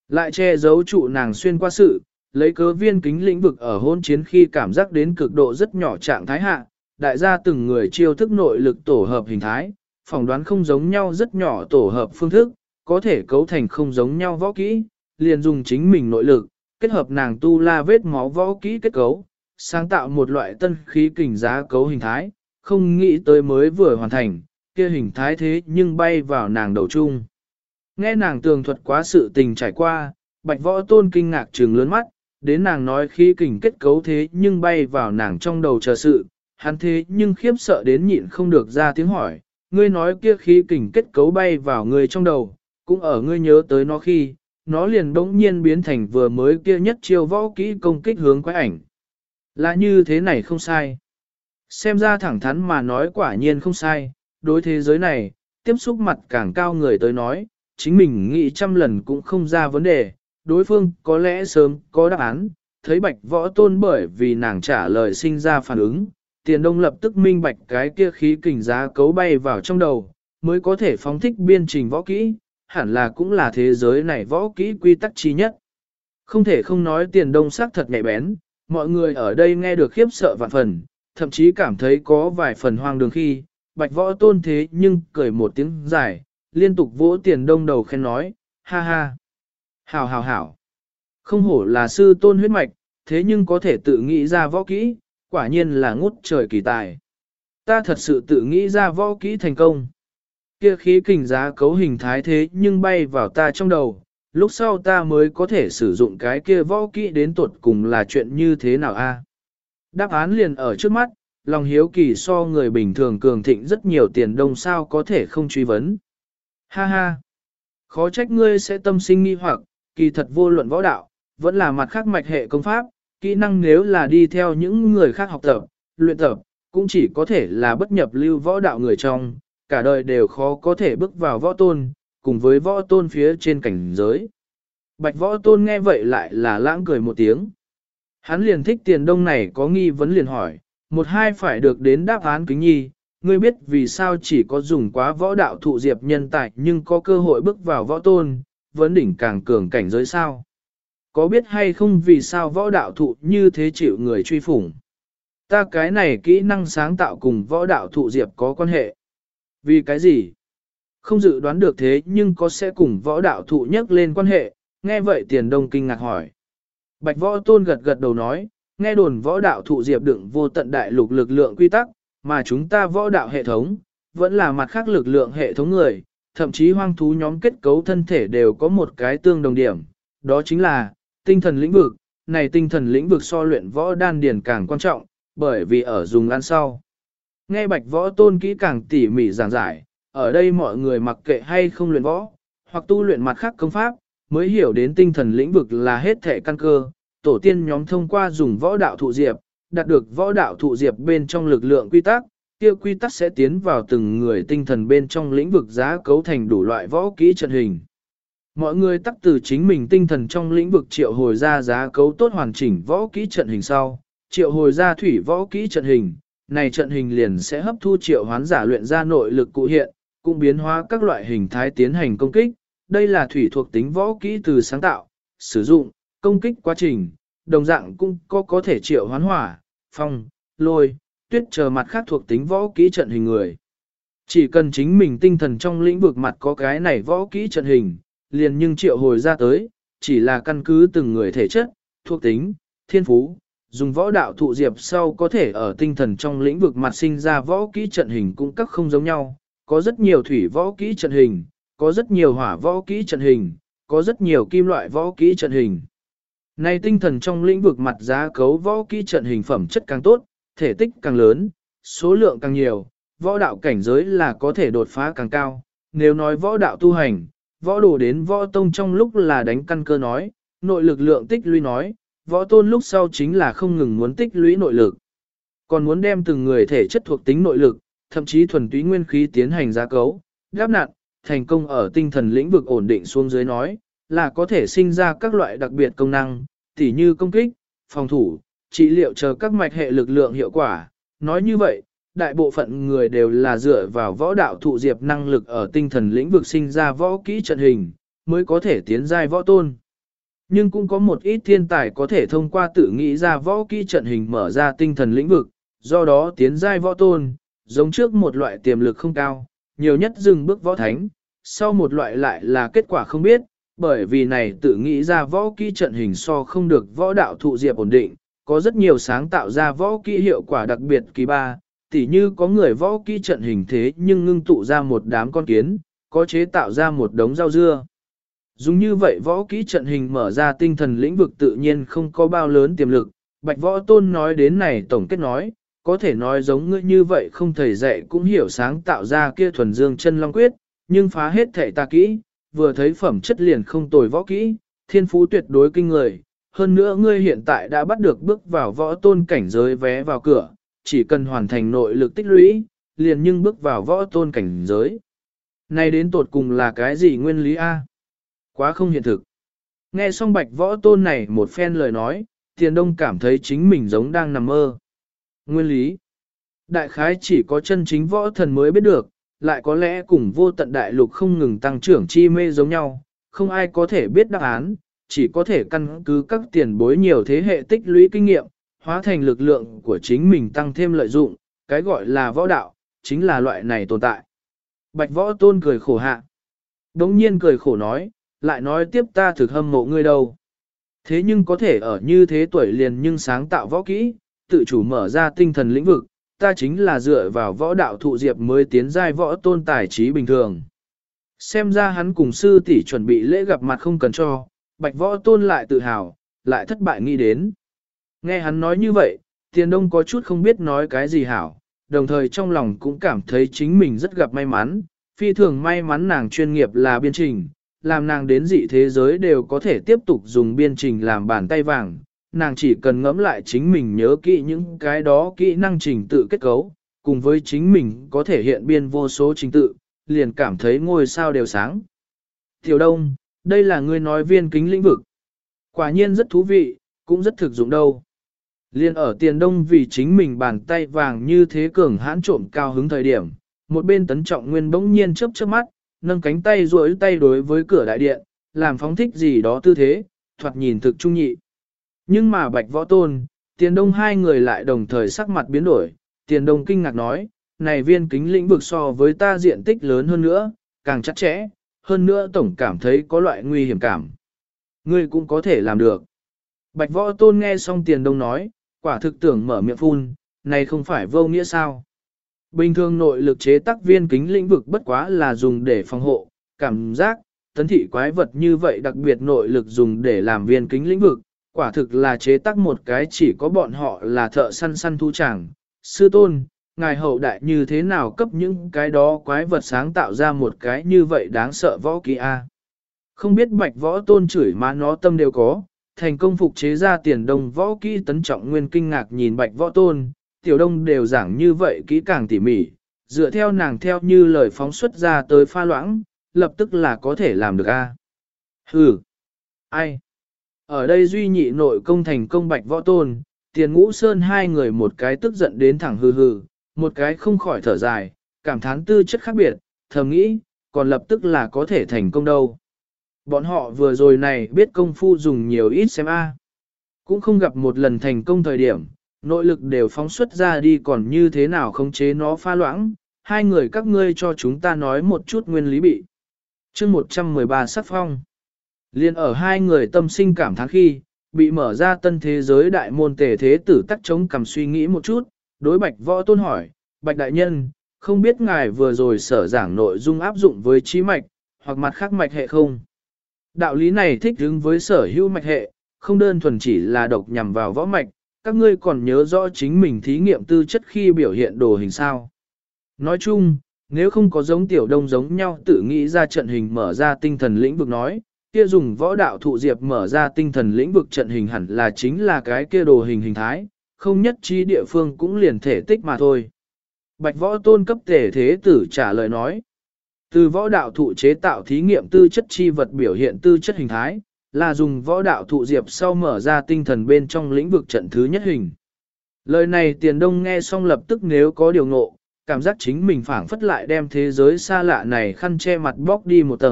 Lại che giấu trụ nàng xuyên qua sự, lấy cớ viên kính lĩnh vực ở hôn chiến khi cảm giác đến cực độ rất nhỏ trạng thái hạ, đại gia từng người chiêu thức nội lực tổ hợp hình thái, phỏng đoán không giống nhau rất nhỏ tổ hợp phương thức, có thể cấu thành không giống nhau võ kỹ, liền dùng chính mình nội lực, kết hợp nàng tu la vết máu võ kỹ kết cấu, sáng tạo một loại tân khí kình giá cấu hình thái, không nghĩ tới mới vừa hoàn thành, kia hình thái thế nhưng bay vào nàng đầu chung. Nghe nàng tường thuật quá sự tình trải qua, Bạch Võ Tôn kinh ngạc trừng lớn mắt, đến nàng nói khí kình kết cấu thế nhưng bay vào nàng trong đầu chờ sự, hắn thế nhưng khiếp sợ đến nhịn không được ra tiếng hỏi, ngươi nói kia khí kình kết cấu bay vào ngươi trong đầu, cũng ở ngươi nhớ tới nó khi, nó liền đống nhiên biến thành vừa mới kia nhất chiêu võ kỹ công kích hướng quái ảnh. Là như thế này không sai. Xem ra thẳng thắn mà nói quả nhiên không sai, đối thế giới này, tiếp xúc mặt càng cao người tới nói, chính mình nghĩ trăm lần cũng không ra vấn đề, đối phương có lẽ sớm có đáp án, thấy Bạch Võ Tôn bởi vì nàng trả lời sinh ra phản ứng, Tiền Đông lập tức minh bạch cái kia khí kình giá cấu bay vào trong đầu, mới có thể phóng thích biên trình võ kỹ, hẳn là cũng là thế giới này võ kỹ quy tắc chi nhất. Không thể không nói Tiền Đông sắc thật nhạy bén, mọi người ở đây nghe được khiếp sợ vạn phần, thậm chí cảm thấy có vài phần hoang đường khi, Bạch Võ Tôn thế nhưng cười một tiếng dài, liên tục vỗ Tiền Đông đầu khen nói, ha ha, hảo hảo hảo, không hổ là sư tôn huyết mạch, thế nhưng có thể tự nghĩ ra võ kỹ, quả nhiên là ngút trời kỳ tài. Ta thật sự tự nghĩ ra võ kỹ thành công. Kia khí kình giá cấu hình thái thế nhưng bay vào ta trong đầu, lúc sau ta mới có thể sử dụng cái kia võ kỹ đến tuột cùng là chuyện như thế nào a? Đáp án liền ở trước mắt, lòng hiếu kỳ so người bình thường cường thịnh rất nhiều Tiền Đông sao có thể không truy vấn. Ha ha! Khó trách ngươi sẽ tâm sinh nghi hoặc, kỳ thật vô luận võ đạo, vẫn là mặt khác mạch hệ công pháp, kỹ năng nếu là đi theo những người khác học tập, luyện tập, cũng chỉ có thể là bất nhập lưu võ đạo người trong, cả đời đều khó có thể bước vào võ tôn, cùng với võ tôn phía trên cảnh giới. Bạch Võ Tôn nghe vậy lại là lãng cười một tiếng. Hắn liền thích Tiền Đông này có nghi vấn liền hỏi, một hai phải được đến đáp án kính nhi, ngươi biết vì sao chỉ có dùng quá võ đạo thụ diệp nhân tài nhưng có cơ hội bước vào võ tôn, vấn đỉnh càng cường cảnh giới sao? Có biết hay không vì sao võ đạo thụ như thế chịu người truy phủng? Ta cái này kỹ năng sáng tạo cùng võ đạo thụ diệp có quan hệ. Vì cái gì? Không dự đoán được thế nhưng có sẽ cùng võ đạo thụ nhắc lên quan hệ, nghe vậy Tiền Đông kinh ngạc hỏi. Bạch Võ Tôn gật gật đầu nói, nghe đồn võ đạo thụ diệp đựng vô tận đại lục lực lượng quy tắc, mà chúng ta võ đạo hệ thống, vẫn là mặt khác lực lượng hệ thống người, thậm chí hoang thú nhóm kết cấu thân thể đều có một cái tương đồng điểm, đó chính là tinh thần lĩnh vực, này tinh thần lĩnh vực so luyện võ đan điền càng quan trọng, bởi vì ở dùng ăn sau. Nghe Bạch Võ Tôn kỹ càng tỉ mỉ giảng giải, ở đây mọi người mặc kệ hay không luyện võ, hoặc tu luyện mặt khác công pháp, mới hiểu đến tinh thần lĩnh vực là hết thể căn cơ, tổ tiên nhóm thông qua dùng võ đạo thụ diệp, đạt được võ đạo thụ diệp bên trong lực lượng quy tắc, kia quy tắc sẽ tiến vào từng người tinh thần bên trong lĩnh vực giá cấu thành đủ loại võ kỹ trận hình. Mọi người tắc từ chính mình tinh thần trong lĩnh vực triệu hồi ra giá cấu tốt hoàn chỉnh võ kỹ trận hình sau, triệu hồi ra thủy võ kỹ trận hình, này trận hình liền sẽ hấp thu triệu hoán giả luyện ra nội lực cụ hiện, cũng biến hóa các loại hình thái tiến hành công kích. Đây là thủy thuộc tính võ kỹ từ sáng tạo, sử dụng, công kích quá trình, đồng dạng cũng có thể triệu hoán hỏa, phong, lôi, tuyết chờ mặt khác thuộc tính võ kỹ trận hình người. Chỉ cần chính mình tinh thần trong lĩnh vực mặt có cái này võ kỹ trận hình, liền nhưng triệu hồi ra tới, chỉ là căn cứ từng người thể chất, thuộc tính, thiên phú, dùng võ đạo thụ diệp sau có thể ở tinh thần trong lĩnh vực mặt sinh ra võ kỹ trận hình cũng các không giống nhau, có rất nhiều thủy võ kỹ trận hình, có rất nhiều hỏa võ kỹ trận hình, có rất nhiều kim loại võ kỹ trận hình. Này tinh thần trong lĩnh vực mặt giá cấu võ kỹ trận hình phẩm chất càng tốt, thể tích càng lớn, số lượng càng nhiều, võ đạo cảnh giới là có thể đột phá càng cao. Nếu nói võ đạo tu hành, võ đồ đến võ tông trong lúc là đánh căn cơ nói, nội lực lượng tích lũy nói, võ tôn lúc sau chính là không ngừng muốn tích lũy nội lực. Còn muốn đem từng người thể chất thuộc tính nội lực, thậm chí thuần túy nguyên khí tiến hành giá cấu, đáp nặn, thành công ở tinh thần lĩnh vực ổn định xuống dưới nói, là có thể sinh ra các loại đặc biệt công năng, tỉ như công kích, phòng thủ, trị liệu chờ các mạch hệ lực lượng hiệu quả. Nói như vậy, đại bộ phận người đều là dựa vào võ đạo thụ diệp năng lực ở tinh thần lĩnh vực sinh ra võ kỹ trận hình, mới có thể tiến giai võ tôn. Nhưng cũng có một ít thiên tài có thể thông qua tự nghĩ ra võ kỹ trận hình mở ra tinh thần lĩnh vực, do đó tiến giai võ tôn, giống trước một loại tiềm lực không cao, nhiều nhất dừng bước võ thánh, sau một loại lại là kết quả không biết, bởi vì này tự nghĩ ra võ kỹ trận hình so không được võ đạo thụ diệp ổn định, có rất nhiều sáng tạo ra võ kỹ hiệu quả đặc biệt kỳ ba, tỉ như có người võ kỹ trận hình thế nhưng ngưng tụ ra một đám con kiến, có chế tạo ra một đống rau dưa. Dùng như vậy võ kỹ trận hình mở ra tinh thần lĩnh vực tự nhiên không có bao lớn tiềm lực, Bạch Võ Tôn nói đến này tổng kết nói, có thể nói giống ngươi như vậy không thầy dạy cũng hiểu sáng tạo ra kia thuần dương chân long quyết, nhưng phá hết thể ta kỹ, vừa thấy phẩm chất liền không tồi võ kỹ, thiên phú tuyệt đối kinh người. Hơn nữa ngươi hiện tại đã bắt được bước vào võ tôn cảnh giới vé vào cửa, chỉ cần hoàn thành nội lực tích lũy, liền nhưng bước vào võ tôn cảnh giới. Này đến tột cùng là cái gì nguyên lý A? Quá không hiện thực. Nghe xong Bạch Võ Tôn này một phen lời nói, Tiền Đông cảm thấy chính mình giống đang nằm mơ. Nguyên lý. Đại khái chỉ có chân chính võ thần mới biết được, lại có lẽ cùng vô tận đại lục không ngừng tăng trưởng chi mê giống nhau, không ai có thể biết đáp án, chỉ có thể căn cứ các tiền bối nhiều thế hệ tích lũy kinh nghiệm, hóa thành lực lượng của chính mình tăng thêm lợi dụng, cái gọi là võ đạo, chính là loại này tồn tại. Bạch Võ Tôn cười khổ hạ. Đống nhiên cười khổ nói, lại nói tiếp ta thực hâm mộ ngươi đâu. Thế nhưng có thể ở như thế tuổi liền nhưng sáng tạo võ kỹ, tự chủ mở ra tinh thần lĩnh vực, ta chính là dựa vào võ đạo thụ diệp mới tiến giai võ tôn tài trí bình thường. Xem ra hắn cùng sư tỷ chuẩn bị lễ gặp mặt không cần cho, Bạch Võ Tôn lại tự hào, lại thất bại nghĩ đến. Nghe hắn nói như vậy, Tiền Đông có chút không biết nói cái gì hảo, đồng thời trong lòng cũng cảm thấy chính mình rất gặp may mắn, phi thường may mắn nàng chuyên nghiệp là biên trình, làm nàng đến dị thế giới đều có thể tiếp tục dùng biên trình làm bàn tay vàng, nàng chỉ cần ngẫm lại chính mình nhớ kỹ những cái đó kỹ năng trình tự kết cấu, cùng với chính mình có thể hiện biên vô số trình tự, liền cảm thấy ngôi sao đều sáng. Tiểu Đông, đây là ngươi nói viên kính lĩnh vực. Quả nhiên rất thú vị, cũng rất thực dụng đâu. Liên ở Tiền Đông vì chính mình bàn tay vàng như thế cường hãn trộm cao hứng thời điểm, một bên Tấn Trọng Nguyên bỗng nhiên chớp chớp mắt, nâng cánh tay duỗi tay đối với cửa đại điện, làm phóng thích gì đó tư thế, thoạt nhìn thực trung nhị. Nhưng mà Bạch Võ Tôn, Tiền Đông hai người lại đồng thời sắc mặt biến đổi, Tiền Đông kinh ngạc nói, này viên kính lĩnh vực so với ta diện tích lớn hơn nữa, càng chắc chẽ, hơn nữa tổng cảm thấy có loại nguy hiểm cảm. Ngươi cũng có thể làm được. Bạch Võ Tôn nghe xong Tiền Đông nói, quả thực tưởng mở miệng phun, này không phải vô nghĩa sao. Bình thường nội lực chế tác viên kính lĩnh vực bất quá là dùng để phòng hộ, cảm giác, tấn thị quái vật như vậy đặc biệt nội lực dùng để làm viên kính lĩnh vực, quả thực là chế tác một cái chỉ có bọn họ là thợ săn săn thu chẳng. Sư tôn, ngài hậu đại như thế nào cấp những cái đó quái vật sáng tạo ra một cái như vậy đáng sợ võ kỹ a? Không biết Bạch Võ Tôn chửi mà nó tâm đều có, thành công phục chế ra Tiền Đông võ kỹ. Tấn Trọng Nguyên kinh ngạc nhìn Bạch Võ Tôn, Tiểu Đông đều giảng như vậy kỹ càng tỉ mỉ, dựa theo nàng theo như lời phóng xuất ra tới pha loãng, lập tức là có thể làm được a. Hừ, ai? Ở đây duy nhị nội công thành công Bạch Võ Tôn, Tiền Ngũ Sơn hai người một cái tức giận đến thẳng hừ hừ, một cái không khỏi thở dài, cảm thán tư chất khác biệt, thầm nghĩ, còn lập tức là có thể thành công đâu. Bọn họ vừa rồi này biết công phu dùng nhiều ít xem a, cũng không gặp một lần thành công thời điểm, nội lực đều phóng xuất ra đi còn như thế nào khống chế nó pha loãng, hai người các ngươi cho chúng ta nói một chút nguyên lý bị. Chương 113 sắc phong. Liên ở hai người tâm sinh cảm thán khi, bị mở ra tân thế giới đại môn Tề Thế Tử tắc chống cầm suy nghĩ một chút, đối Bạch Võ Tôn hỏi, Bạch Đại Nhân, không biết ngài vừa rồi sở giảng nội dung áp dụng với trí mạch, hoặc mặt khác mạch hệ không? Đạo lý này thích ứng với sở hữu mạch hệ, không đơn thuần chỉ là độc nhằm vào võ mạch, các ngươi còn nhớ rõ chính mình thí nghiệm tư chất khi biểu hiện đồ hình sao. Nói chung, nếu không có giống Tiểu Đông giống nhau tự nghĩ ra trận hình mở ra tinh thần lĩnh vực nói, kia dùng võ đạo thụ diệp mở ra tinh thần lĩnh vực trận hình hẳn là chính là cái kia đồ hình hình thái, không nhất trí địa phương cũng liền thể tích mà thôi. Bạch Võ Tôn cấp Tề Thế Tử trả lời nói, từ võ đạo thụ chế tạo thí nghiệm tư chất chi vật biểu hiện tư chất hình thái, là dùng võ đạo thụ diệp sau mở ra tinh thần bên trong lĩnh vực trận thứ nhất hình. Lời này Tiền Đông nghe xong lập tức nếu có điều ngộ, cảm giác chính mình phảng phất lại đem thế giới xa lạ này khăn che mặt bóc đi một tầng,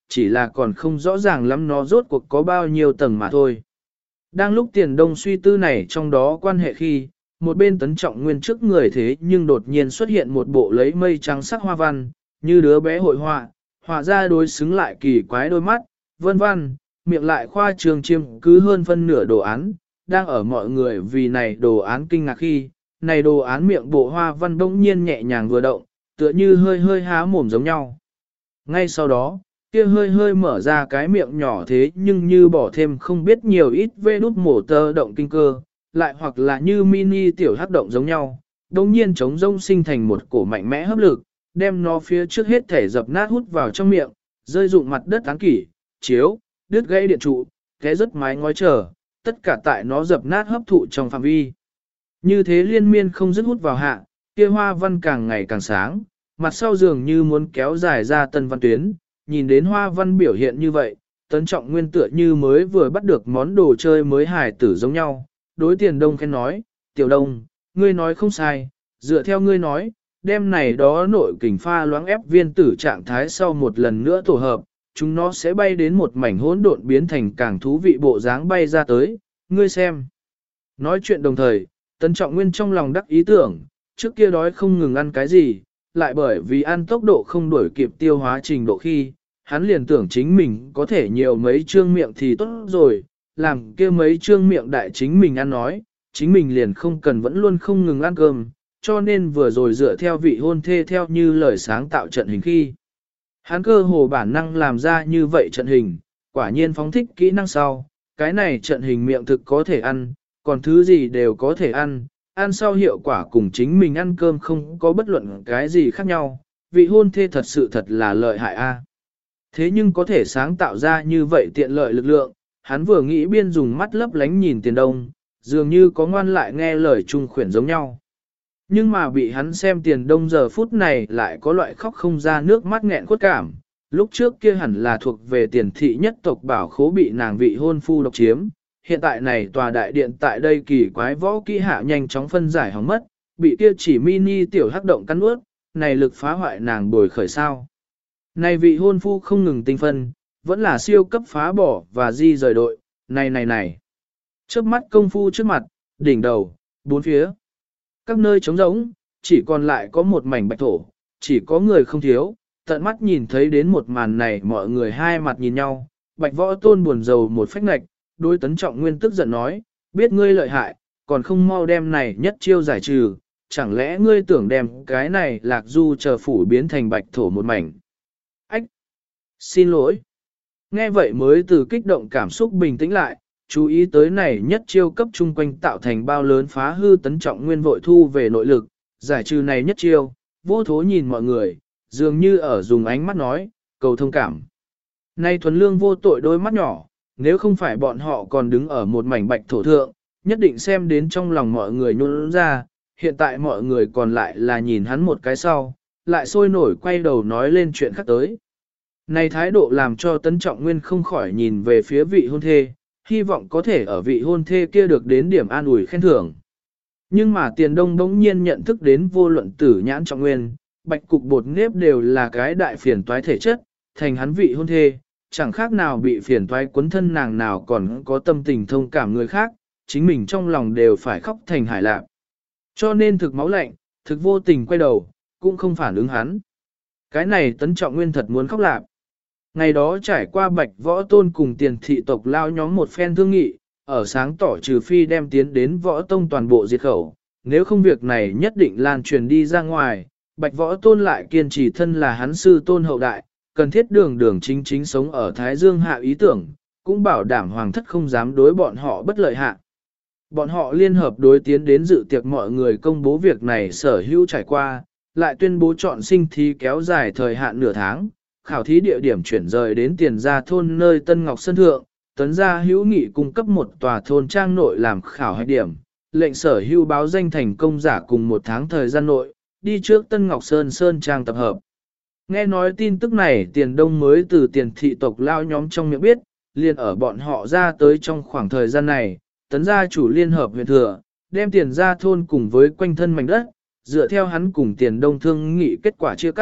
chỉ là còn không rõ ràng lắm nó rốt cuộc có bao nhiêu tầng mà thôi. Đang lúc Tiền Đông suy tư này trong đó quan hệ khi, một bên Tấn Trọng Nguyên trước người thế nhưng đột nhiên xuất hiện một bộ lấy mây trắng sắc hoa văn, như đứa bé hội họa, họa ra đối xứng lại kỳ quái đôi mắt, vân vân, miệng lại khoa trường chiêm cứ hơn phân nửa đồ án, đang ở mọi người vì này đồ án kinh ngạc khi, này đồ án miệng bộ hoa văn đông nhiên nhẹ nhàng vừa động, tựa như hơi hơi há mồm giống nhau. Ngay sau đó, kia hơi hơi mở ra cái miệng nhỏ thế nhưng như bỏ thêm không biết nhiều ít vê đút mổ tơ động kinh cơ, lại hoặc là như mini tiểu hắc động giống nhau, đồng nhiên chống rông sinh thành một cổ mạnh mẽ hấp lực, đem nó phía trước hết thể dập nát hút vào trong miệng, rơi rụng mặt đất tán kỷ, chiếu, đứt gãy điện trụ, té rớt mái ngói trở, tất cả tại nó dập nát hấp thụ trong phạm vi. Như thế liên miên không dứt hút vào hạ, kia hoa văn càng ngày càng sáng, mặt sau dường như muốn kéo dài ra tân văn tuyến, nhìn đến hoa văn biểu hiện như vậy, Tấn Trọng Nguyên tựa như mới vừa bắt được món đồ chơi mới hài tử giống nhau, đối Tiền Đông khen nói, Tiểu Đông, ngươi nói không sai, dựa theo ngươi nói, đêm này đó nội kình pha loãng ép viên tử trạng thái sau một lần nữa tổ hợp, chúng nó sẽ bay đến một mảnh hỗn độn biến thành càng thú vị bộ dáng bay ra tới, ngươi xem. Nói chuyện đồng thời, Tấn Trọng Nguyên trong lòng đắc ý tưởng, trước kia đói không ngừng ăn cái gì, lại bởi vì ăn tốc độ không đuổi kịp tiêu hóa trình độ khi, hắn liền tưởng chính mình có thể nhiều mấy trương miệng thì tốt rồi, làm kia mấy trương miệng đại chính mình ăn nói, chính mình liền không cần vẫn luôn không ngừng ăn cơm, cho nên vừa rồi dựa theo vị hôn thê theo như lời sáng tạo trận hình khi. Hắn cơ hồ bản năng làm ra như vậy trận hình, quả nhiên phóng thích kỹ năng sau, cái này trận hình miệng thực có thể ăn, còn thứ gì đều có thể ăn, ăn sau hiệu quả cùng chính mình ăn cơm không có bất luận cái gì khác nhau, vị hôn thê thật sự thật là lợi hại a. Thế nhưng có thể sáng tạo ra như vậy tiện lợi lực lượng, hắn vừa nghĩ biên dùng mắt lấp lánh nhìn Tiền Đông, dường như có ngoan lại nghe lời trung khuyển giống nhau. Nhưng mà bị hắn xem Tiền Đông giờ phút này lại có loại khóc không ra nước mắt nghẹn khuất cảm, lúc trước kia hẳn là thuộc về Tiền thị nhất tộc bảo khố bị nàng vị hôn phu độc chiếm, hiện tại này tòa đại điện tại đây kỳ quái võ kỹ hạ nhanh chóng phân giải hỏng mất, bị kia chỉ mini tiểu hắc động cắn ướt, này lực phá hoại nàng bồi khởi sao. Này vị hôn phu không ngừng tinh phân, vẫn là siêu cấp phá bỏ và di rời đội, này. Trước mắt công phu trước mặt, đỉnh đầu, bốn phía. Các nơi trống rỗng, chỉ còn lại có một mảnh bạch thổ, chỉ có người không thiếu, tận mắt nhìn thấy đến một màn này mọi người hai mặt nhìn nhau, Bạch Võ Tôn buồn rầu một phách ngạch, đối Tấn Trọng Nguyên tức giận nói, biết ngươi lợi hại, còn không mau đem này nhất chiêu giải trừ, chẳng lẽ ngươi tưởng đem cái này lạc du chờ phủ biến thành bạch thổ một mảnh. Ách! Xin lỗi! Nghe vậy mới từ kích động cảm xúc bình tĩnh lại, chú ý tới này nhất chiêu cấp chung quanh tạo thành bao lớn phá hư Tấn Trọng Nguyên vội thu về nội lực, giải trừ này nhất chiêu, vô thố nhìn mọi người, dường như ở dùng ánh mắt nói, cầu thông cảm. Nay thuần lương vô tội đôi mắt nhỏ, nếu không phải bọn họ còn đứng ở một mảnh bạch thổ thượng, nhất định xem đến trong lòng mọi người nhún ra, hiện tại mọi người còn lại là nhìn hắn một cái sau, lại sôi nổi quay đầu nói lên chuyện khác tới. Này thái độ làm cho Tấn Trọng Nguyên không khỏi nhìn về phía vị hôn thê, hy vọng có thể ở vị hôn thê kia được đến điểm an ủi khen thưởng. Nhưng mà Tiền Đông bỗng nhiên nhận thức đến vô luận tử nhãn Trọng Nguyên, bạch cục bột nếp đều là cái đại phiền toái thể chất, thành hắn vị hôn thê, chẳng khác nào bị phiền toái quấn thân nàng nào còn có tâm tình thông cảm người khác, chính mình trong lòng đều phải khóc thành hải lạc. Cho nên thực máu lạnh, thực vô tình quay đầu, cũng không phản ứng hắn. Cái này Tấn Trọng Nguyên thật muốn khóc lạp. Ngày đó trải qua Bạch Võ Tôn cùng Tiền thị tộc lao nhóm một phen thương nghị, ở sáng tỏ trừ phi đem tiến đến Võ Tông toàn bộ diệt khẩu, nếu không việc này nhất định lan truyền đi ra ngoài, Bạch Võ Tôn lại kiên trì thân là hắn sư tôn hậu đại, cần thiết đường chính chính sống ở Thái Dương hạ ý tưởng, cũng bảo đảm hoàng thất không dám đối bọn họ bất lợi hạ. Bọn họ liên hợp đối tiến đến dự tiệc mọi người công bố việc này sở hữu trải qua, lại tuyên bố chọn sinh thí kéo dài thời hạn nửa tháng, khảo thí địa điểm chuyển rời đến Tiền Gia thôn nơi Tân Ngọc Sơn Thượng, Tấn Gia hữu nghị cung cấp một tòa thôn trang nội làm khảo hạch điểm, lệnh sở hữu báo danh thành công giả cùng một tháng thời gian nội, đi trước Tân Ngọc Sơn Sơn Trang tập hợp. Nghe nói tin tức này Tiền Đông mới từ Tiền thị tộc lao nhóm trong miệng biết, liền ở bọn họ ra tới trong khoảng thời gian này, Tấn gia chủ liên hợp huyện thừa, đem Tiền Gia thôn cùng với quanh thân mảnh đất, dựa theo hắn cùng Tiền Đông thương nghị kết quả chia cắt,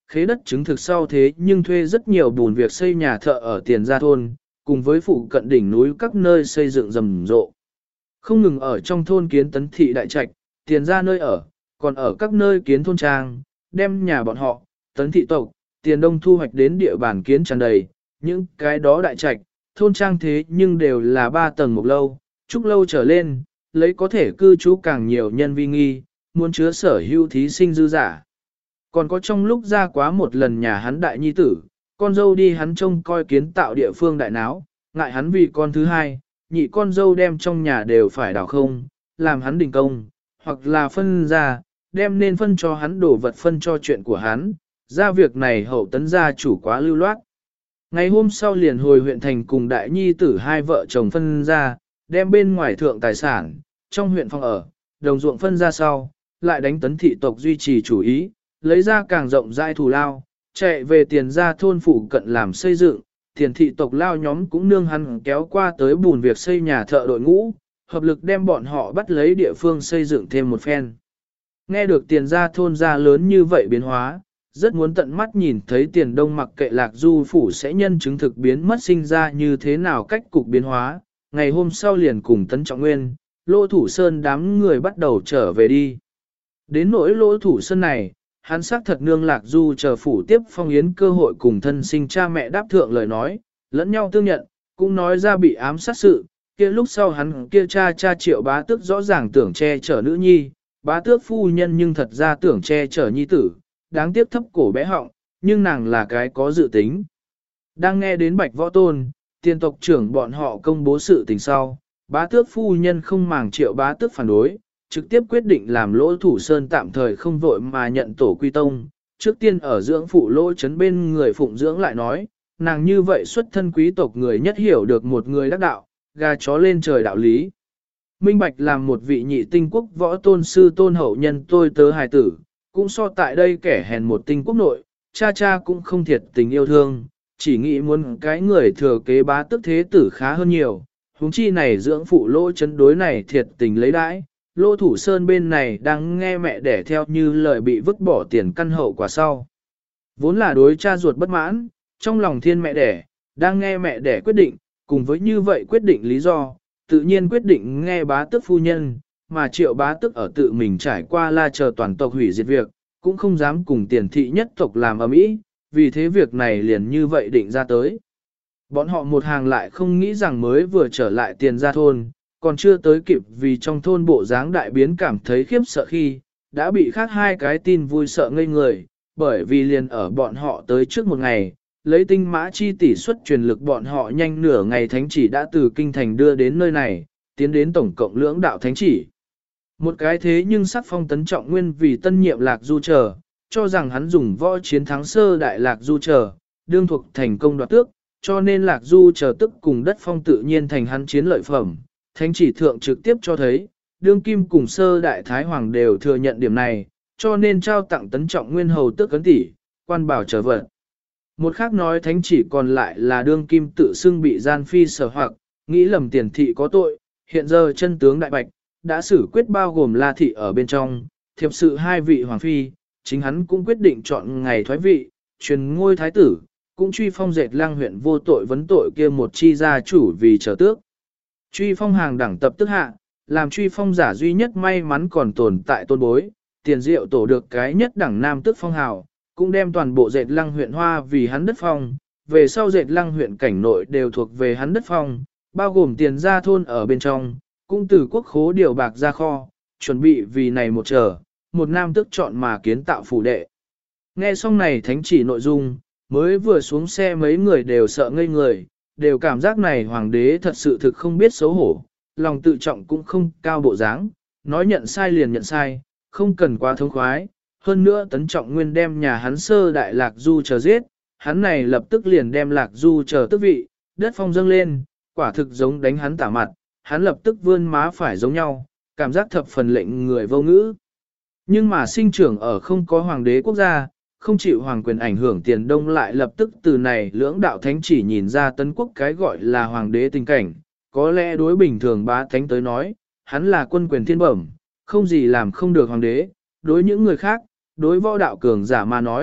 khế đất chứng thực sau thế nhưng thuê rất nhiều bùn việc xây nhà thợ ở Tiền Gia thôn, cùng với phụ cận đỉnh núi các nơi xây dựng rầm rộ. Không ngừng ở trong thôn kiến Tấn thị đại trạch, Tiền Gia nơi ở, còn ở các nơi kiến thôn trang, đem nhà bọn họ, Tấn thị tộc, Tiền Đông thu hoạch đến địa bàn kiến tràn đầy, những cái đó đại trạch, thôn trang thế nhưng đều là 3 tầng một lâu, trúc lâu trở lên, lấy có thể cư trú càng nhiều nhân vi nghi, muốn chứa sở hữu thí sinh dư giả. Còn có trong lúc ra quá một lần nhà hắn đại nhi tử, con dâu đi hắn trông coi kiến tạo địa phương đại náo, ngại hắn vì con thứ hai, nhị con dâu đem trong nhà đều phải đảo không, làm hắn đình công, hoặc là phân ra, đem nên phân cho hắn đổ vật phân cho chuyện của hắn, ra việc này hậu tấn gia chủ quá lưu loát. Ngày hôm sau liền hồi huyện thành cùng đại nhi tử hai vợ chồng phân ra, đem bên ngoài thượng tài sản, trong huyện phòng ở, đồng ruộng phân ra sau, lại đánh Tấn thị tộc duy trì chủ ý, lấy ra càng rộng rãi thù lao, chạy về Tiền Gia thôn phụ cận làm xây dựng, Tiền thị tộc lao nhóm cũng nương hắn kéo qua tới bùn việc xây nhà thợ đội ngũ, hợp lực đem bọn họ bắt lấy địa phương xây dựng thêm một phen. Nghe được Tiền Gia thôn gia lớn như vậy biến hóa, rất muốn tận mắt nhìn thấy Tiền Đông mặc kệ Lạc Du phủ sẽ nhân chứng thực biến mất sinh ra như thế nào cách cục biến hóa, ngày hôm sau liền cùng Tấn Trọng Nguyên, Lỗ Thủ Sơn đám người bắt đầu trở về đi. Đến nỗi Lỗ Thủ Sơn này, hắn xác thật nương Lạc Du chờ phủ tiếp phong yến cơ hội cùng thân sinh cha mẹ đáp thượng lời nói, lẫn nhau tương nhận, cũng nói ra bị ám sát sự, kia lúc sau hắn kia cha Triệu Bá Tước rõ ràng tưởng che chở nữ nhi, Bá Tước phu nhân nhưng thật ra tưởng che chở nhi tử, đáng tiếc thấp cổ bé họng, nhưng nàng là cái có dự tính. Đang nghe đến Bạch Võ Tôn, Tiền tộc trưởng bọn họ công bố sự tình sau, Bá Tước phu nhân không màng Triệu Bá Tước phản đối, trực tiếp quyết định làm Lỗ Thủ Sơn tạm thời không vội mà nhận tổ quy tông. Trước tiên ở dưỡng phụ Lỗ Trấn bên người phụng dưỡng lại nói, nàng như vậy xuất thân quý tộc người nhất hiểu được một người đắc đạo, gà chó lên trời đạo lý. Minh Bạch làm một vị nhị tinh quốc võ tôn sư tôn hậu nhân tôi tớ hài tử, cũng so tại đây kẻ hèn một tinh quốc nội, cha cũng không thiệt tình yêu thương, chỉ nghĩ muốn cái người thừa kế Bá Tước thế tử khá hơn nhiều. Huống chi này dưỡng phụ Lỗ Trấn đối này thiệt tình lấy đãi. Lỗ Thủ Sơn bên này đang nghe mẹ đẻ theo như lời bị vứt bỏ tiền căn hậu quả sau. Vốn là đối cha ruột bất mãn, trong lòng thiên mẹ đẻ, đang nghe mẹ đẻ quyết định, cùng với như vậy quyết định lý do, tự nhiên quyết định nghe Bá Tước phu nhân, mà Triệu Bá Tước ở tự mình trải qua la chờ toàn tộc hủy diệt việc, cũng không dám cùng Tiền thị nhất tộc làm ầm ĩ, vì thế việc này liền như vậy định ra tới. Bọn họ một hàng lại không nghĩ rằng mới vừa trở lại Tiền Gia thôn, còn chưa tới kịp vì trong thôn bộ dáng đại biến cảm thấy khiếp sợ khi, đã bị khác hai cái tin vui sợ ngây người, bởi vì liền ở bọn họ tới trước một ngày, lấy tinh mã chi tỷ suất truyền lực bọn họ nhanh nửa ngày thánh chỉ đã từ kinh thành đưa đến nơi này, tiến đến tổng cộng lưỡng đạo thánh chỉ. Một cái thế nhưng sắc phong Tấn Trọng Nguyên vì tân nhiệm Lạc Du chờ, cho rằng hắn dùng võ chiến thắng sơ đại Lạc Du chờ, đương thuộc thành công đoạt tước, cho nên Lạc Du chờ tức cùng đất phong tự nhiên thành hắn chiến lợi phẩm. Thánh chỉ thượng trực tiếp cho thấy, đương kim cùng sơ đại thái hoàng đều thừa nhận điểm này, cho nên trao tặng Tấn Trọng Nguyên hầu tước cấn tỷ, quan bảo trở vật. Một khác nói thánh chỉ còn lại là đương kim tự xưng bị gian phi sở hoặc, nghĩ lầm Tiền thị có tội, hiện giờ chân tướng đại bạch, đã xử quyết bao gồm La thị ở bên trong, thiệp sự hai vị hoàng phi, chính hắn cũng quyết định chọn ngày thoái vị, truyền ngôi thái tử, cũng truy phong Dệt Lang huyện vô tội vấn tội kia một chi gia chủ vì trở tước. Truy phong hàng đẳng tập tức hạ, làm truy phong giả duy nhất may mắn còn tồn tại tôn bối, Tiền Diệu tổ được cái nhất đẳng nam tức phong hào, cũng đem toàn bộ Dệt Lăng huyện hoa vì hắn đất phong, về sau Dệt Lăng huyện cảnh nội đều thuộc về hắn đất phong, bao gồm Tiền Gia thôn ở bên trong, cũng từ quốc khố điều bạc ra kho, chuẩn bị vì này một nam tức chọn mà kiến tạo phủ đệ. Nghe xong này thánh chỉ nội dung, mới vừa xuống xe mấy người đều sợ ngây người, đều cảm giác này hoàng đế thật sự thực không biết xấu hổ, lòng tự trọng cũng không cao bộ dáng, nói nhận sai liền nhận sai, không cần quá thống khoái. Hơn nữa Tấn Trọng Nguyên đem nhà hắn sơ đại Lạc Du chờ giết, hắn này lập tức liền đem Lạc Du chờ tước vị, đất phong dâng lên, quả thực giống đánh hắn tả mặt, hắn lập tức vươn má phải giống nhau, cảm giác thập phần lệnh người vô ngữ. Nhưng mà sinh trưởng ở không có hoàng đế quốc gia, không chịu hoàng quyền ảnh hưởng Tiền Đông lại lập tức từ này lưỡng đạo thánh chỉ nhìn ra Tấn quốc cái gọi là hoàng đế tình cảnh, có lẽ đối bình thường bá thánh tới nói, hắn là quân quyền thiên bẩm, không gì làm không được hoàng đế, đối những người khác, đối võ đạo cường giả mà nói,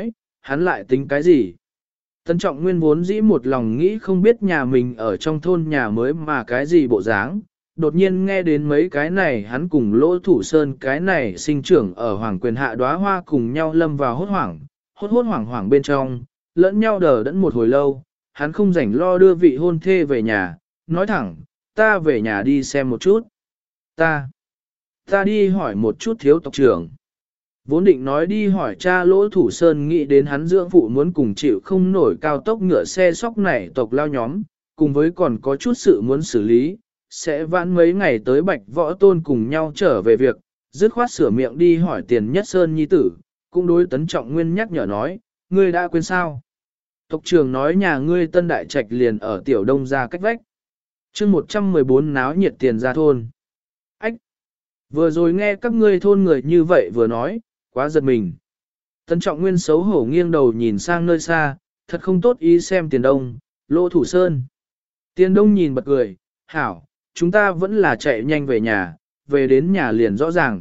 hắn lại tính cái gì? Tấn Trọng Nguyên vốn dĩ một lòng nghĩ không biết nhà mình ở trong thôn nhà mới mà cái gì bộ dáng, đột nhiên nghe đến mấy cái này hắn cùng Lỗ Thủ Sơn cái này sinh trưởng ở Hoàng Quyền hạ đóa hoa cùng nhau lâm vào hốt hoảng, hốt hoảng hoảng bên trong, lẫn nhau đờ đẫn một hồi lâu, hắn không rảnh lo đưa vị hôn thê về nhà, nói thẳng, ta về nhà đi xem một chút. Ta đi hỏi một chút thiếu tộc trưởng. Vốn định nói đi hỏi cha Lỗ Thủ Sơn nghĩ đến hắn dưỡng phụ muốn cùng chịu không nổi cao tốc ngựa xe sóc này tộc lao nhóm, cùng với còn có chút sự muốn xử lý, sẽ vãn mấy ngày tới Bạch Võ Tôn cùng nhau trở về việc, dứt khoát sửa miệng đi hỏi Tiền Nhất Sơn nhi tử, cũng đối Tấn Trọng Nguyên nhắc nhở nói, ngươi đã quên sao? Tộc trưởng nói nhà ngươi Tân Đại Trạch liền ở Tiểu Đông gia cách vách. Chương 114 náo nhiệt Tiền gia thôn. Ách! Vừa rồi nghe các ngươi thôn người như vậy vừa nói, quá giật mình. Tấn Trọng Nguyên xấu hổ nghiêng đầu nhìn sang nơi xa, thật không tốt ý xem Tiền Đông, Lỗ Thủ Sơn. Tiền Đông nhìn bật cười, hảo, chúng ta vẫn là chạy nhanh về nhà, về đến nhà liền rõ ràng.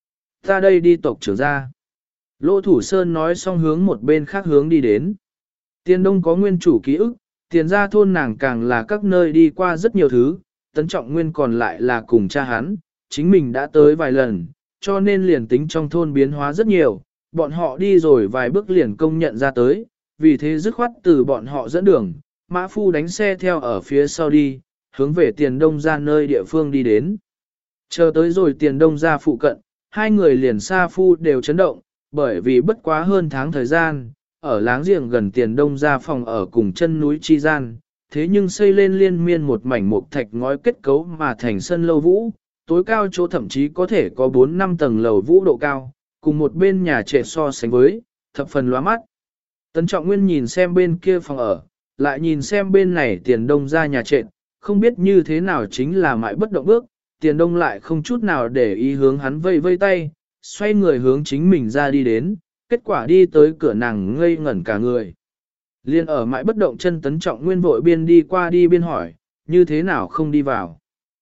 Ta đây đi tộc trưởng ra. Lỗ Thủ Sơn nói xong hướng một bên khác hướng đi đến. Tiền Đông có nguyên chủ ký ức, Tiền gia thôn nàng càng là các nơi đi qua rất nhiều thứ, Tấn Trọng Nguyên còn lại là cùng cha hắn, chính mình đã tới vài lần, cho nên liền tính trong thôn biến hóa rất nhiều, bọn họ đi rồi vài bước liền công nhận ra tới, vì thế dứt khoát từ bọn họ dẫn đường, Mã Phu đánh xe theo ở phía sau đi, hướng về Tiền Đông ra nơi địa phương đi đến. Chờ tới rồi Tiền Đông ra phụ cận, hai người liền xa Phu đều chấn động, bởi vì bất quá hơn tháng thời gian, ở láng giềng gần Tiền Đông ra phòng ở cùng chân núi chi gian, thế nhưng xây lên liên miên một mảnh mục thạch ngói kết cấu mà thành sân lâu vũ, tối cao chỗ thậm chí có thể có 4-5 tầng lầu vũ độ cao, cùng một bên nhà trệt so sánh với, thập phần lóa mắt. Tấn Trọng Nguyên nhìn xem bên kia phòng ở, lại nhìn xem bên này Tiền Đông ra nhà trệt, không biết như thế nào chính là mãi bất động bước, Tiền Đông lại không chút nào để ý hướng hắn vây vây tay, xoay người hướng chính mình ra đi đến, kết quả đi tới cửa nàng ngây ngẩn cả người. Liên ở mãi bất động chân Tấn Trọng Nguyên vội biên đi qua đi biên hỏi, như thế nào không đi vào?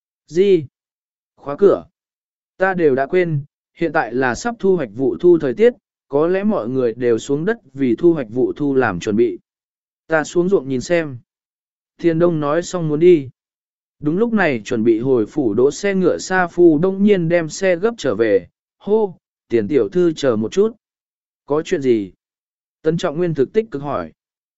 Gì? Khóa cửa. Ta đều đã quên, hiện tại là sắp thu hoạch vụ thu thời tiết, có lẽ mọi người đều xuống đất vì thu hoạch vụ thu làm chuẩn bị. Ta xuống ruộng nhìn xem. Tiền Đông nói xong muốn đi. Đúng lúc này chuẩn bị hồi phủ đỗ xe ngựa Sa Phu đông nhiên đem xe gấp trở về, hô, Tiền tiểu thư chờ một chút. Có chuyện gì? Tấn Trọng Nguyên thực tích cực hỏi.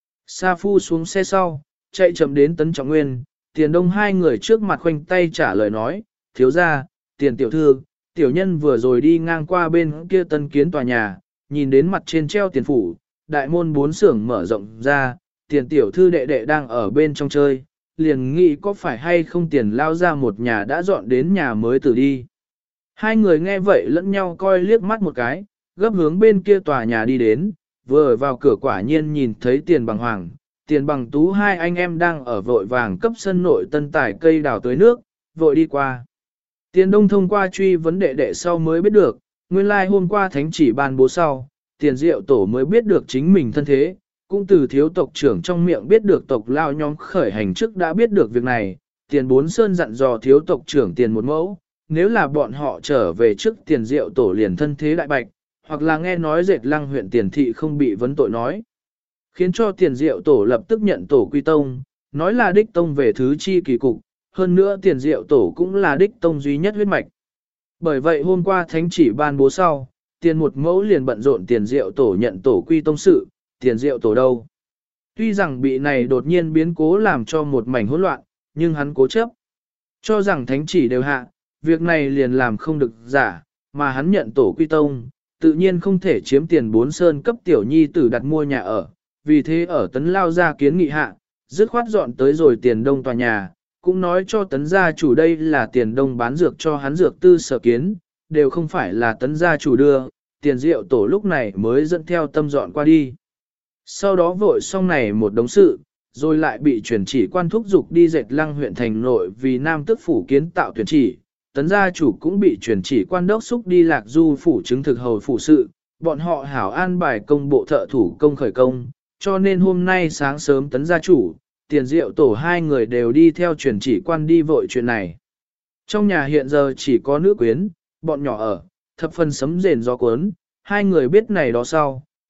Sa Phu xuống xe sau, chạy chậm đến Tấn Trọng Nguyên, Tiền Đông hai người trước mặt khoanh tay trả lời nói, thiếu ra, Tiền tiểu thư, tiểu nhân vừa rồi đi ngang qua bên kia tân kiến tòa nhà, nhìn đến mặt trên treo tiền phủ, đại môn 4 xưởng mở rộng ra, Tiền tiểu thư đệ đệ đang ở bên trong chơi, liền nghĩ có phải hay không Tiền lao ra một nhà đã dọn đến nhà mới từ đi. Hai người nghe vậy lẫn nhau coi liếc mắt một cái, gấp hướng bên kia tòa nhà đi đến, vừa ở vào cửa quả nhiên nhìn thấy Tiền Bằng Hoàng, Tiền Bằng Tú hai anh em đang ở vội vàng cấp sân nội tân tải cây đào tưới nước, vội đi qua. Tiền Đông thông qua truy vấn đệ đệ sau mới biết được, nguyên lai hôm qua thánh chỉ ban bố sau, Tiền Diệu Tổ mới biết được chính mình thân thế, cũng từ thiếu tộc trưởng trong miệng biết được tộc lao nhóm khởi hành trước đã biết được việc này, Tiền Bốn Sơn dặn dò thiếu tộc trưởng Tiền một mẫu, nếu là bọn họ trở về trước Tiền Diệu Tổ liền thân thế đại bạch, hoặc là nghe nói Dệt Lăng huyện Tiền thị không bị vấn tội nói, khiến cho Tiền Diệu Tổ lập tức nhận tổ quy tông, nói là đích tông về thứ chi kỳ cục, hơn nữa Tiền Diệu Tổ cũng là đích tông duy nhất huyết mạch. Bởi vậy hôm qua thánh chỉ ban bố sau, Tiền một mẫu liền bận rộn Tiền Diệu Tổ nhận tổ quy tông sự, Tiền Diệu Tổ đâu. Tuy rằng bị này đột nhiên biến cố làm cho một mảnh hỗn loạn, nhưng hắn cố chấp. Cho rằng thánh chỉ đều hạ, việc này liền làm không được giả, mà hắn nhận tổ quy tông, tự nhiên không thể chiếm Tiền Bốn Sơn cấp tiểu nhi tử đặt mua nhà ở. Vì thế ở Tấn lao ra kiến nghị hạ, dứt khoát dọn tới rồi Tiền Đông tòa nhà, cũng nói cho Tấn gia chủ đây là Tiền Đông bán dược cho hắn dược tư sở kiến, đều không phải là Tấn gia chủ đưa, Tiền Diệu Tổ lúc này mới dẫn theo tâm dọn qua đi. Sau đó vội xong này một đống sự, rồi lại bị chuyển chỉ quan thúc dục đi Dệt Lăng huyện thành nội vì nam tức phủ kiến tạo tuyển chỉ, Tấn gia chủ cũng bị chuyển chỉ quan đốc xúc đi Lạc Du phủ chứng thực hầu phủ sự, bọn họ hảo an bài công bộ thợ thủ công khởi công, cho nên hôm nay sáng sớm Tấn gia chủ, Tiền Diệu Tổ hai người đều đi theo chuyển chỉ quan đi vội chuyện này. Trong nhà hiện giờ chỉ có nữ quyến, bọn nhỏ ở, thập phần sấm rền gió cuốn, hai người biết này đó sau,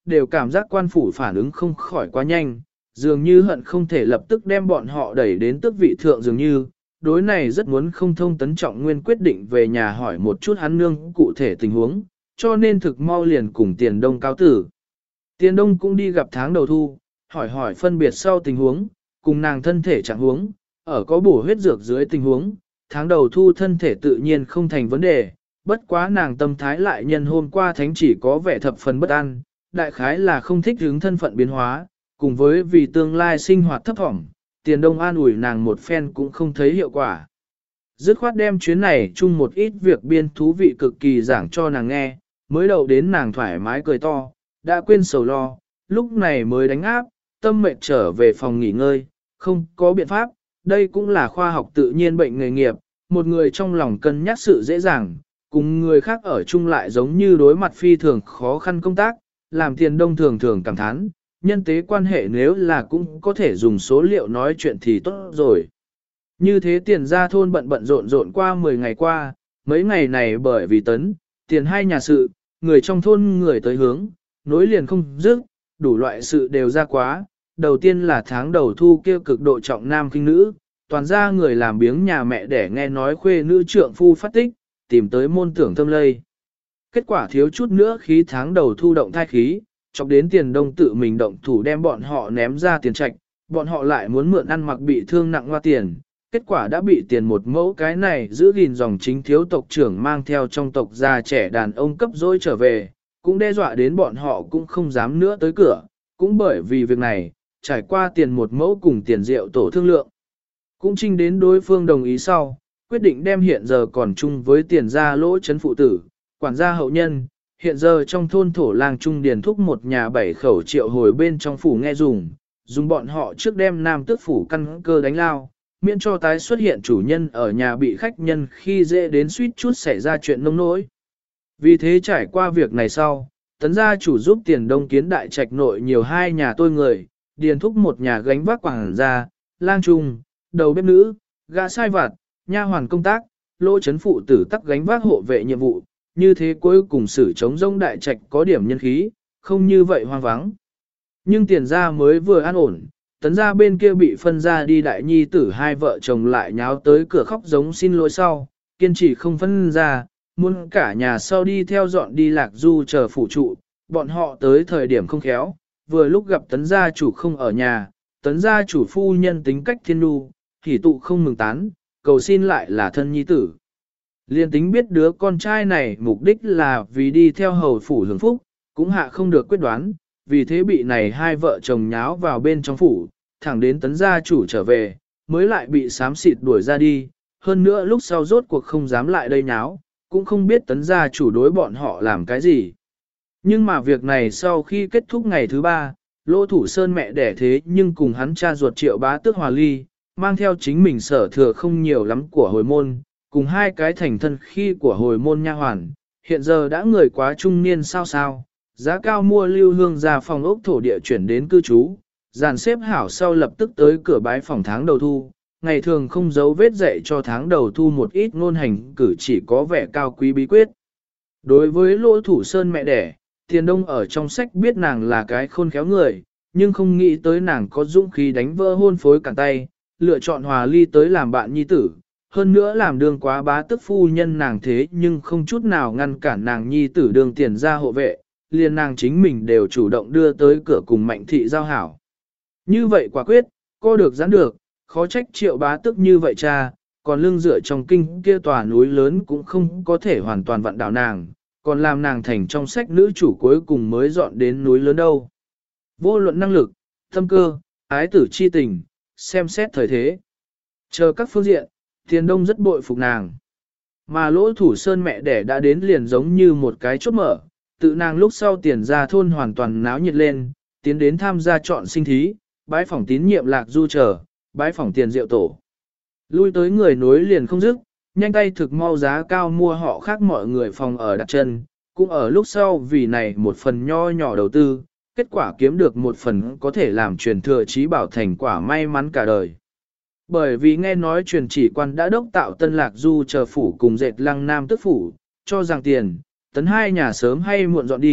đều cảm giác quan phủ phản ứng không khỏi quá nhanh, dường như hận không thể lập tức đem bọn họ đẩy đến tước vị thượng dường như. Đối này rất muốn không thông Tấn Trọng Nguyên quyết định về nhà hỏi một chút hắn nương cụ thể tình huống, cho nên thực mau liền cùng Tiền Đông cáo tử. Tiền Đông cũng đi gặp tháng đầu thu, hỏi phân biệt sau tình huống, cùng nàng thân thể trạng huống, ở có bổ huyết dược dưới tình huống, tháng đầu thu thân thể tự nhiên không thành vấn đề, bất quá nàng tâm thái lại nhân hôm qua thánh chỉ có vẻ thập phần bất an, đại khái là không thích hướng thân phận biến hóa, cùng với vì tương lai sinh hoạt thấp thỏm, Tiền Đông an ủi nàng một phen cũng không thấy hiệu quả. Dứt khoát đem chuyến này chung một ít việc biên thú vị cực kỳ giảng cho nàng nghe, mới đầu đến nàng thoải mái cười to, đã quên sầu lo, lúc này mới đánh áp, tâm mệt trở về phòng nghỉ ngơi, không có biện pháp, đây cũng là khoa học tự nhiên bệnh nghề nghiệp, một người trong lòng cân nhắc sự dễ dàng, cùng người khác ở chung lại giống như đối mặt phi thường khó khăn công tác, làm Tiền Đông thường thường cảm thán, nhân tế quan hệ nếu là cũng có thể dùng số liệu nói chuyện thì tốt rồi. Như thế Tiền ra thôn bận rộn qua 10 ngày qua, mấy ngày này bởi vì Tấn, Tiền hai nhà sự, người trong thôn người tới hướng, nối liền không dứt, đủ loại sự đều ra quá. Đầu tiên là tháng đầu thu kêu cực độ trọng nam khinh nữ, toàn ra người làm biếng nhà mẹ để nghe nói khuê nữ trượng phu phát tích, tìm tới môn tưởng thâm lây. Kết quả thiếu chút nữa khí tháng đầu thu động thai khí, chọc đến Tiền Đông tự mình động thủ đem bọn họ ném ra tiền trạch, bọn họ lại muốn mượn ăn mặc bị thương nặng hoa tiền. Kết quả đã bị Tiền một mẫu cái này giữ gìn dòng chính thiếu tộc trưởng mang theo trong tộc già trẻ đàn ông cấp dối trở về, cũng đe dọa đến bọn họ cũng không dám nữa tới cửa, cũng bởi vì việc này, trải qua Tiền một mẫu cùng Tiền Diệu tổ thương lượng. Cũng trinh đến đối phương đồng ý sau, quyết định đem hiện giờ còn chung với Tiền gia lỗ chấn phụ tử, quản gia hậu nhân, hiện giờ trong thôn thổ làng trung điền thúc một nhà 7 khẩu triệu hồi bên trong phủ nghe dùng bọn họ trước đem nam tước phủ căn cơ đánh lao, miễn cho tái xuất hiện chủ nhân ở nhà bị khách nhân khi dễ đến suýt chút xảy ra chuyện nông nỗi. Vì thế trải qua việc này sau, Tấn gia chủ giúp Tiền Đông kiến đại trạch nội nhiều hai nhà tôi người, điền thúc một nhà gánh vác quảng gia, lang trung, đầu bếp nữ, gã sai vặt, nha hoàn công tác, lỗ chấn phụ tử tắc gánh vác hộ vệ nhiệm vụ, như thế cuối cùng xử chống rông đại trạch có điểm nhân khí, không như vậy hoang vắng. Nhưng Tiền gia mới vừa an ổn, Tấn gia bên kia bị phân ra đi đại nhi tử hai vợ chồng lại nháo tới cửa khóc giống xin lỗi sau, kiên trì không phân ra, muốn cả nhà sau đi theo dọn đi Lạc Du chờ phụ trụ, bọn họ tới thời điểm không khéo, vừa lúc gặp Tấn gia chủ không ở nhà, Tấn gia chủ phu nhân tính cách thiên nu, hỉ tụ không mừng tán, cầu xin lại là thân nhi tử. Liên tính biết đứa con trai này mục đích là vì đi theo hầu phủ hưởng phúc, cũng hạ không được quyết đoán, vì thế bị này hai vợ chồng nháo vào bên trong phủ, thẳng đến Tấn gia chủ trở về, mới lại bị xám xịt đuổi ra đi, hơn nữa lúc sau rốt cuộc không dám lại đây nháo, cũng không biết Tấn gia chủ đối bọn họ làm cái gì. Nhưng mà việc này sau khi kết thúc ngày thứ 3, Lỗ Thủ Sơn mẹ đẻ thế nhưng cùng hắn cha ruột Triệu Bá Tước hòa ly, mang theo chính mình sở thừa không nhiều lắm của hồi môn, cùng hai cái thành thân khi của hồi môn nha hoàn, hiện giờ đã người quá trung niên sao, giá cao mua lưu hương ra phòng ốc thổ địa chuyển đến cư trú, dàn xếp hảo sau lập tức tới cửa bái phòng tháng đầu thu, ngày thường không giấu vết dạy cho tháng đầu thu một ít ngôn hành cử chỉ có vẻ cao quý bí quyết. Đối với Lỗ Thủ Sơn mẹ đẻ, Tiền Đông ở trong sách biết nàng là cái khôn khéo người, nhưng không nghĩ tới nàng có dũng khí đánh vỡ hôn phối cản tay, lựa chọn hòa ly tới làm bạn nhi tử. Hơn nữa làm đường quá bá tức phu nhân nàng thế nhưng không chút nào ngăn cản nàng nhi tử đường Tiền ra hộ vệ, liền nàng chính mình đều chủ động đưa tới cửa cùng Mạnh thị giao hảo. Như vậy quả quyết, co được giãn được, khó trách Triệu Bá Tước như vậy cha, còn lưng dựa trong kinh kia tòa núi lớn cũng không có thể hoàn toàn vặn đảo nàng, còn làm nàng thành trong sách nữ chủ cuối cùng mới dọn đến núi lớn đâu. Vô luận năng lực, tâm cơ, ái tử chi tình, xem xét thời thế. Chờ các phương diện, Tiền Đông rất bội phục nàng. Mà Lỗ Thủ Sơn mẹ đẻ đã đến liền giống như một cái chốt mở, tự nàng lúc sau Tiền ra thôn hoàn toàn náo nhiệt lên, tiến đến tham gia chọn sinh thí, bái phỏng tín nhiệm Lạc Du chờ, bái phỏng Tiền Diệu tổ. Lui tới người nối liền không dứt, nhanh tay thực mau giá cao mua họ khác mọi người phòng ở đặt chân, cũng ở lúc sau vì này một phần nho nhỏ đầu tư, kết quả kiếm được một phần có thể làm truyền thừa trí bảo thành quả may mắn cả đời. Bởi vì nghe nói truyền chỉ quan đã đốc tạo Tân Lạc Du chờ phủ cùng dệt Lăng Nam tức phủ, cho rằng Tiền, Tấn hai nhà sớm hay muộn dọn đi,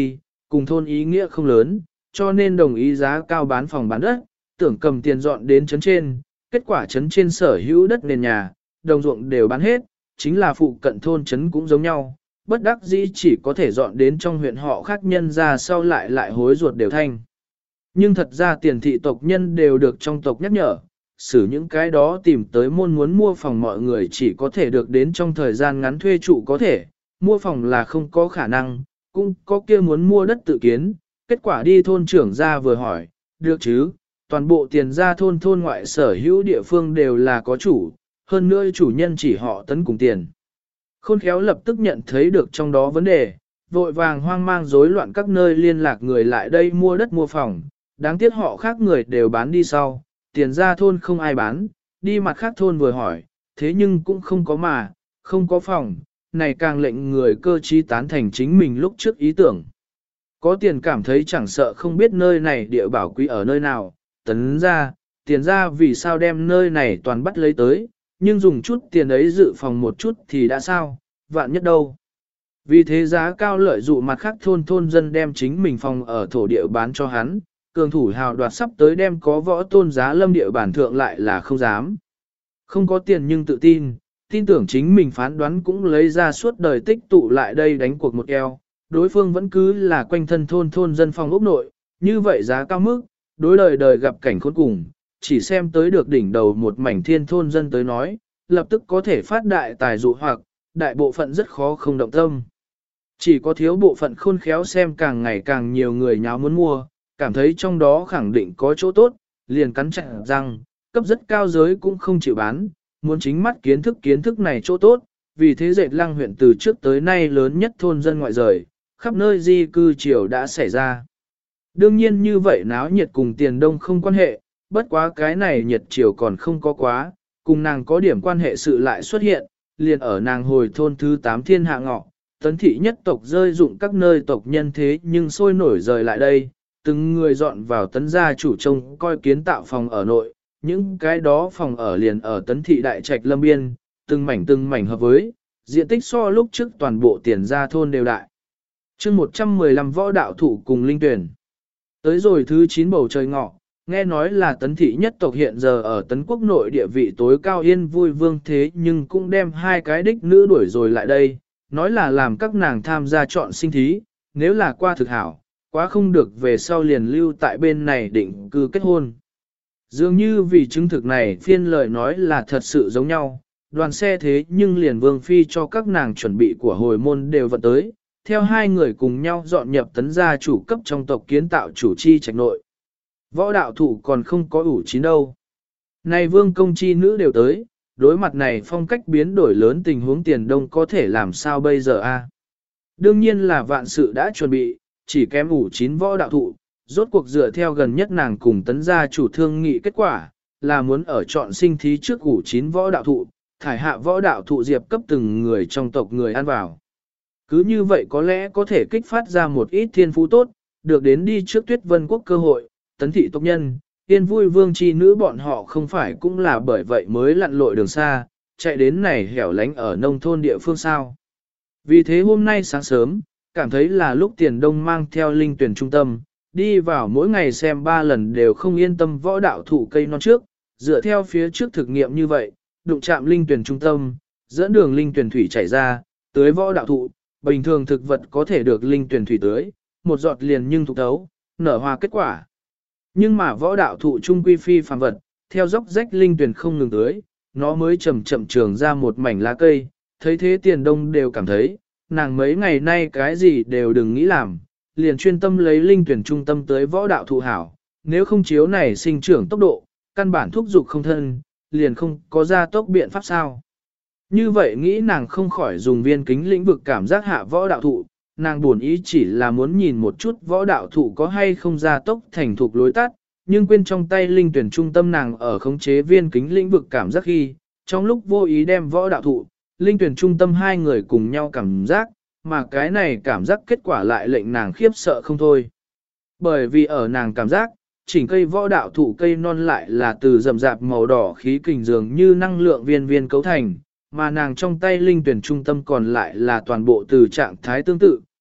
cùng thôn ý nghĩa không lớn, cho nên đồng ý giá cao bán phòng bán đất, tưởng cầm tiền dọn đến trấn trên, kết quả trấn trên sở hữu đất nền nhà, đồng ruộng đều bán hết, chính là phụ cận thôn trấn cũng giống nhau, bất đắc dĩ chỉ có thể dọn đến trong huyện họ khác nhân ra sau lại hối ruột đều thanh. Nhưng thật ra tiền thị tộc nhân đều được trong tộc nhắc nhở, xử những cái đó tìm tới môn muốn mua phòng mọi người chỉ có thể được đến trong thời gian ngắn thuê trụ có thể, mua phòng là không có khả năng, cũng có kia muốn mua đất tự kiến, kết quả đi thôn trưởng ra vừa hỏi, được chứ, toàn bộ tiền ra thôn ngoại sở hữu địa phương đều là có chủ, hơn nữa chủ nhân chỉ họ Tấn cùng tiền. Khôn khéo lập tức nhận thấy được trong đó vấn đề, vội vàng hoang mang rối loạn các nơi liên lạc người lại đây mua đất mua phòng, đáng tiếc họ khác người đều bán đi sau, tiền ra thôn không ai bán, đi mặt khác thôn vừa hỏi, thế nhưng cũng không có mà, không có phòng, này càng lệnh người cơ trí tán thành chính mình lúc trước ý tưởng. Có tiền cảm thấy chẳng sợ không biết nơi này địa bảo quý ở nơi nào, Tấn ra, tiền ra vì sao đem nơi này toàn bắt lấy tới, nhưng dùng chút tiền ấy dự phòng một chút thì đã sao, vạn nhất đâu. Vì thế giá cao lợi dụ mặt khác thôn dân đem chính mình phòng ở thổ địa bán cho hắn, cường thủ hào đoạt sắp tới đem có võ tôn giá lâm địa bản thượng lại là không dám. Không có tiền nhưng tự tin, tin tưởng chính mình phán đoán cũng lấy ra suốt đời tích tụ lại đây đánh cuộc một eo, đối phương vẫn cứ là quanh thân thôn dân phòng ốc nội, như vậy giá cao mức, đối đời gặp cảnh khốn cùng, chỉ xem tới được đỉnh đầu một mảnh thiên thôn dân tới nói, lập tức có thể phát đại tài dụ hoặc, đại bộ phận rất khó không động tâm. Chỉ có thiếu bộ phận khôn khéo xem càng ngày càng nhiều người nháo muốn mua, cảm thấy trong đó khẳng định có chỗ tốt, liền cắn chặt răng, cấp rất cao giới cũng không chịu bán, muốn chính mắt kiến thức này chỗ tốt, vì thế dệt Lăng huyện từ trước tới nay lớn nhất thôn dân ngoại rời, khắp nơi di cư triều đã xảy ra. Đương nhiên như vậy náo nhiệt cùng tiền đông không quan hệ, bất quá cái này nhiệt triều còn không có quá, cùng nàng có điểm quan hệ sự lại xuất hiện, liền ở nàng hồi thôn thứ 8 thiên hạ ngọ, Tấn thị nhất tộc rơi dụng các nơi tộc nhân thế nhưng sôi nổi rời lại đây, từng người dọn vào Tấn gia chủ trông coi kiến tạo phòng ở nội, những cái đó phòng ở liền ở Tấn thị đại trạch lâm biên, từng mảnh hợp với, diện tích so lúc trước toàn bộ tiền gia thôn đều đại. Chương 115 võ đạo thủ cùng linh tuyển. Tới rồi thứ 9 bầu trời ngọ, nghe nói là Tấn thị nhất tộc hiện giờ ở Tấn quốc nội địa vị tối cao Yên Vui Vương thế nhưng cũng đem hai cái đích nữ đuổi rồi lại đây, nói là làm các nàng tham gia chọn sinh thí, nếu là qua thực hảo, quá không được về sau liền lưu tại bên này định cư kết hôn. Dường như vì chứng thực này phiên lời nói là thật sự giống nhau, đoàn xe thế nhưng liền Vương Phi cho các nàng chuẩn bị của hồi môn đều vận tới, theo hai người cùng nhau dọn nhập Tấn gia chủ cấp trong tộc kiến tạo chủ chi trạch nội. Võ đạo thủ còn không có ủ chín đâu. Này vương công chi nữ đều tới, đối mặt này phong cách biến đổi lớn tình huống tiền đông có thể làm sao bây giờ a? Đương nhiên là vạn sự đã chuẩn bị, chỉ kém ủ chín võ đạo thụ, rốt cuộc dựa theo gần nhất nàng cùng Tấn gia chủ thương nghị kết quả, là muốn ở chọn sinh thí trước ủ chín võ đạo thụ, thải hạ võ đạo thụ diệp cấp từng người trong tộc người ăn vào. Cứ như vậy có lẽ có thể kích phát ra một ít thiên phú tốt, được đến đi trước Tuyết Vân Quốc cơ hội, Tấn thị tộc nhân, Yên Vui Vương chi nữ bọn họ không phải cũng là bởi vậy mới lặn lội đường xa, chạy đến này hẻo lánh ở nông thôn địa phương sao. Vì thế hôm nay sáng sớm, cảm thấy là lúc tiền đông mang theo linh tuyển trung tâm, đi vào mỗi ngày xem 3 lần đều không yên tâm võ đạo thụ cây non trước, dựa theo phía trước thực nghiệm như vậy, đụng chạm linh tuyển trung tâm, dẫn đường linh tuyển thủy chảy ra, tới võ đạo thụ, bình thường thực vật có thể được linh tuyển thủy tưới, một giọt liền nhưng thục thấu, nở hoa kết quả. Nhưng mà võ đạo thụ trung quy phi phàm vật, theo dốc rách linh tuyển không ngừng tưới, nó mới chậm chậm trường ra một mảnh lá cây, thấy thế tiền đông đều cảm thấy, nàng mấy ngày nay cái gì đều đừng nghĩ làm, liền chuyên tâm lấy linh tuyển trung tâm tới võ đạo thụ hảo, nếu không chiếu này sinh trưởng tốc độ, căn bản thúc dục không thân, liền không có ra tốc biện pháp sao. Như vậy nghĩ nàng không khỏi dùng viên kính lĩnh vực cảm giác hạ võ đạo thụ, nàng buồn ý chỉ là muốn nhìn một chút võ đạo thụ có hay không ra tốc thành thục lối tắt, nhưng quên trong tay linh tuyển trung tâm nàng ở khống chế viên kính lĩnh vực cảm giác khi, trong lúc vô ý đem võ đạo thụ, linh tuyển trung tâm hai người cùng nhau cảm giác, mà cái này cảm giác kết quả lại lệnh nàng khiếp sợ không thôi. Bởi vì ở nàng cảm giác, chỉnh cây võ đạo thụ cây non lại là từ rậm rạp màu đỏ khí kình dường như năng lượng viên viên cấu thành, mà nàng trong tay linh tuyển trung tâm còn lại là toàn bộ từ trạng thái tương tự,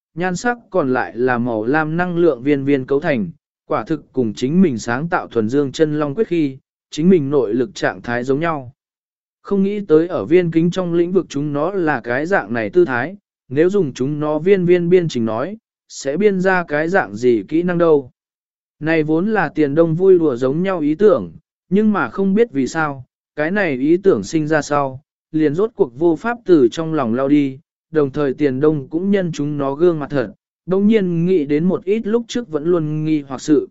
nhan sắc còn lại là màu lam năng lượng viên viên cấu thành, quả thực cùng chính mình sáng tạo thuần dương chân long quyết khi, chính mình nội lực trạng thái giống nhau. Không nghĩ tới ở viên kính trong lĩnh vực chúng nó là cái dạng này tư thái, nếu dùng chúng nó viên viên biên trình nói, sẽ biên ra cái dạng gì kỹ năng đâu. Này vốn là Tiền Đông vui đùa giống nhau ý tưởng, nhưng mà không biết vì sao, cái này ý tưởng sinh ra sau, liền rốt cuộc vô pháp từ trong lòng lao đi, đồng thời Tiền Đông cũng nhân chúng nó gương mặt thật, đồng nhiên nghĩ đến một ít lúc trước vẫn luôn nghi hoặc sự.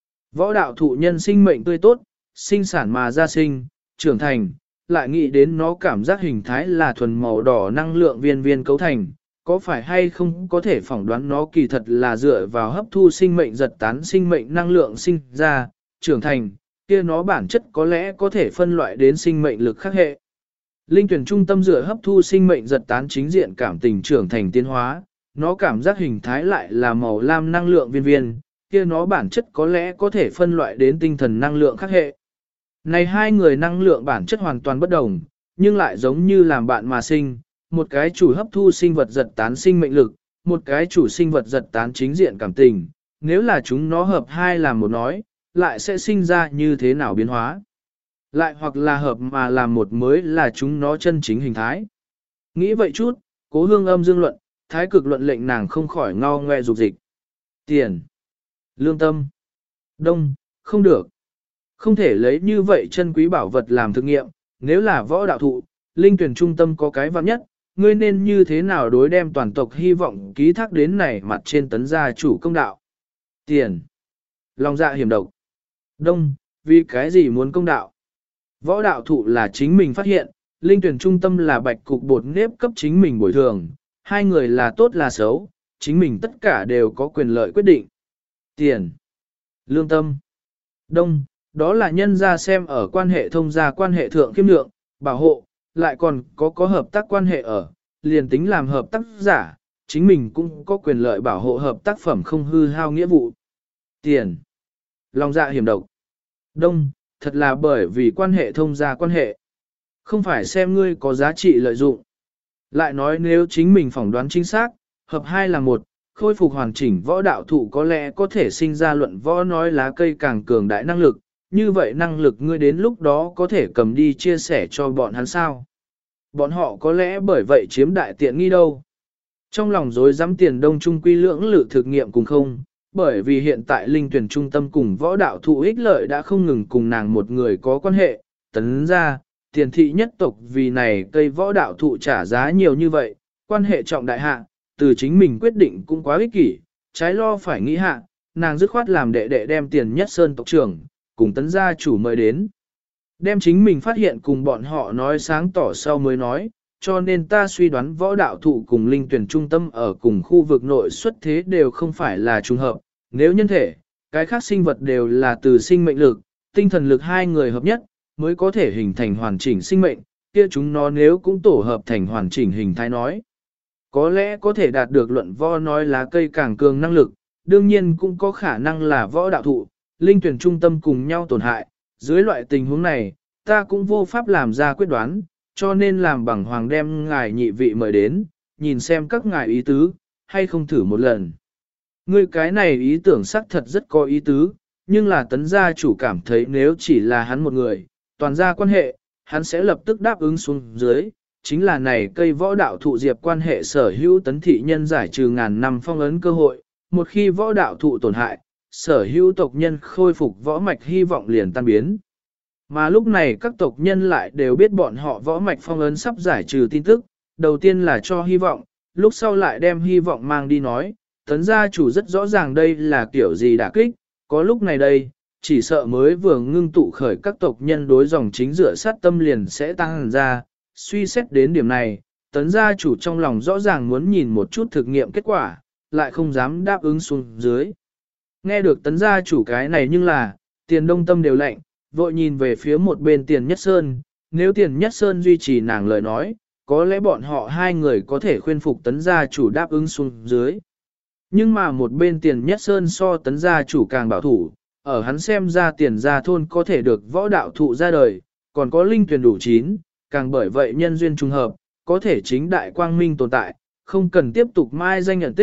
Võ đạo thụ nhân sinh mệnh tươi tốt, sinh sản mà ra sinh, trưởng thành, lại nghĩ đến nó cảm giác hình thái là thuần màu đỏ năng lượng viên viên cấu thành, có phải hay không có thể phỏng đoán nó kỳ thật là dựa vào hấp thu sinh mệnh giật tán sinh mệnh năng lượng sinh ra, trưởng thành, kia nó bản chất có lẽ có thể phân loại đến sinh mệnh lực khác hệ. Linh tuyển trung tâm dựa hấp thu sinh mệnh giật tán chính diện cảm tình trưởng thành tiến hóa, nó cảm giác hình thái lại là màu lam năng lượng viên viên, kia nó bản chất có lẽ có thể phân loại đến tinh thần năng lượng khác hệ. Này hai người năng lượng bản chất hoàn toàn bất đồng, nhưng lại giống như làm bạn mà sinh, một cái chủ hấp thu sinh vật giật tán sinh mệnh lực, một cái chủ sinh vật giật tán chính diện cảm tình, nếu là chúng nó hợp hai làm một nói, lại sẽ sinh ra như thế nào biến hóa. Lại hoặc là hợp mà làm một mới là chúng nó chân chính hình thái. Nghĩ vậy chút, Cố Hương âm dương luận, thái cực luận lệnh nàng không khỏi ngao ngoe dục dịch. Tiền, lương tâm, đông, không được. Không thể lấy như vậy chân quý bảo vật làm thực nghiệm, nếu là võ đạo thụ, linh tuyển trung tâm có cái vạn nhất, ngươi nên như thế nào đối đem toàn tộc hy vọng ký thác đến này mặt trên tấn gia chủ công đạo. Tiền, lòng dạ hiểm độc, đông, vì cái gì muốn công đạo. Võ đạo thụ là chính mình phát hiện, linh tuyển trung tâm là bạch cục bột nếp cấp chính mình bồi thường, hai người là tốt là xấu, chính mình tất cả đều có quyền lợi quyết định. Tiền, lương tâm, đông, đó là nhân ra xem ở quan hệ thông gia quan hệ thượng khiêm lượng, bảo hộ, lại còn có hợp tác quan hệ ở, liền tính làm hợp tác giả, chính mình cũng có quyền lợi bảo hộ hợp tác phẩm không hư hao nghĩa vụ. Tiền, lòng dạ hiểm độc, đông, thật là bởi vì quan hệ thông gia quan hệ, không phải xem ngươi có giá trị lợi dụng. Lại nói nếu chính mình phỏng đoán chính xác, hợp hai là một, khôi phục hoàn chỉnh võ đạo thụ có lẽ có thể sinh ra luận võ nói lá cây càng cường đại năng lực, như vậy năng lực ngươi đến lúc đó có thể cầm đi chia sẻ cho bọn hắn sao. Bọn họ có lẽ bởi vậy chiếm đại tiện nghi đâu. Trong lòng dối dám Tiền Đông trung quy lưỡng lự thực nghiệm cùng không, bởi vì hiện tại linh tuyển trung tâm cùng võ đạo thụ ích lợi đã không ngừng cùng nàng một người có quan hệ, tấn ra, Tiền thị nhất tộc vì này cây võ đạo thụ trả giá nhiều như vậy, quan hệ trọng đại hạ, từ chính mình quyết định cũng quá ích kỷ, trái lo phải nghĩ hạ, nàng dứt khoát làm đệ đệ đem Tiền Nhất Sơn tộc trưởng, cùng tấn gia chủ mời đến. Đem chính mình phát hiện cùng bọn họ nói sáng tỏ sau mới nói, cho nên ta suy đoán võ đạo thụ cùng linh tuyển trung tâm ở cùng khu vực nội xuất thế đều không phải là trùng hợp, nếu nhân thể, cái khác sinh vật đều là từ sinh mệnh lực, tinh thần lực hai người hợp nhất, mới có thể hình thành hoàn chỉnh sinh mệnh, kia chúng nó nếu cũng tổ hợp thành hoàn chỉnh hình thái nói. Có lẽ có thể đạt được luận võ nói lá cây càng cường năng lực, đương nhiên cũng có khả năng là võ đạo thụ, linh tuyển trung tâm cùng nhau tổn hại, dưới loại tình huống này, ta cũng vô pháp làm ra quyết đoán, cho nên làm bằng hoàng đem ngài nhị vị mời đến, nhìn xem các ngài ý tứ, hay không thử một lần. Ngươi cái này ý tưởng xác thật rất có ý tứ, nhưng là tấn gia chủ cảm thấy nếu chỉ là hắn một người, toàn gia quan hệ, hắn sẽ lập tức đáp ứng xuống dưới, chính là này cây võ đạo thụ diệp quan hệ sở hữu tấn thị nhân giải trừ ngàn năm phong ấn cơ hội, một khi võ đạo thụ tổn hại, sở hữu tộc nhân khôi phục võ mạch hy vọng liền tan biến. Mà lúc này các tộc nhân lại đều biết bọn họ võ mạch phong ấn sắp giải trừ tin tức, đầu tiên là cho hy vọng, lúc sau lại đem hy vọng mang đi nói, tấn gia chủ rất rõ ràng đây là kiểu gì đả kích, có lúc này đây, chỉ sợ mới vừa ngưng tụ khởi các tộc nhân đối dòng chính rửa sát tâm liền sẽ tăng ra, suy xét đến điểm này, tấn gia chủ trong lòng rõ ràng muốn nhìn một chút thực nghiệm kết quả, lại không dám đáp ứng xuống dưới. Nghe được tấn gia chủ cái này nhưng là, Tiền Đông tâm đều lạnh, vội nhìn về phía một bên Tiền Nhất Sơn, nếu Tiền Nhất Sơn duy trì nàng lời nói, có lẽ bọn họ hai người có thể khuyên phục tấn gia chủ đáp ứng xuống dưới. Nhưng mà một bên Tiền Nhất Sơn so tấn gia chủ càng bảo thủ, ở hắn xem ra Tiền gia thôn có thể được võ đạo thụ ra đời, còn có linh tuyển đủ chín, càng bởi vậy nhân duyên trùng hợp, có thể chính đại quang minh tồn tại, không cần tiếp tục mai danh nhận tích,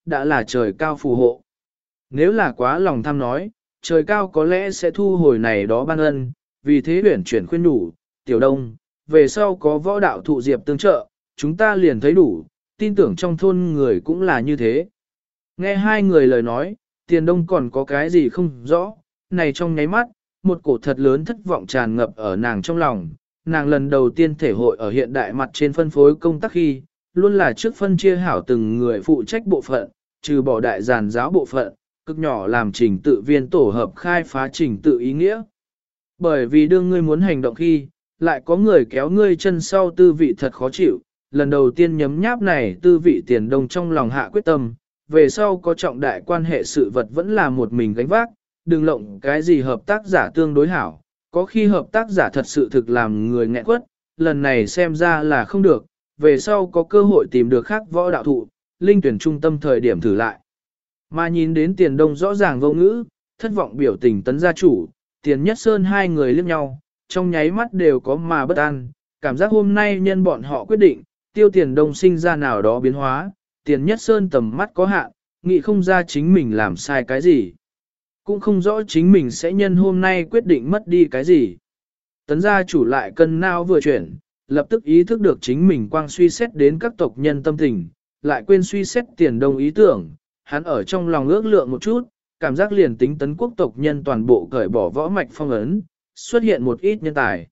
đã là trời cao phù hộ. Nếu là quá lòng tham nói, trời cao có lẽ sẽ thu hồi này đó ban ân, vì thế huyển chuyển khuyên đủ, tiểu đông, về sau có võ đạo thụ diệp tương trợ, chúng ta liền thấy đủ, tin tưởng trong thôn người cũng là như thế. Nghe hai người lời nói, tiền đông còn có cái gì không rõ, này trong nháy mắt, một cổ thật lớn thất vọng tràn ngập ở nàng trong lòng, nàng lần đầu tiên thể hội ở hiện đại mặt trên phân phối công tác khi, luôn là trước phân chia hảo từng người phụ trách bộ phận, trừ bỏ đại giàn giáo bộ phận, cực nhỏ làm trình tự viên tổ hợp khai phá trình tự ý nghĩa. Bởi vì đương ngươi muốn hành động khi, lại có người kéo ngươi chân sau tư vị thật khó chịu, lần đầu tiên nhấm nháp này tư vị tiền đông trong lòng hạ quyết tâm, về sau có trọng đại quan hệ sự vật vẫn là một mình gánh vác, đừng lộng cái gì hợp tác giả tương đối hảo, có khi hợp tác giả thật sự thực làm người nghẹn quất, lần này xem ra là không được, về sau có cơ hội tìm được khác võ đạo thụ, linh tuyển trung tâm thời điểm thử lại. Mà nhìn đến tiền đông rõ ràng vô ngữ, thất vọng biểu tình tấn gia chủ, tiền nhất sơn hai người liếc nhau, trong nháy mắt đều có mà bất an, cảm giác hôm nay nhân bọn họ quyết định, tiêu tiền đông sinh ra nào đó biến hóa, tiền nhất sơn tầm mắt có hạn, nghĩ không ra chính mình làm sai cái gì. Cũng không rõ chính mình sẽ nhân hôm nay quyết định mất đi cái gì. Tấn gia chủ lại cân não vừa chuyển, lập tức ý thức được chính mình quang suy xét đến các tộc nhân tâm tình, lại quên suy xét tiền đông ý tưởng, hắn ở trong lòng ước lượng một chút, cảm giác liền tính tấn quốc tộc nhân toàn bộ cởi bỏ võ mạch phong ấn, xuất hiện một ít nhân tài.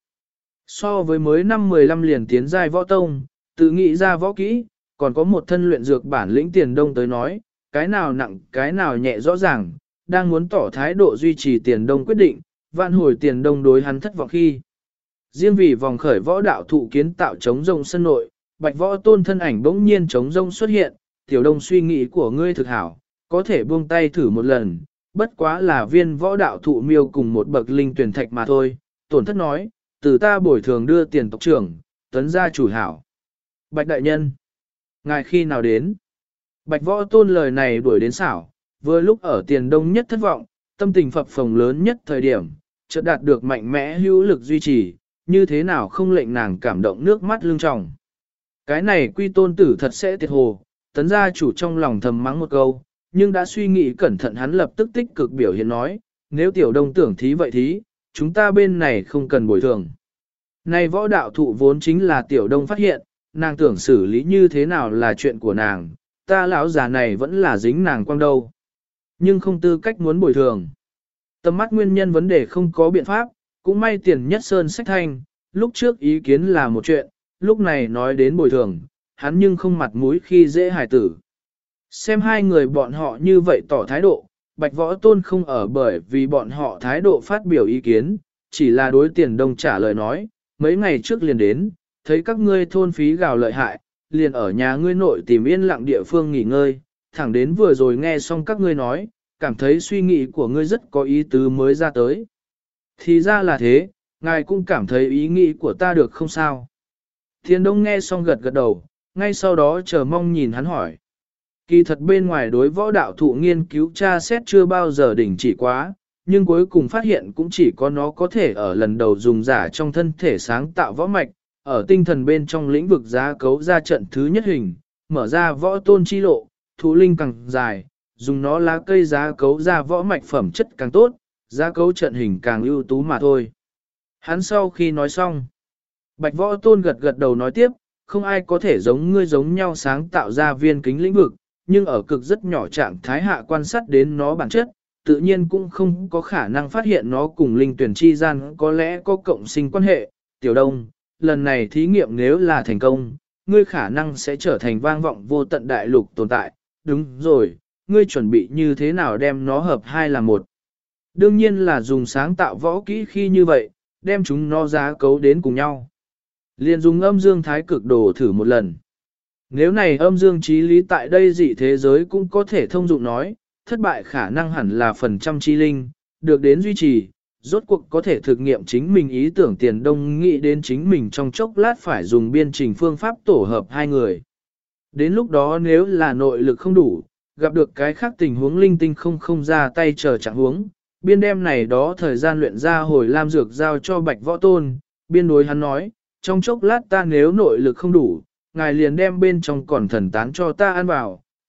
So với mới năm 15 liền tiến giai võ tông, tự nghĩ ra võ kỹ, còn có một thân luyện dược bản lĩnh tiền đông tới nói, cái nào nặng cái nào nhẹ rõ ràng, đang muốn tỏ thái độ duy trì tiền đông quyết định, vạn hồi tiền đông đối hắn thất vọng khi. Riêng vì vòng khởi võ đạo thụ kiến tạo chống rông sân nội, bạch võ tôn thân ảnh bỗng nhiên chống rông xuất hiện, tiểu đông suy nghĩ của ngươi thực hảo, có thể buông tay thử một lần, bất quá là viên võ đạo thụ miêu cùng một bậc linh tuyển thạch mà thôi, tổn thất nói, từ ta bồi thường đưa tiền tộc trưởng, tấn gia chủ hảo. Bạch đại nhân, ngài khi nào đến? Bạch võ tôn lời này đuổi đến xảo, vừa lúc ở tiền đông nhất thất vọng, tâm tình phập phồng lớn nhất thời điểm, chợt đạt được mạnh mẽ hữu lực duy trì, như thế nào không lệnh nàng cảm động nước mắt lưng tròng. Cái này quy tôn tử thật sẽ tiệt hồ, tấn gia chủ trong lòng thầm mắng một câu, nhưng đã suy nghĩ cẩn thận hắn lập tức tích cực biểu hiện nói, nếu tiểu đông tưởng thí vậy thí, chúng ta bên này không cần bồi thường. Này võ đạo thụ vốn chính là tiểu đông phát hiện, nàng tưởng xử lý như thế nào là chuyện của nàng, ta lão già này vẫn là dính nàng quang đâu. Nhưng không tư cách muốn bồi thường. Tầm mắt nguyên nhân vấn đề không có biện pháp, cũng may tiền nhất sơn sách thanh, lúc trước ý kiến là một chuyện, lúc này nói đến bồi thường, hắn nhưng không mặt mũi khi dễ hài tử. Xem hai người bọn họ như vậy tỏ thái độ, Bạch Võ Tôn không ở bởi vì bọn họ thái độ phát biểu ý kiến, chỉ là đối tiền đông trả lời nói, mấy ngày trước liền đến, thấy các ngươi thôn phí gào lợi hại, liền ở nhà ngươi nội tìm yên lặng địa phương nghỉ ngơi, thẳng đến vừa rồi nghe xong các ngươi nói, cảm thấy suy nghĩ của ngươi rất có ý tứ mới ra tới. Thì ra là thế, ngài cũng cảm thấy ý nghĩ của ta được không sao? Tiền đông nghe xong gật gật đầu, ngay sau đó chờ mong nhìn hắn hỏi. Kỳ thật bên ngoài đối võ đạo thụ nghiên cứu tra xét chưa bao giờ đỉnh chỉ quá, nhưng cuối cùng phát hiện cũng chỉ có nó có thể ở lần đầu dùng giả trong thân thể sáng tạo võ mạch, ở tinh thần bên trong lĩnh vực giá cấu ra trận thứ nhất hình, mở ra võ tôn chi lộ, thụ linh càng dài, dùng nó lá cây giá cấu ra võ mạch phẩm chất càng tốt, giá cấu trận hình càng ưu tú mà thôi. Hắn sau khi nói xong, Bạch Võ Tôn gật gật đầu nói tiếp, không ai có thể giống ngươi giống nhau sáng tạo ra viên kính lĩnh vực, nhưng ở cực rất nhỏ trạng thái hạ quan sát đến nó bản chất, tự nhiên cũng không có khả năng phát hiện nó cùng linh tuyển chi gian có lẽ có cộng sinh quan hệ. Tiểu Đông, lần này thí nghiệm nếu là thành công, ngươi khả năng sẽ trở thành vang vọng vô tận đại lục tồn tại. Đúng rồi, ngươi chuẩn bị như thế nào đem nó hợp hai là một? Đương nhiên là dùng sáng tạo võ kỹ khi như vậy, đem chúng nó giá cấu đến cùng nhau. Liền dùng âm dương thái cực đồ thử một lần. Nếu này âm dương trí lý tại đây dị thế giới cũng có thể thông dụng nói, thất bại khả năng hẳn là phần trăm chi linh, được đến duy trì, rốt cuộc có thể thực nghiệm chính mình ý tưởng tiền đông nghĩ đến chính mình trong chốc lát phải dùng biên trình phương pháp tổ hợp hai người. Đến lúc đó nếu là nội lực không đủ, gặp được cái khác tình huống linh tinh không ra tay chờ chẳng huống, biên đem này đó thời gian luyện ra hồi lam dược giao cho Bạch Võ Tôn, biên đối hắn nói, trong chốc lát ta nếu nội lực không đủ, ngài liền đem bên trong còn thần tán cho ta ăn vào,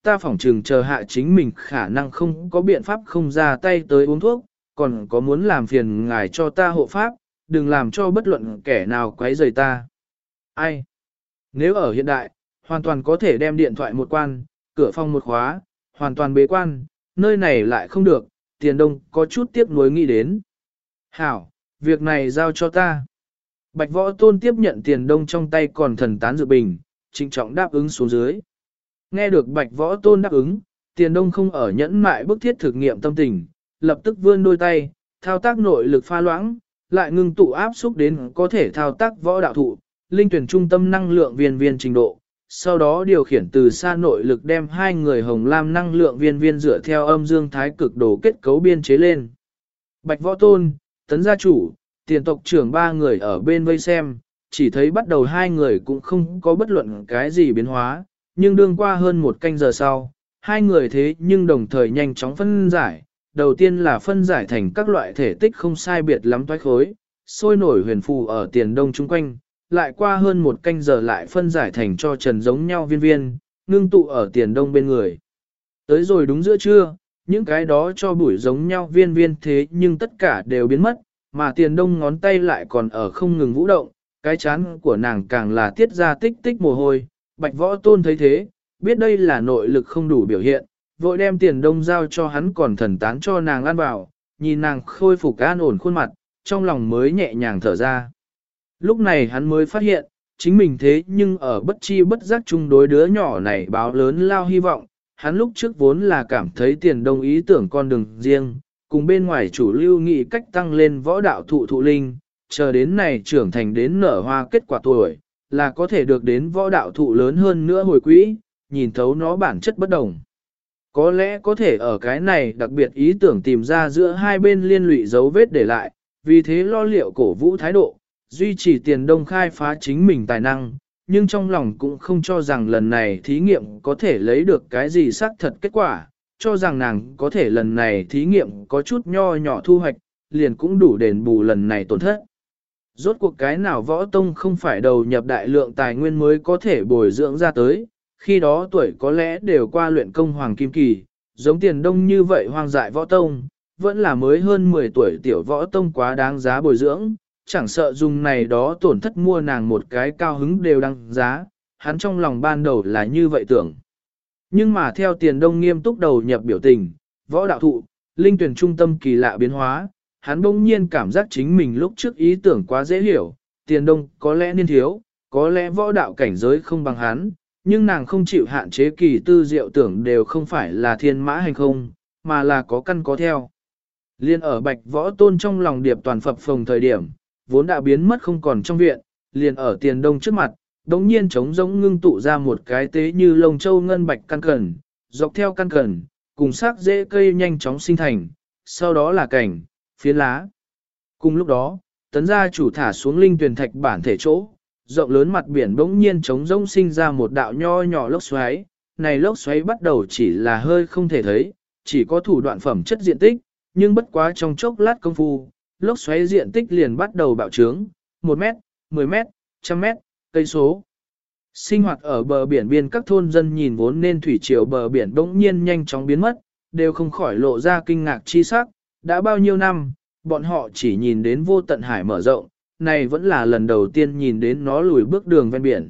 ta phỏng chừng chờ hạ chính mình khả năng không có biện pháp không ra tay tới uống thuốc, còn có muốn làm phiền ngài cho ta hộ pháp, đừng làm cho bất luận kẻ nào quấy rầy ta. Ai? Nếu ở hiện đại, hoàn toàn có thể đem điện thoại một quan, cửa phòng một khóa, hoàn toàn bế quan, nơi này lại không được, Tiền Đông có chút tiếc nuối nghĩ đến. Hảo, việc này giao cho ta. Bạch Võ Tôn tiếp nhận Tiền Đông trong tay còn thần tán dược bình, trịnh trọng đáp ứng xuống dưới. Nghe được Bạch Võ Tôn đáp ứng, Tiền Đông không ở nhẫn mại bức thiết thực nghiệm tâm tình, lập tức vươn đôi tay, thao tác nội lực pha loãng, lại ngưng tụ áp xúc đến có thể thao tác võ đạo thụ, linh tuyển trung tâm năng lượng viên viên trình độ, sau đó điều khiển từ xa nội lực đem hai người hồng lam năng lượng viên viên dựa theo âm dương thái cực đồ kết cấu biên chế lên. Bạch Võ Tôn, Tấn gia chủ, Tiền tộc trưởng ba người ở bên vây xem, chỉ thấy bắt đầu hai người cũng không có bất luận cái gì biến hóa, nhưng đương qua hơn một canh giờ sau, hai người thế nhưng đồng thời nhanh chóng phân giải. Đầu tiên là phân giải thành các loại thể tích không sai biệt lắm toái khối, sôi nổi huyền phù ở Tiền Đông chung quanh, lại qua hơn một canh giờ lại phân giải thành cho trần giống nhau viên viên, ngưng tụ ở Tiền Đông bên người. Tới rồi đúng giữa trưa, những cái đó cho bụi giống nhau viên viên thế nhưng tất cả đều biến mất, mà Tiền Đông ngón tay lại còn ở không ngừng vũ động, cái chán của nàng càng là tiết ra tích tích mồ hôi. Bạch Võ Tôn thấy thế, biết đây là nội lực không đủ biểu hiện, vội đem Tiền Đông giao cho hắn còn thần tán cho nàng ăn vào, nhìn nàng khôi phục an ổn khuôn mặt, trong lòng mới nhẹ nhàng thở ra. Lúc này hắn mới phát hiện, chính mình thế nhưng ở bất chi bất giác chung đối đứa nhỏ này báo lớn lao hy vọng, hắn lúc trước vốn là cảm thấy Tiền Đông ý tưởng con đường riêng, cùng bên ngoài chủ lưu nghị cách tăng lên võ đạo thụ thụ linh, chờ đến này trưởng thành đến nở hoa kết quả tuổi, là có thể được đến võ đạo thụ lớn hơn nữa hồi quỹ, nhìn thấu nó bản chất bất đồng. Có lẽ có thể ở cái này đặc biệt ý tưởng tìm ra giữa hai bên liên lụy dấu vết để lại, vì thế lo liệu cổ vũ thái độ, duy trì Tiền Đông khai phá chính mình tài năng, nhưng trong lòng cũng không cho rằng lần này thí nghiệm có thể lấy được cái gì xác thật kết quả, cho rằng nàng có thể lần này thí nghiệm có chút nho nhỏ thu hoạch, liền cũng đủ đền bù lần này tổn thất. Rốt cuộc cái nào võ tông không phải đầu nhập đại lượng tài nguyên mới có thể bồi dưỡng ra tới, khi đó tuổi có lẽ đều qua luyện công hoàng kim kỳ, giống Tiền Đông như vậy hoang dại võ tông, vẫn là mới hơn 10 tuổi tiểu võ tông quá đáng giá bồi dưỡng, chẳng sợ dùng này đó tổn thất mua nàng một cái cao hứng đều đăng giá, hắn trong lòng ban đầu là như vậy tưởng. Nhưng mà theo Tiền Đông nghiêm túc đầu nhập biểu tình, võ đạo thụ, linh tuyển trung tâm kỳ lạ biến hóa, hắn bỗng nhiên cảm giác chính mình lúc trước ý tưởng quá dễ hiểu, Tiền Đông có lẽ niên thiếu, có lẽ võ đạo cảnh giới không bằng hắn, nhưng nàng không chịu hạn chế kỳ tư diệu tưởng đều không phải là thiên mã hành không, mà là có căn có theo. Liên ở Bạch Võ Tôn trong lòng điệp toàn phập phồng thời điểm, vốn đã biến mất không còn trong viện, liền ở Tiền Đông trước mặt, đống nhiên trống rỗng ngưng tụ ra một cái tế như lông châu ngân bạch căn cần, dọc theo căn cần, cùng sắc rễ cây nhanh chóng sinh thành, sau đó là cảnh, phiến lá. Cùng lúc đó, Tấn gia chủ thả xuống linh tuyển thạch bản thể chỗ, rộng lớn mặt biển bỗng nhiên trống rỗng sinh ra một đạo nho nhỏ lốc xoáy, này lốc xoáy bắt đầu chỉ là hơi không thể thấy, chỉ có thủ đoạn phẩm chất diện tích, nhưng bất quá trong chốc lát công phu, lốc xoáy diện tích liền bắt đầu bạo trướng, 1 mét, 10 mét, 100 mét, cây số. Sinh hoạt ở bờ biển biên các thôn dân nhìn vốn nên thủy triều bờ biển bỗng nhiên nhanh chóng biến mất, đều không khỏi lộ ra kinh ngạc chi sắc, đã bao nhiêu năm, bọn họ chỉ nhìn đến vô tận hải mở rộng, này vẫn là lần đầu tiên nhìn đến nó lùi bước đường ven biển.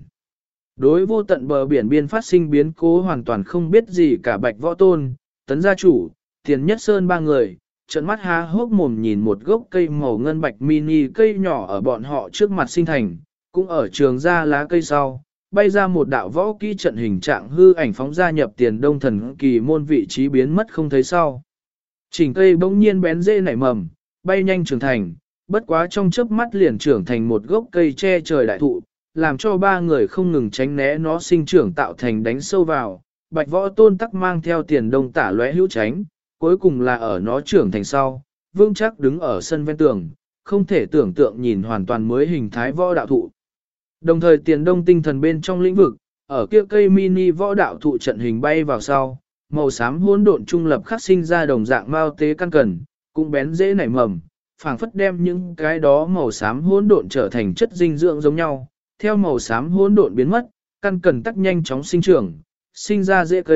Đối vô tận bờ biển biên phát sinh biến cố hoàn toàn không biết gì cả Bạch Võ Tôn, Tấn gia chủ, Tiền Nhất Sơn ba người, trợn mắt há hốc mồm nhìn một gốc cây màu ngân bạch mini cây nhỏ ở bọn họ trước mặt sinh thành, cũng ở trường ra lá cây sau, bay ra một đạo võ kỹ trận hình trạng hư ảnh phóng ra nhập Tiền Đông thần kỳ môn vị trí biến mất không thấy sau. Chỉnh cây bỗng nhiên bén rễ nảy mầm, bay nhanh trưởng thành, bất quá trong chớp mắt liền trưởng thành một gốc cây che trời đại thụ, làm cho ba người không ngừng tránh né nó sinh trưởng tạo thành đánh sâu vào. Bạch Võ Tôn tắc mang theo Tiền Đông tả lóe hữu tránh, cuối cùng là ở nó trưởng thành sau, vương chắc đứng ở sân ven tường, không thể tưởng tượng nhìn hoàn toàn mới hình thái võ đạo thụ. Đồng thời Tiền Đông tinh thần bên trong lĩnh vực, ở kia cây mini võ đạo thụ trận hình bay vào sau, màu xám hỗn độn trung lập khắc sinh ra đồng dạng mao tế căn cần, cũng bén dễ nảy mầm, phảng phất đem những cái đó màu xám hỗn độn trở thành chất dinh dưỡng giống nhau. Theo màu xám hỗn độn biến mất, căn cần tắc nhanh chóng sinh trưởng, sinh ra rễ cây,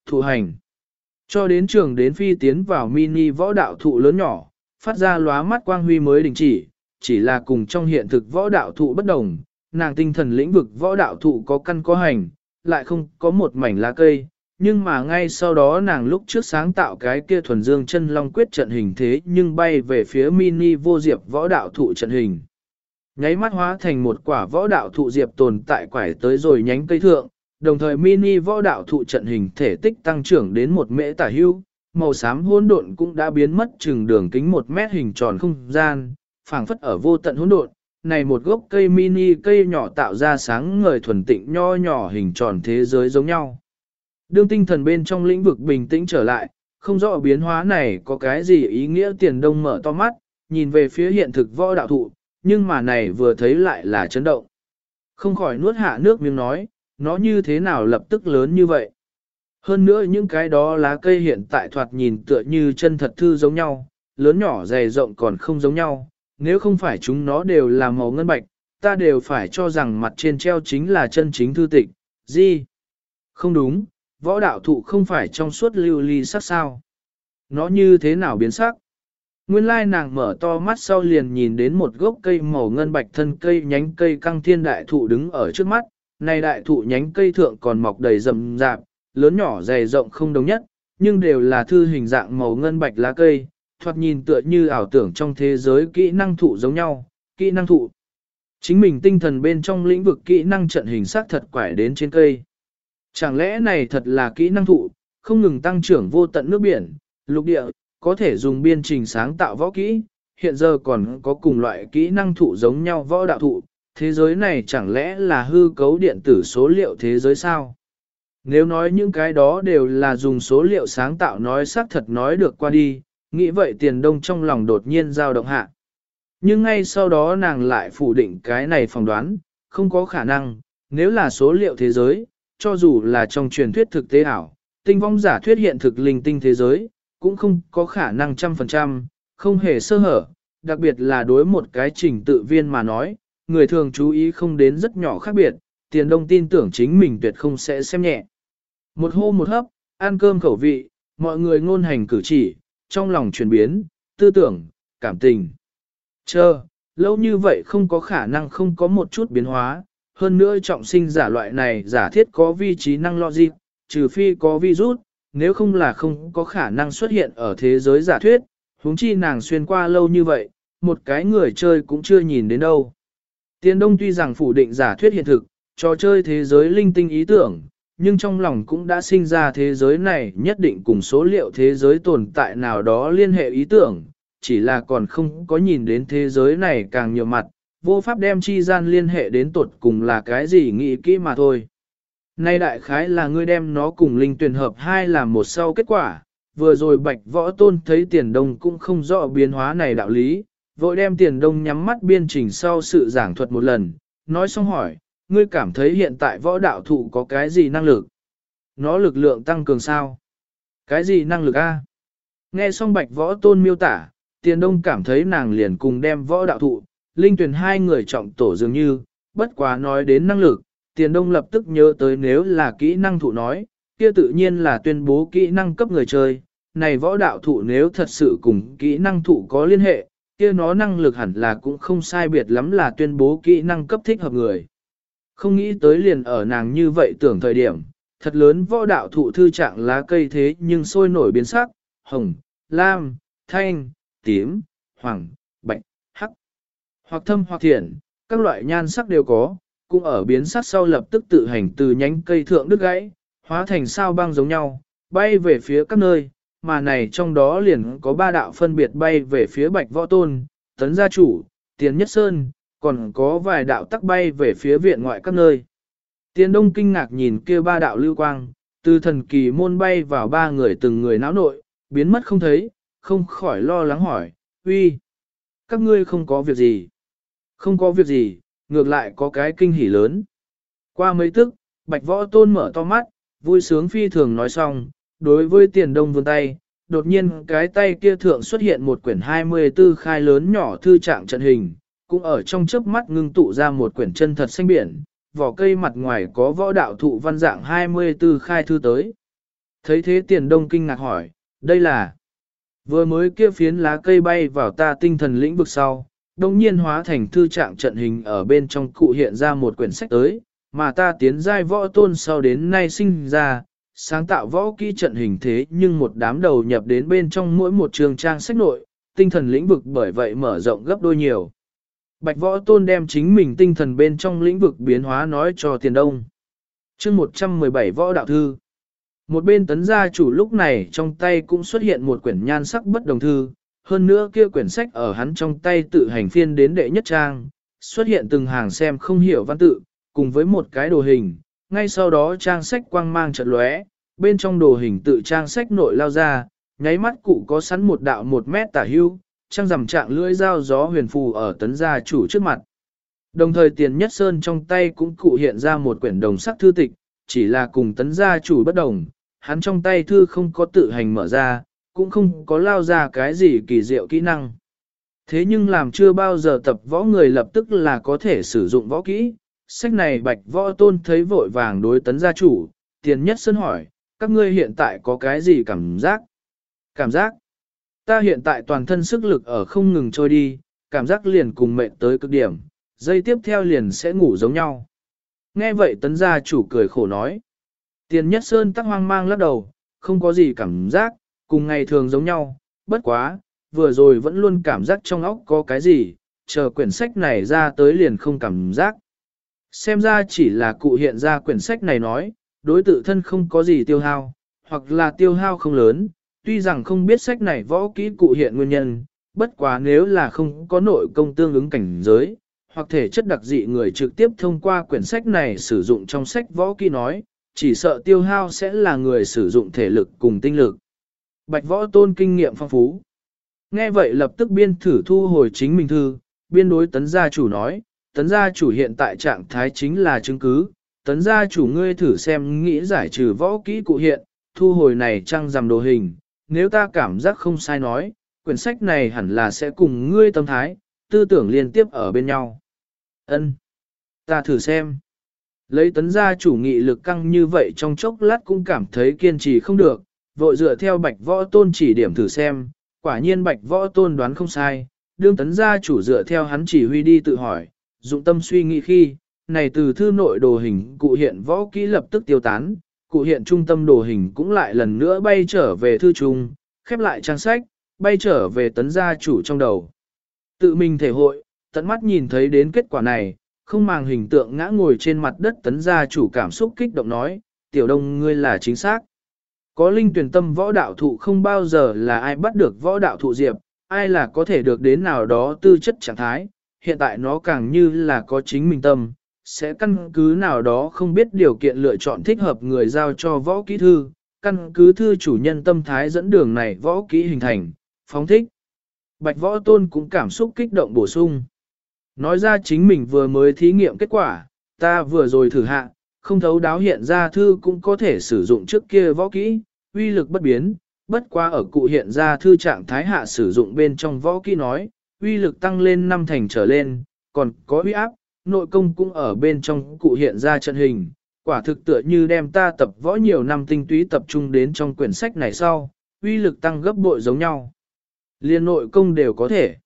thụ hành. Cho đến trường đến phi tiến vào mini võ đạo thụ lớn nhỏ, phát ra lóa mắt quang huy mới đình chỉ là cùng trong hiện thực võ đạo thụ bất đồng, nàng tinh thần lĩnh vực võ đạo thụ có căn có hành, lại không có một mảnh lá cây, nhưng mà ngay sau đó nàng lúc trước sáng tạo cái kia thuần dương chân long quyết trận hình thế nhưng bay về phía mini vô diệp võ đạo thụ trận hình. Nháy mắt hóa thành một quả võ đạo thụ diệp tồn tại quải tới rồi nhánh cây thượng, đồng thời mini võ đạo thụ trận hình thể tích tăng trưởng đến 1 mễ tả hưu, màu xám hỗn độn cũng đã biến mất chừng đường kính 1 mét hình tròn không gian, phảng phất ở vô tận hỗn độn. Này một gốc cây mini cây nhỏ tạo ra sáng ngời thuần tịnh nho nhỏ hình tròn thế giới giống nhau. Đương tinh thần bên trong lĩnh vực bình tĩnh trở lại, không rõ biến hóa này có cái gì ý nghĩa. Tiền Đông mở to mắt, nhìn về phía hiện thực võ đạo thụ, nhưng mà này vừa thấy lại là chấn động. Không khỏi nuốt hạ nước miếng nói, nó như thế nào lập tức lớn như vậy. Hơn nữa những cái đó lá cây hiện tại thoạt nhìn tựa như chân thật thư giống nhau, lớn nhỏ dày rộng còn không giống nhau, nếu không phải chúng nó đều là màu ngân bạch, ta đều phải cho rằng mặt trên treo chính là chân chính thư tịch. Gì? Không đúng, võ đạo thụ không phải trong suốt lưu ly sắc sao? Nó như thế nào biến sắc? Nguyên lai nàng mở to mắt sau liền nhìn đến một gốc cây màu ngân bạch thân cây nhánh cây căng thiên đại thụ đứng ở trước mắt, này đại thụ nhánh cây thượng còn mọc đầy rậm rạp, lớn nhỏ dày rộng không đồng nhất, nhưng đều là thư hình dạng màu ngân bạch lá cây, thoạt nhìn tựa như ảo tưởng trong thế giới kỹ năng thụ giống nhau, kỹ năng thụ. Chính mình tinh thần bên trong lĩnh vực kỹ năng trận hình sắc thật quải đến trên cây. Chẳng lẽ này thật là kỹ năng thụ, không ngừng tăng trưởng vô tận nước biển, lục địa, có thể dùng biên trình sáng tạo võ kỹ, hiện giờ còn có cùng loại kỹ năng thụ giống nhau võ đạo thụ, thế giới này chẳng lẽ là hư cấu điện tử số liệu thế giới sao? Nếu nói những cái đó đều là dùng số liệu sáng tạo nói xác thật nói được qua đi, nghĩ vậy Tiền Đông trong lòng đột nhiên dao động hạ. Nhưng ngay sau đó nàng lại phủ định cái này phỏng đoán, không có khả năng, nếu là số liệu thế giới, cho dù là trong truyền thuyết thực tế ảo, tinh vong giả thuyết hiện thực linh tinh thế giới, cũng không có khả năng 100%, không hề sơ hở, đặc biệt là đối một cái trình tự viên mà nói, người thường chú ý không đến rất nhỏ khác biệt, Tiền Đông tin tưởng chính mình tuyệt không sẽ xem nhẹ. Một hô một hấp, ăn cơm khẩu vị, mọi người ngôn hành cử chỉ, trong lòng chuyển biến, tư tưởng, cảm tình. Lâu như vậy không có khả năng không có một chút biến hóa, hơn nữa trọng sinh giả loại này giả thiết có vi trí năng logic, trừ phi có virus, nếu không là không có khả năng xuất hiện ở thế giới giả thuyết, huống chi nàng xuyên qua lâu như vậy, một cái người chơi cũng chưa nhìn đến đâu. Tiền Đông tuy rằng phủ định giả thuyết hiện thực, trò chơi thế giới linh tinh ý tưởng, nhưng trong lòng cũng đã sinh ra thế giới này nhất định cùng số liệu thế giới tồn tại nào đó liên hệ ý tưởng, chỉ là còn không có nhìn đến thế giới này càng nhiều mặt, vô pháp đem chi gian liên hệ đến tột cùng là cái gì nghĩ kỹ mà thôi. Nay đại khái là ngươi đem nó cùng linh tuyển hợp hai làm một sau kết quả, vừa rồi Bạch Võ Tôn thấy Tiền Đông cũng không rõ biến hóa này đạo lý, vội đem Tiền Đông nhắm mắt biên trình sau sự giảng thuật một lần, nói xong hỏi, ngươi cảm thấy hiện tại võ đạo thụ có cái gì năng lực? Nó lực lượng tăng cường sao? Cái gì năng lực a? Nghe xong Bạch Võ Tôn miêu tả, Tiền Đông cảm thấy nàng liền cùng đem võ đạo thụ, linh tuyển hai người trọng tổ dường như, bất quá nói đến năng lực, Tiền Đông lập tức nhớ tới nếu là kỹ năng thụ nói, kia tự nhiên là tuyên bố kỹ năng cấp người chơi, này võ đạo thụ nếu thật sự cùng kỹ năng thụ có liên hệ, kia nó năng lực hẳn là cũng không sai biệt lắm là tuyên bố kỹ năng cấp thích hợp người. Không nghĩ tới liền ở nàng như vậy tưởng thời điểm, thật lớn võ đạo thụ thư trạng lá cây thế nhưng sôi nổi biến sắc, hồng, lam, thanh, tím, hoàng, bạch, hắc, hoặc thâm hoặc thiện, các loại nhan sắc đều có, cũng ở biến sắc sau lập tức tự hành từ nhánh cây thượng đứt gãy, hóa thành sao băng giống nhau, bay về phía các nơi, mà này trong đó liền có 3 đạo phân biệt bay về phía Bạch Võ Tôn, Tấn Gia Chủ, Tiền Nhất Sơn, còn có vài đạo tắc bay về phía viện ngoại các nơi. Tiền Đông kinh ngạc nhìn kia 3 đạo lưu quang, từ thần kỳ môn bay vào 3 người từng người não nội, biến mất không thấy, không khỏi lo lắng hỏi, uy, các ngươi không có việc gì. Không có việc gì, ngược lại có cái kinh hỉ lớn. Qua mấy tức, Bạch Võ Tôn mở to mắt, vui sướng phi thường nói xong, đối với Tiền Đông vươn tay, đột nhiên cái tay kia thượng xuất hiện một quyển 24 khai lớn nhỏ thư trạng trận hình, cũng ở trong chớp mắt ngưng tụ ra một quyển chân thật xanh biển, vỏ cây mặt ngoài có võ đạo thụ văn dạng 24 khai thư tới. Thấy thế Tiền Đông kinh ngạc hỏi, đây là vừa mới kia phiến lá cây bay vào ta tinh thần lĩnh vực sau, đồng nhiên hóa thành thư trạng trận hình ở bên trong cụ hiện ra một quyển sách tới, mà ta tiến giai võ tôn sau đến nay sinh ra, sáng tạo võ kỹ trận hình thế nhưng một đám đầu nhập đến bên trong mỗi một trường trang sách nội, tinh thần lĩnh vực bởi vậy mở rộng gấp đôi nhiều. Bạch võ tôn đem chính mình tinh thần bên trong lĩnh vực biến hóa nói cho Tiền Đông. Chương 117 Võ Đạo Thư. Một bên Tấn gia chủ lúc này trong tay cũng xuất hiện một quyển nhan sắc bất đồng thư, hơn nữa kia quyển sách ở hắn trong tay tự hành phiên đến đệ nhất trang, xuất hiện từng hàng xem không hiểu văn tự, cùng với một cái đồ hình, ngay sau đó trang sách quang mang chợt lóe, bên trong đồ hình tự trang sách nội lao ra, nháy mắt cụ có sẵn một đạo 1 mét tả hưu, trang rằm trạng lưỡi dao gió huyền phù ở Tấn gia chủ trước mặt. Đồng thời Tiền Nhất Sơn trong tay cũng cụ hiện ra một quyển đồng sắc thư tịch, chỉ là cùng Tấn gia chủ bất đồng, hắn trong tay thư không có tự hành mở ra, cũng không có lao ra cái gì kỳ diệu kỹ năng. Thế nhưng làm chưa bao giờ tập võ người lập tức là có thể sử dụng võ kỹ, sách này Bạch Võ Tôn thấy vội vàng đối Tấn gia chủ, Tiền Nhất Sơn hỏi, các ngươi hiện tại có cái gì cảm giác? Cảm giác? Ta hiện tại toàn thân sức lực ở không ngừng trôi đi, cảm giác liền cùng mệt tới cực điểm, giây tiếp theo liền sẽ ngủ giống nhau. Nghe vậy Tấn gia chủ cười khổ nói. Tiền Nhất Sơn tắc hoang mang lắc đầu, không có gì cảm giác, cùng ngày thường giống nhau, bất quá, vừa rồi vẫn luôn cảm giác trong óc có cái gì, chờ quyển sách này ra tới liền không cảm giác. Xem ra chỉ là cụ hiện ra quyển sách này nói, đối tự thân không có gì tiêu hao, hoặc là tiêu hao không lớn, tuy rằng không biết sách này võ kỹ cụ hiện nguyên nhân, bất quá nếu là không có nội công tương ứng cảnh giới, hoặc thể chất đặc dị người trực tiếp thông qua quyển sách này sử dụng trong sách võ kỹ nói, chỉ sợ tiêu hao sẽ là người sử dụng thể lực cùng tinh lực. Bạch Võ Tôn kinh nghiệm phong phú. Nghe vậy lập tức biên thử thu hồi chính mình thư, biên đối Tấn gia chủ nói, Tấn gia chủ hiện tại trạng thái chính là chứng cứ, Tấn gia chủ ngươi thử xem nghĩ giải trừ võ kỹ cụ hiện, thu hồi này trăng rằm đồ hình, nếu ta cảm giác không sai nói, quyển sách này hẳn là sẽ cùng ngươi tâm thái, tư tưởng liên tiếp ở bên nhau. Ân, ta thử xem. Lấy Tấn gia chủ nghị lực căng như vậy trong chốc lát cũng cảm thấy kiên trì không được, vội dựa theo Bạch Võ Tôn chỉ điểm thử xem, quả nhiên Bạch Võ Tôn đoán không sai, đương Tấn gia chủ dựa theo hắn chỉ huy đi tự hỏi, dụng tâm suy nghĩ khi, này từ thư nội đồ hình cụ hiện võ kỹ lập tức tiêu tán, cụ hiện trung tâm đồ hình cũng lại lần nữa bay trở về thư trung, khép lại trang sách, bay trở về Tấn gia chủ trong đầu. Tự mình thể hội, tận mắt nhìn thấy đến kết quả này, không màng hình tượng ngã ngồi trên mặt đất Tấn gia chủ cảm xúc kích động nói, Tiểu Đông ngươi là chính xác. Có linh tuyển tâm võ đạo thụ không bao giờ là ai bắt được võ đạo thụ diệp, ai là có thể được đến nào đó tư chất trạng thái, hiện tại nó càng như là có chính mình tâm, sẽ căn cứ nào đó không biết điều kiện lựa chọn thích hợp người giao cho võ kỹ thư, căn cứ thư chủ nhân tâm thái dẫn đường này võ kỹ hình thành, phóng thích. Bạch Võ Tôn cũng cảm xúc kích động bổ sung. Nói ra chính mình vừa mới thí nghiệm kết quả, ta vừa rồi thử hạ, không thấu đáo hiện ra thư cũng có thể sử dụng trước kia võ kỹ, uy lực bất biến, bất qua ở cụ hiện ra thư trạng thái hạ sử dụng bên trong võ kỹ nói, uy lực tăng lên 5 thành trở lên, còn có uy áp, nội công cũng ở bên trong cụ hiện ra trận hình, quả thực tựa như đem ta tập võ nhiều năm tinh túy tập trung đến trong quyển sách này sau, uy lực tăng gấp bội giống nhau. Liên nội công đều có thể.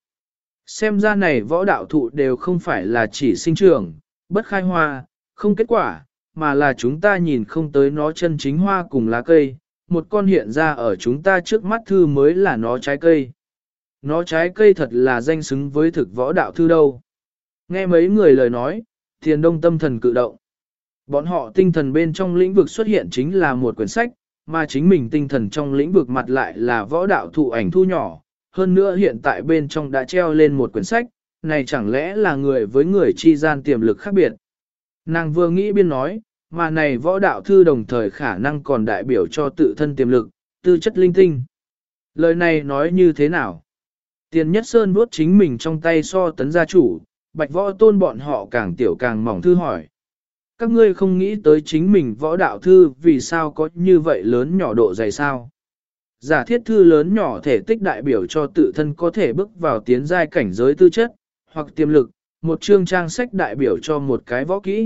Xem ra này võ đạo thụ đều không phải là chỉ sinh trưởng, bất khai hoa, không kết quả, mà là chúng ta nhìn không tới nó chân chính hoa cùng lá cây, một con hiện ra ở chúng ta trước mắt thư mới là nó trái cây. Nó trái cây thật là danh xứng với thực võ đạo thư đâu. Nghe mấy người lời nói, Tiền Đông tâm thần cự động. Bọn họ tinh thần bên trong lĩnh vực xuất hiện chính là một quyển sách, mà chính mình tinh thần trong lĩnh vực mặt lại là võ đạo thụ ảnh thu nhỏ. Hơn nữa hiện tại bên trong đã treo lên một quyển sách, này chẳng lẽ là người với người chi gian tiềm lực khác biệt. Nàng vừa nghĩ biên nói, mà này võ đạo thư đồng thời khả năng còn đại biểu cho tự thân tiềm lực, tư chất linh tinh. Lời này nói như thế nào? Tiền Nhất Sơn vuốt chính mình trong tay so Tấn gia chủ, Bạch Võ Tôn bọn họ càng tiểu càng mỏng thư hỏi. Các ngươi không nghĩ tới chính mình võ đạo thư vì sao có như vậy lớn nhỏ độ dày sao? Giả thiết thư lớn nhỏ thể tích đại biểu cho tự thân có thể bước vào tiến giai cảnh giới tư chất, hoặc tiềm lực, một chương trang sách đại biểu cho một cái võ kỹ,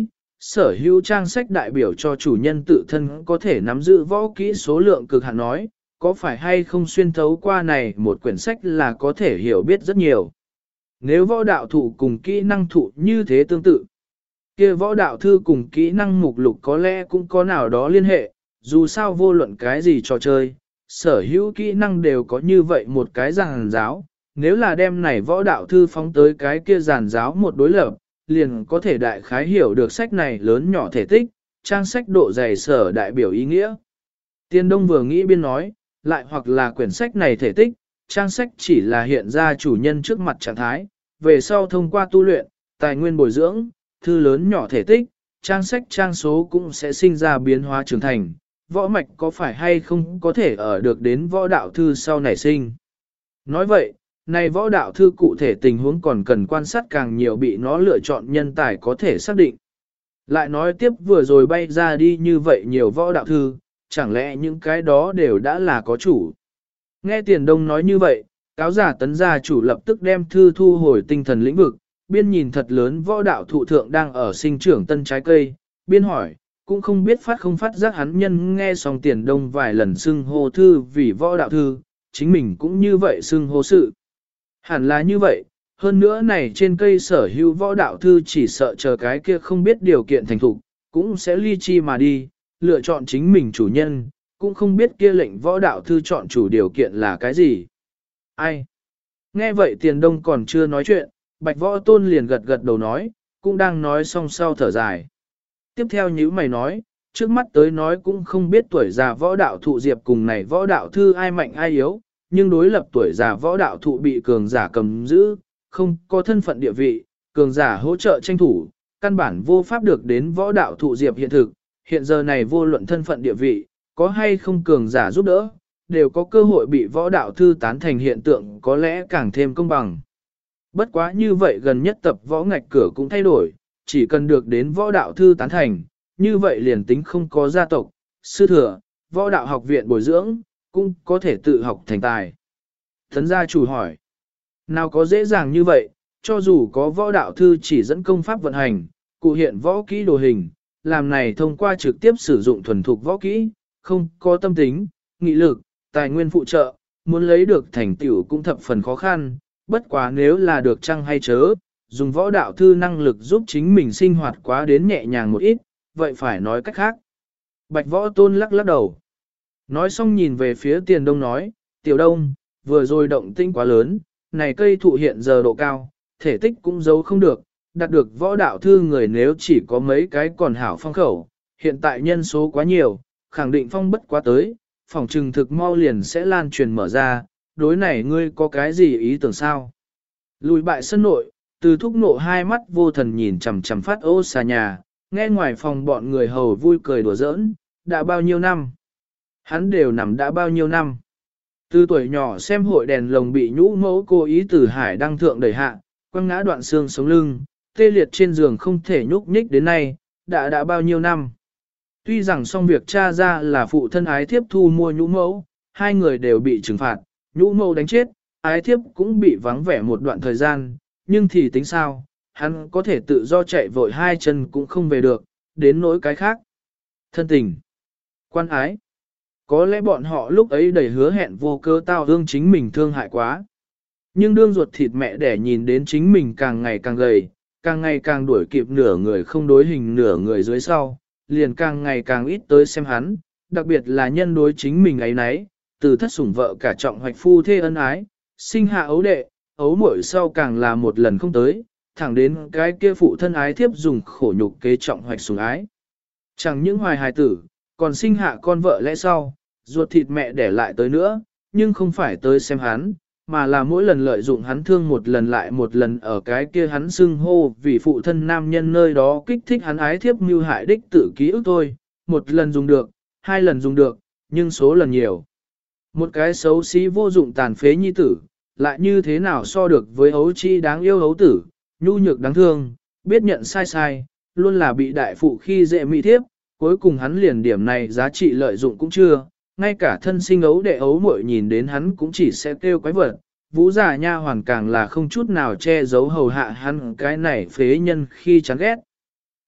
sở hữu trang sách đại biểu cho chủ nhân tự thân có thể nắm giữ võ kỹ số lượng cực hạn nói, có phải hay không xuyên thấu qua này một quyển sách là có thể hiểu biết rất nhiều. Nếu võ đạo thụ cùng kỹ năng thụ như thế tương tự, kia võ đạo thư cùng kỹ năng mục lục có lẽ cũng có nào đó liên hệ, dù sao vô luận cái gì trò chơi, sở hữu kỹ năng đều có như vậy một cái giàn giáo, nếu là đem này võ đạo thư phóng tới cái kia giàn giáo một đối lập, liền có thể đại khái hiểu được sách này lớn nhỏ thể tích, trang sách độ dày sở đại biểu ý nghĩa. Tiên Đông vừa nghĩ biên nói, lại hoặc là quyển sách này thể tích, trang sách chỉ là hiện ra chủ nhân trước mặt trạng thái, về sau thông qua tu luyện, tài nguyên bồi dưỡng, thư lớn nhỏ thể tích, trang sách trang số cũng sẽ sinh ra biến hóa trưởng thành, võ mạch có phải hay không có thể ở được đến võ đạo thư sau nảy sinh. Nói vậy, này võ đạo thư cụ thể tình huống còn cần quan sát càng nhiều bị nó lựa chọn nhân tài có thể xác định. Lại nói tiếp vừa rồi bay ra đi như vậy nhiều võ đạo thư, chẳng lẽ những cái đó đều đã là có chủ. Nghe Tiền Đông nói như vậy, cáo giả Tấn gia chủ lập tức đem thư thu hồi tinh thần lĩnh vực, biên nhìn thật lớn võ đạo thụ thượng đang ở sinh trưởng tân trái cây, biên hỏi, cũng không biết phát không phát giác hắn nhân nghe xong Tiền Đông vài lần xưng hô thư vì võ đạo thư, chính mình cũng như vậy xưng hô sự. Hẳn là như vậy, hơn nữa này trên cây sở hữu võ đạo thư chỉ sợ chờ cái kia không biết điều kiện thành thục, cũng sẽ ly chi mà đi, lựa chọn chính mình chủ nhân, cũng không biết kia lệnh võ đạo thư chọn chủ điều kiện là cái gì. Ai? Nghe vậy Tiền Đông còn chưa nói chuyện, Bạch Võ Tôn liền gật gật đầu nói, cũng đang nói xong sau thở dài. Tiếp theo như mày nói, trước mắt tới nói cũng không biết tuổi già võ đạo thụ diệp cùng này võ đạo thư ai mạnh ai yếu, nhưng đối lập tuổi già võ đạo thụ bị cường giả cầm giữ, không có thân phận địa vị, cường giả hỗ trợ tranh thủ, căn bản vô pháp được đến võ đạo thụ diệp hiện thực, hiện giờ này vô luận thân phận địa vị, có hay không cường giả giúp đỡ, đều có cơ hội bị võ đạo thư tán thành hiện tượng có lẽ càng thêm công bằng. Bất quá như vậy gần nhất tập võ ngạch cửa cũng thay đổi, chỉ cần được đến võ đạo thư tán thành, như vậy liền tính không có gia tộc, sư thừa, võ đạo học viện bồi dưỡng, cũng có thể tự học thành tài. Thấn gia chủ hỏi, nào có dễ dàng như vậy, cho dù có võ đạo thư chỉ dẫn công pháp vận hành, cụ hiện võ kỹ đồ hình, làm này thông qua trực tiếp sử dụng thuần thục võ kỹ, không có tâm tính, nghị lực, tài nguyên phụ trợ, muốn lấy được thành tựu cũng thập phần khó khăn, bất quá nếu là được chăng hay chớ, dùng võ đạo thư năng lực giúp chính mình sinh hoạt quá đến nhẹ nhàng một ít, vậy phải nói cách khác. Bạch Võ Tôn lắc lắc đầu. Nói xong nhìn về phía Tiền Đông nói, Tiểu Đông, vừa rồi động tĩnh quá lớn, này cây thụ hiện giờ độ cao, thể tích cũng giấu không được, đạt được võ đạo thư người nếu chỉ có mấy cái còn hảo phong khẩu, hiện tại nhân số quá nhiều, khẳng định phong bất quá tới, phòng trừng thực mau liền sẽ lan truyền mở ra, đối này ngươi có cái gì ý tưởng sao? Lùi bại sân nội, từ thúc nộ hai mắt vô thần nhìn chằm chằm phát ô xà nhà, nghe ngoài phòng bọn người hầu vui cười đùa giỡn, đã bao nhiêu năm? Hắn đều nằm đã bao nhiêu năm? Từ tuổi nhỏ xem hội đèn lồng bị nhũ mẫu cố ý từ hải đăng thượng đẩy hạ, quăng ngã đoạn xương sống lưng, tê liệt trên giường không thể nhúc nhích đến nay, đã bao nhiêu năm? Tuy rằng xong việc cha ra là phụ thân ái thiếp thu mua nhũ mẫu, hai người đều bị trừng phạt, nhũ mẫu đánh chết, ái thiếp cũng bị vắng vẻ một đoạn thời gian, nhưng thì tính sao, hắn có thể tự do chạy vội hai chân cũng không về được, đến nỗi cái khác. Thân tình, quan ái, có lẽ bọn họ lúc ấy đầy hứa hẹn vô cơ tao hương chính mình thương hại quá. Nhưng đương ruột thịt mẹ để nhìn đến chính mình càng ngày càng gầy, càng ngày càng đuổi kịp nửa người không đối hình nửa người dưới sau, liền càng ngày càng ít tới xem hắn, đặc biệt là nhân đối chính mình ấy nấy, từ thất sủng vợ cả trọng hoạch phu thê ân ái, sinh hạ ấu đệ, ấu muội sau càng là một lần không tới, thẳng đến cái kia phụ thân ái thiếp dùng khổ nhục kế trọng hoạch sủng ái. Chẳng những hoài hài tử, còn sinh hạ con vợ lẽ sau, ruột thịt mẹ để lại tới nữa, nhưng không phải tới xem hắn, mà là mỗi lần lợi dụng hắn thương một lần lại một lần ở cái kia hắn xưng hô vì phụ thân nam nhân nơi đó kích thích hắn ái thiếp mưu hại đích tự ký ức thôi, một lần dùng được, hai lần dùng được, nhưng số lần nhiều. Một cái xấu xí vô dụng tàn phế nhi tử, lại như thế nào so được với ấu chi đáng yêu ấu tử, nhu nhược đáng thương, biết nhận sai sai, luôn là bị đại phụ khi dễ mỹ thiếp, cuối cùng hắn liền điểm này giá trị lợi dụng cũng chưa, ngay cả thân sinh ấu đệ ấu muội nhìn đến hắn cũng chỉ sẽ kêu quái vật, vũ giả nha hoàn càng là không chút nào che giấu hầu hạ hắn cái này phế nhân khi chán ghét.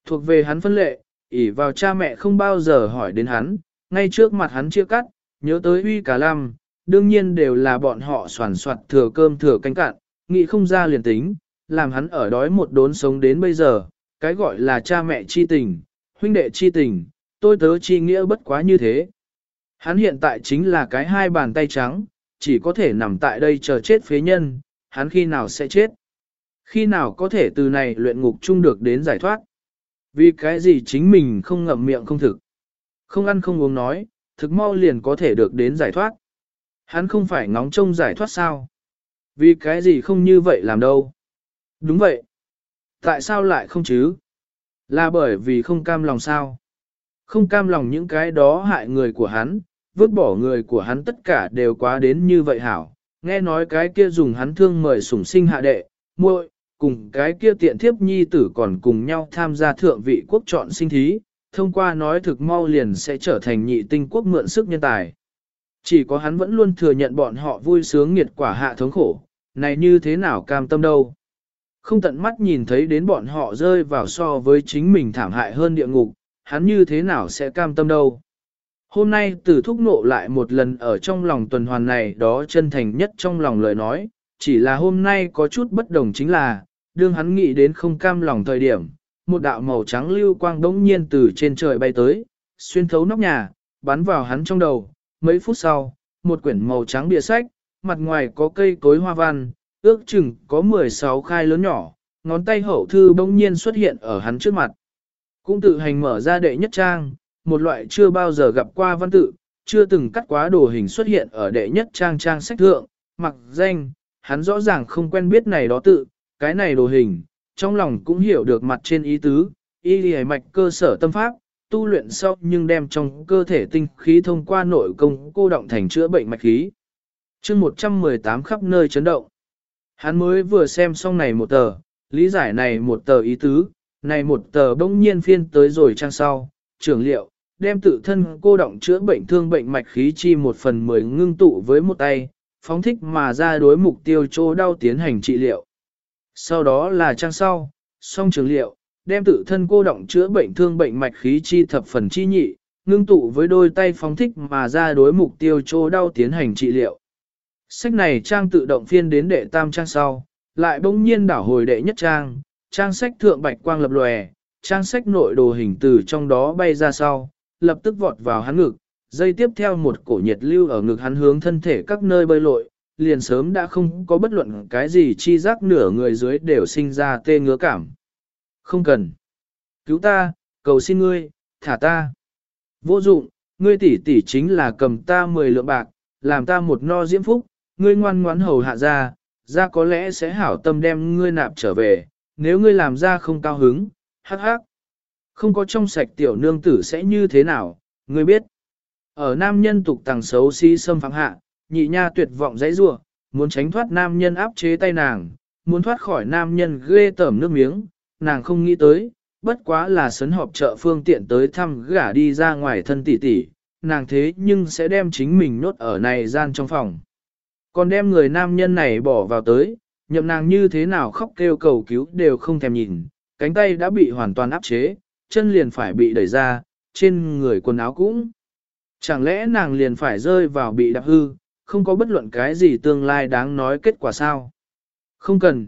Thuộc về hắn phân lệ, ỷ vào cha mẹ không bao giờ hỏi đến hắn, ngay trước mặt hắn chia cắt, nhớ tới Huy cả Lam, đương nhiên đều là bọn họ soàn soạt thừa cơm thừa canh cạn, nghĩ không ra liền tính, làm hắn ở đói một đốn sống đến bây giờ, cái gọi là cha mẹ chi tình, huynh đệ chi tình, tôi tớ chi nghĩa bất quá như thế. Hắn hiện tại chính là cái hai bàn tay trắng, chỉ có thể nằm tại đây chờ chết phế nhân, hắn khi nào sẽ chết? Khi nào có thể từ này luyện ngục chung được đến giải thoát? Vì cái gì chính mình không ngậm miệng không thực? Không ăn không uống nói, thực mau liền có thể được đến giải thoát. Hắn không phải ngóng trông giải thoát sao? Vì cái gì không như vậy làm đâu? Đúng vậy. Tại sao lại không chứ? Là bởi vì không cam lòng sao? Không cam lòng những cái đó hại người của hắn, vứt bỏ người của hắn tất cả đều quá đến như vậy hảo. Nghe nói cái kia dùng hắn thương mời sủng sinh hạ đệ, muội, cùng cái kia tiện thiếp nhi tử còn cùng nhau tham gia thượng vị quốc chọn sinh thí, thông qua nói thực mau liền sẽ trở thành nhị tinh quốc mượn sức nhân tài. Chỉ có hắn vẫn luôn thừa nhận bọn họ vui sướng nghiệt quả hạ thống khổ, này như thế nào cam tâm đâu. Không tận mắt nhìn thấy đến bọn họ rơi vào so với chính mình thảm hại hơn địa ngục, hắn như thế nào sẽ cam tâm đâu. Hôm nay Tử Thúc nộ lại một lần ở trong lòng tuần hoàn này đó chân thành nhất trong lòng lời nói, chỉ là hôm nay có chút bất đồng chính là, đương hắn nghĩ đến không cam lòng thời điểm, một đạo màu trắng lưu quang đống nhiên từ trên trời bay tới, xuyên thấu nóc nhà, bắn vào hắn trong đầu. Mấy phút sau, một quyển màu trắng bìa sách, mặt ngoài có cây cối hoa văn, ước chừng có 16 khai lớn nhỏ, ngón tay hậu thư bỗng nhiên xuất hiện ở hắn trước mặt. Cũng tự hành mở ra đệ nhất trang, một loại chưa bao giờ gặp qua văn tự, chưa từng cắt quá đồ hình xuất hiện ở đệ nhất trang trang sách thượng, mặc danh, hắn rõ ràng không quen biết này đó tự, cái này đồ hình, trong lòng cũng hiểu được mặt trên ý tứ, y lì mạch cơ sở tâm pháp, tu luyện sau nhưng đem trong cơ thể tinh khí thông qua nội công cô động thành chữa bệnh mạch khí. Chương 118 khắp nơi chấn động. Hắn mới vừa xem xong này một tờ, lý giải này một tờ ý tứ, này một tờ bỗng nhiên phiên tới rồi trang sau, trưởng liệu, đem tự thân cô động chữa bệnh thương bệnh mạch khí chi 1/10 ngưng tụ với một tay, phóng thích mà ra đối mục tiêu chỗ đau tiến hành trị liệu. Sau đó là trang sau, song trưởng liệu, đem tự thân cô động chữa bệnh thương bệnh mạch khí chi thập phần chi nhị, ngưng tụ với đôi tay phóng thích mà ra đối mục tiêu chỗ đau tiến hành trị liệu. Sách này trang tự động phiên đến đệ tam trang sau, lại bỗng nhiên đảo hồi đệ nhất trang, trang sách thượng bạch quang lập lòe, trang sách nội đồ hình từ trong đó bay ra sau, lập tức vọt vào hắn ngực, dây tiếp theo một cổ nhiệt lưu ở ngực hắn hướng thân thể các nơi bơi lội, liền sớm đã không có bất luận cái gì chi giác nửa người dưới đều sinh ra tê ngứa cảm. Không cần. Cứu ta, cầu xin ngươi, thả ta. Vô dụng, ngươi tỷ tỷ chính là cầm ta 10 lượng bạc, làm ta một no diễm phúc, ngươi ngoan ngoãn hầu hạ ra có lẽ sẽ hảo tâm đem ngươi nạp trở về, nếu ngươi làm ra không cao hứng, hắc hắc. Không có trong sạch tiểu nương tử sẽ như thế nào, ngươi biết. Ở nam nhân tục tàng xấu xí xâm phạm hạ, nhị nha tuyệt vọng dãy rủa, muốn tránh thoát nam nhân áp chế tay nàng, muốn thoát khỏi nam nhân ghê tởm nước miếng, nàng không nghĩ tới, bất quá là sấn họp chợ phương tiện tới thăm gả đi ra ngoài thân tỷ tỷ, nàng thế nhưng sẽ đem chính mình nhốt ở này gian trong phòng. Còn đem người nam nhân này bỏ vào tới, nhậm nàng như thế nào khóc kêu cầu cứu đều không thèm nhìn, cánh tay đã bị hoàn toàn áp chế, chân liền phải bị đẩy ra, trên người quần áo cũng. Chẳng lẽ nàng liền phải rơi vào bị đạp hư, không có bất luận cái gì tương lai đáng nói kết quả sao? Không cần,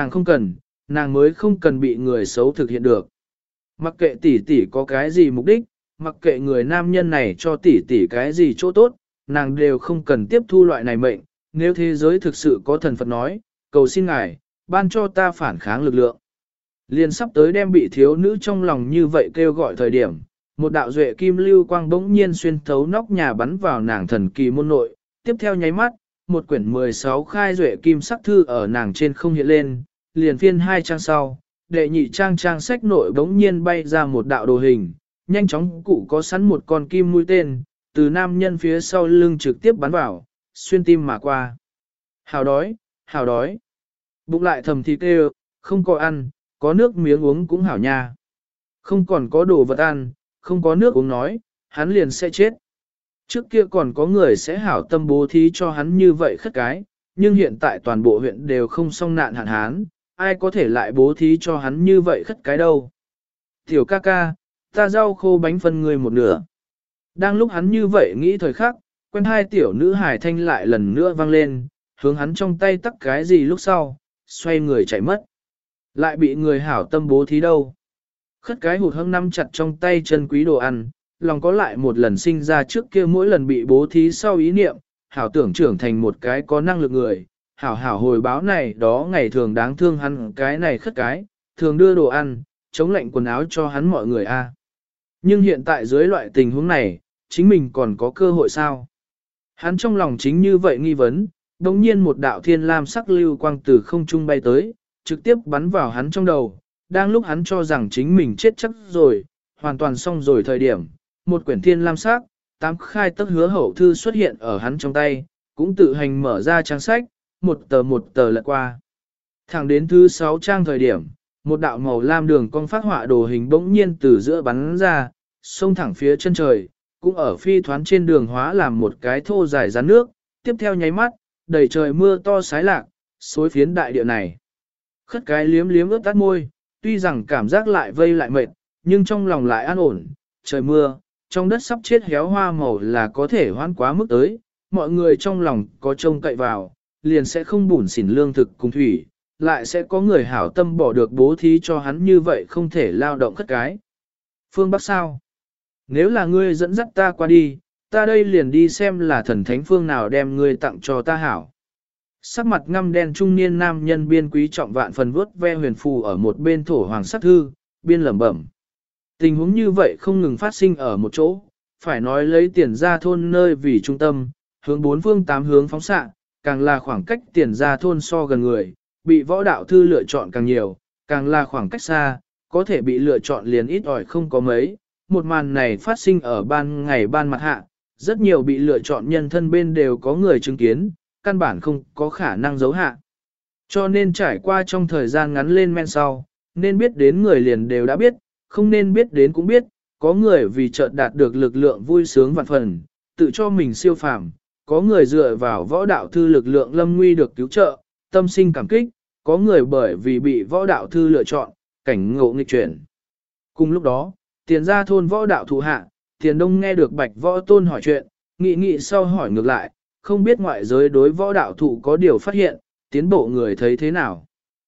nàng mới không cần bị người xấu thực hiện được. Mặc kệ tỷ tỷ có cái gì mục đích, mặc kệ người nam nhân này cho tỷ tỷ cái gì chỗ tốt, nàng đều không cần tiếp thu loại này mệnh. Nếu thế giới thực sự có thần Phật nói, cầu xin ngài, ban cho ta phản kháng lực lượng. Liền sắp tới đem bị thiếu nữ trong lòng như vậy kêu gọi thời điểm, một đạo duệ kim lưu quang bỗng nhiên xuyên thấu nóc nhà bắn vào nàng thần kỳ môn nội, tiếp theo nháy mắt, một quyển 16 khai duệ kim sắc thư ở nàng trên không hiện lên, liền phiên hai trang sau, đệ nhị trang sách nội bỗng nhiên bay ra một đạo đồ hình, nhanh chóng cụ có sẵn một con kim mũi tên, từ nam nhân phía sau lưng trực tiếp bắn vào, xuyên tim mà qua. Hào đói, bụng lại thầm thì kêu, không có ăn, có nước miếng uống cũng hảo nha. Không còn có đồ vật ăn, không có nước uống nói, hắn liền sẽ chết. Trước kia còn có người sẽ hảo tâm bố thí cho hắn như vậy khất cái, nhưng hiện tại toàn bộ huyện đều không song nạn hạn hán, ai có thể lại bố thí cho hắn như vậy khất cái đâu. Tiểu ca ca, ta rau khô bánh phân người một nửa. Đang lúc hắn như vậy nghĩ thời khắc, quen hai tiểu nữ hài thanh lại lần nữa vang lên, hướng hắn trong tay tắc cái gì lúc sau, xoay người chạy mất. Lại bị người hảo tâm bố thí đâu. Khất cái hụt hẫng nắm chặt trong tay chân quý đồ ăn, lòng có lại một lần sinh ra trước kia mỗi lần bị bố thí sau ý niệm, hảo tưởng trưởng thành một cái có năng lực người, hảo hảo hồi báo này đó ngày thường đáng thương hắn cái này khất cái, thường đưa đồ ăn, chống lạnh quần áo cho hắn mọi người a. Nhưng hiện tại dưới loại tình huống này, chính mình còn có cơ hội sao? Hắn trong lòng chính như vậy nghi vấn, đồng nhiên một đạo thiên lam sắc lưu quang từ không trung bay tới, trực tiếp bắn vào hắn trong đầu. Đang lúc hắn cho rằng chính mình chết chắc rồi, hoàn toàn xong rồi thời điểm, một quyển thiên lam sắc, 8 khai tấc hứa hậu thư xuất hiện ở hắn trong tay, cũng tự hành mở ra trang sách, một tờ lật qua. Thẳng đến thứ 6 trang thời điểm, một đạo màu lam đường cong phát họa đồ hình bỗng nhiên từ giữa bắn ra, xông thẳng phía chân trời, cũng ở phi thoán trên đường hóa làm một cái thô dài rắn nước, tiếp theo nháy mắt, đầy trời mưa to sái lạc, xối phiến đại địa này. Khất cái liếm liếm ướt tắt môi, tuy rằng cảm giác lại vây lại mệt, nhưng trong lòng lại an ổn, trời mưa, trong đất sắp chết héo hoa màu là có thể hoãn quá mức tới, mọi người trong lòng có trông cậy vào, liền sẽ không bủn xỉn lương thực cùng thủy, lại sẽ có người hảo tâm bỏ được bố thí cho hắn như vậy không thể lao động khất cái. Phương Bắc sao? Nếu là ngươi dẫn dắt ta qua đi, ta đây liền đi xem là thần thánh phương nào đem ngươi tặng cho ta hảo. Sắc mặt ngăm đen trung niên nam nhân biên quý trọng vạn phần vuốt ve huyền phù ở một bên thổ hoàng sắc thư, biên lẩm bẩm. Tình huống như vậy không ngừng phát sinh ở một chỗ, phải nói lấy tiền ra thôn nơi vì trung tâm, hướng bốn phương tám hướng phóng xạ, càng là khoảng cách tiền ra thôn so gần người, bị võ đạo thư lựa chọn càng nhiều, càng là khoảng cách xa, có thể bị lựa chọn liền ít ỏi không có mấy. Một màn này phát sinh ở ban ngày ban mặt hạ, rất nhiều bị lựa chọn nhân thân bên đều có người chứng kiến, căn bản không có khả năng giấu hạ. Cho nên trải qua trong thời gian ngắn lên men sau, nên biết đến người liền đều đã biết, không nên biết đến cũng biết, có người vì chợt đạt được lực lượng vui sướng vạn phần, tự cho mình siêu phàm, có người dựa vào võ đạo thư lực lượng lâm nguy được cứu trợ, tâm sinh cảm kích, có người bởi vì bị võ đạo thư lựa chọn, cảnh ngộ nghịch chuyển. Cùng lúc đó, tiền ra thôn võ đạo thụ hạ, tiền đông nghe được bạch võ tôn hỏi chuyện, nghị sau hỏi ngược lại, không biết ngoại giới đối võ đạo thụ có điều phát hiện, tiến bộ người thấy thế nào.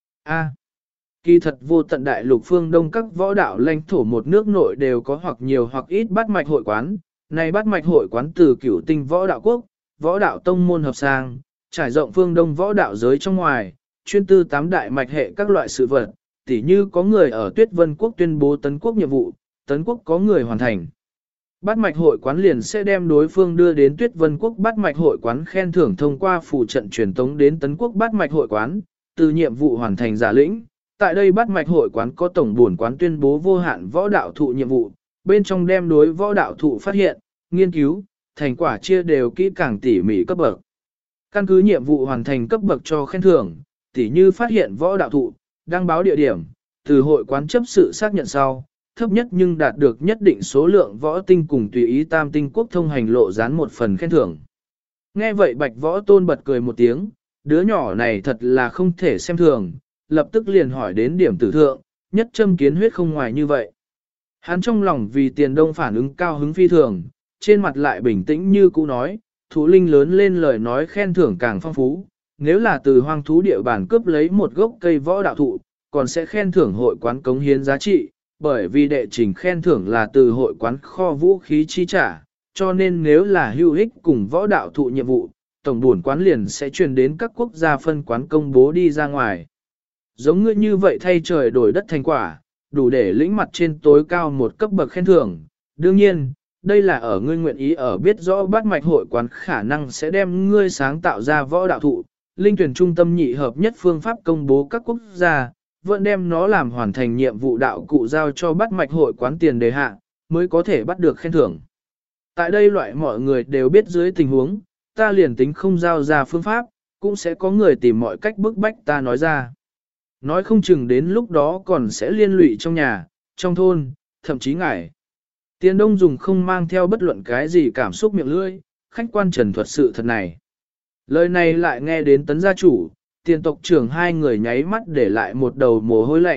Kỳ thật vô tận đại lục phương đông các võ đạo lãnh thổ một nước nội đều có hoặc nhiều hoặc ít bát mạch hội quán, này bát mạch hội quán từ cửu tinh võ đạo quốc, võ đạo tông môn hợp sang, trải rộng phương đông võ đạo giới trong ngoài, chuyên tư 8 đại mạch hệ các loại sự vật, tỉ như có người ở Tuyết Vân quốc tuyên bố tấn quốc nhiệm vụ, tấn quốc có người hoàn thành. Bát mạch hội quán liền sẽ đem đối phương đưa đến Tuyết Vân quốc bát mạch hội quán khen thưởng thông qua phù trận truyền tống đến tấn quốc bát mạch hội quán, từ nhiệm vụ hoàn thành giả lĩnh. Tại đây bát mạch hội quán có tổng buồn quán tuyên bố vô hạn võ đạo thụ nhiệm vụ, bên trong đem đối võ đạo thụ phát hiện, nghiên cứu, thành quả chia đều kỹ càng tỉ mỉ cấp bậc. Căn cứ nhiệm vụ hoàn thành cấp bậc cho khen thưởng, tỉ như phát hiện võ đạo thụ, đăng báo địa điểm, từ hội quán chấp sự xác nhận sau, thấp nhất nhưng đạt được nhất định số lượng võ tinh cùng tùy ý tam tinh quốc thông hành lộ dán một phần khen thưởng. Nghe vậy bạch võ tôn bật cười một tiếng, đứa nhỏ này thật là không thể xem thường, lập tức liền hỏi đến điểm tử thượng, nhất châm kiến huyết không ngoài như vậy. Hắn trong lòng vì tiền đông phản ứng cao hứng phi thường, trên mặt lại bình tĩnh như cũ nói, thú linh lớn lên lời nói khen thưởng càng phong phú, nếu là từ hoang thú địa bàn cướp lấy một gốc cây võ đạo thụ, còn sẽ khen thưởng hội quán cống hiến giá trị, bởi vì đệ trình khen thưởng là từ hội quán kho vũ khí chi trả, cho nên nếu là hữu ích cùng võ đạo thụ nhiệm vụ, tổng buồn quán liền sẽ truyền đến các quốc gia phân quán công bố đi ra ngoài. Giống ngươi như vậy thay trời đổi đất thành quả, đủ để lĩnh mặt trên tối cao một cấp bậc khen thưởng. Đương nhiên, đây là ở ngươi nguyện ý ở biết rõ bát mạch hội quán khả năng sẽ đem ngươi sáng tạo ra võ đạo thụ, linh tuyển trung tâm nhị hợp nhất phương pháp công bố các quốc gia, vẫn đem nó làm hoàn thành nhiệm vụ đạo cụ giao cho bát mạch hội quán tiền đề hạ, mới có thể bắt được khen thưởng. Tại đây loại mọi người đều biết dưới tình huống, ta liền tính không giao ra phương pháp, cũng sẽ có người tìm mọi cách bức bách ta nói ra. Nói không chừng đến lúc đó còn sẽ liên lụy trong nhà, trong thôn, thậm chí ngải. Tiền đông dùng không mang theo bất luận cái gì cảm xúc miệng lưỡi, khách quan trần thuật sự thật này. Lời này lại nghe đến tấn gia chủ, tiền tộc trưởng hai người nháy mắt để lại một đầu mồ hôi lạnh,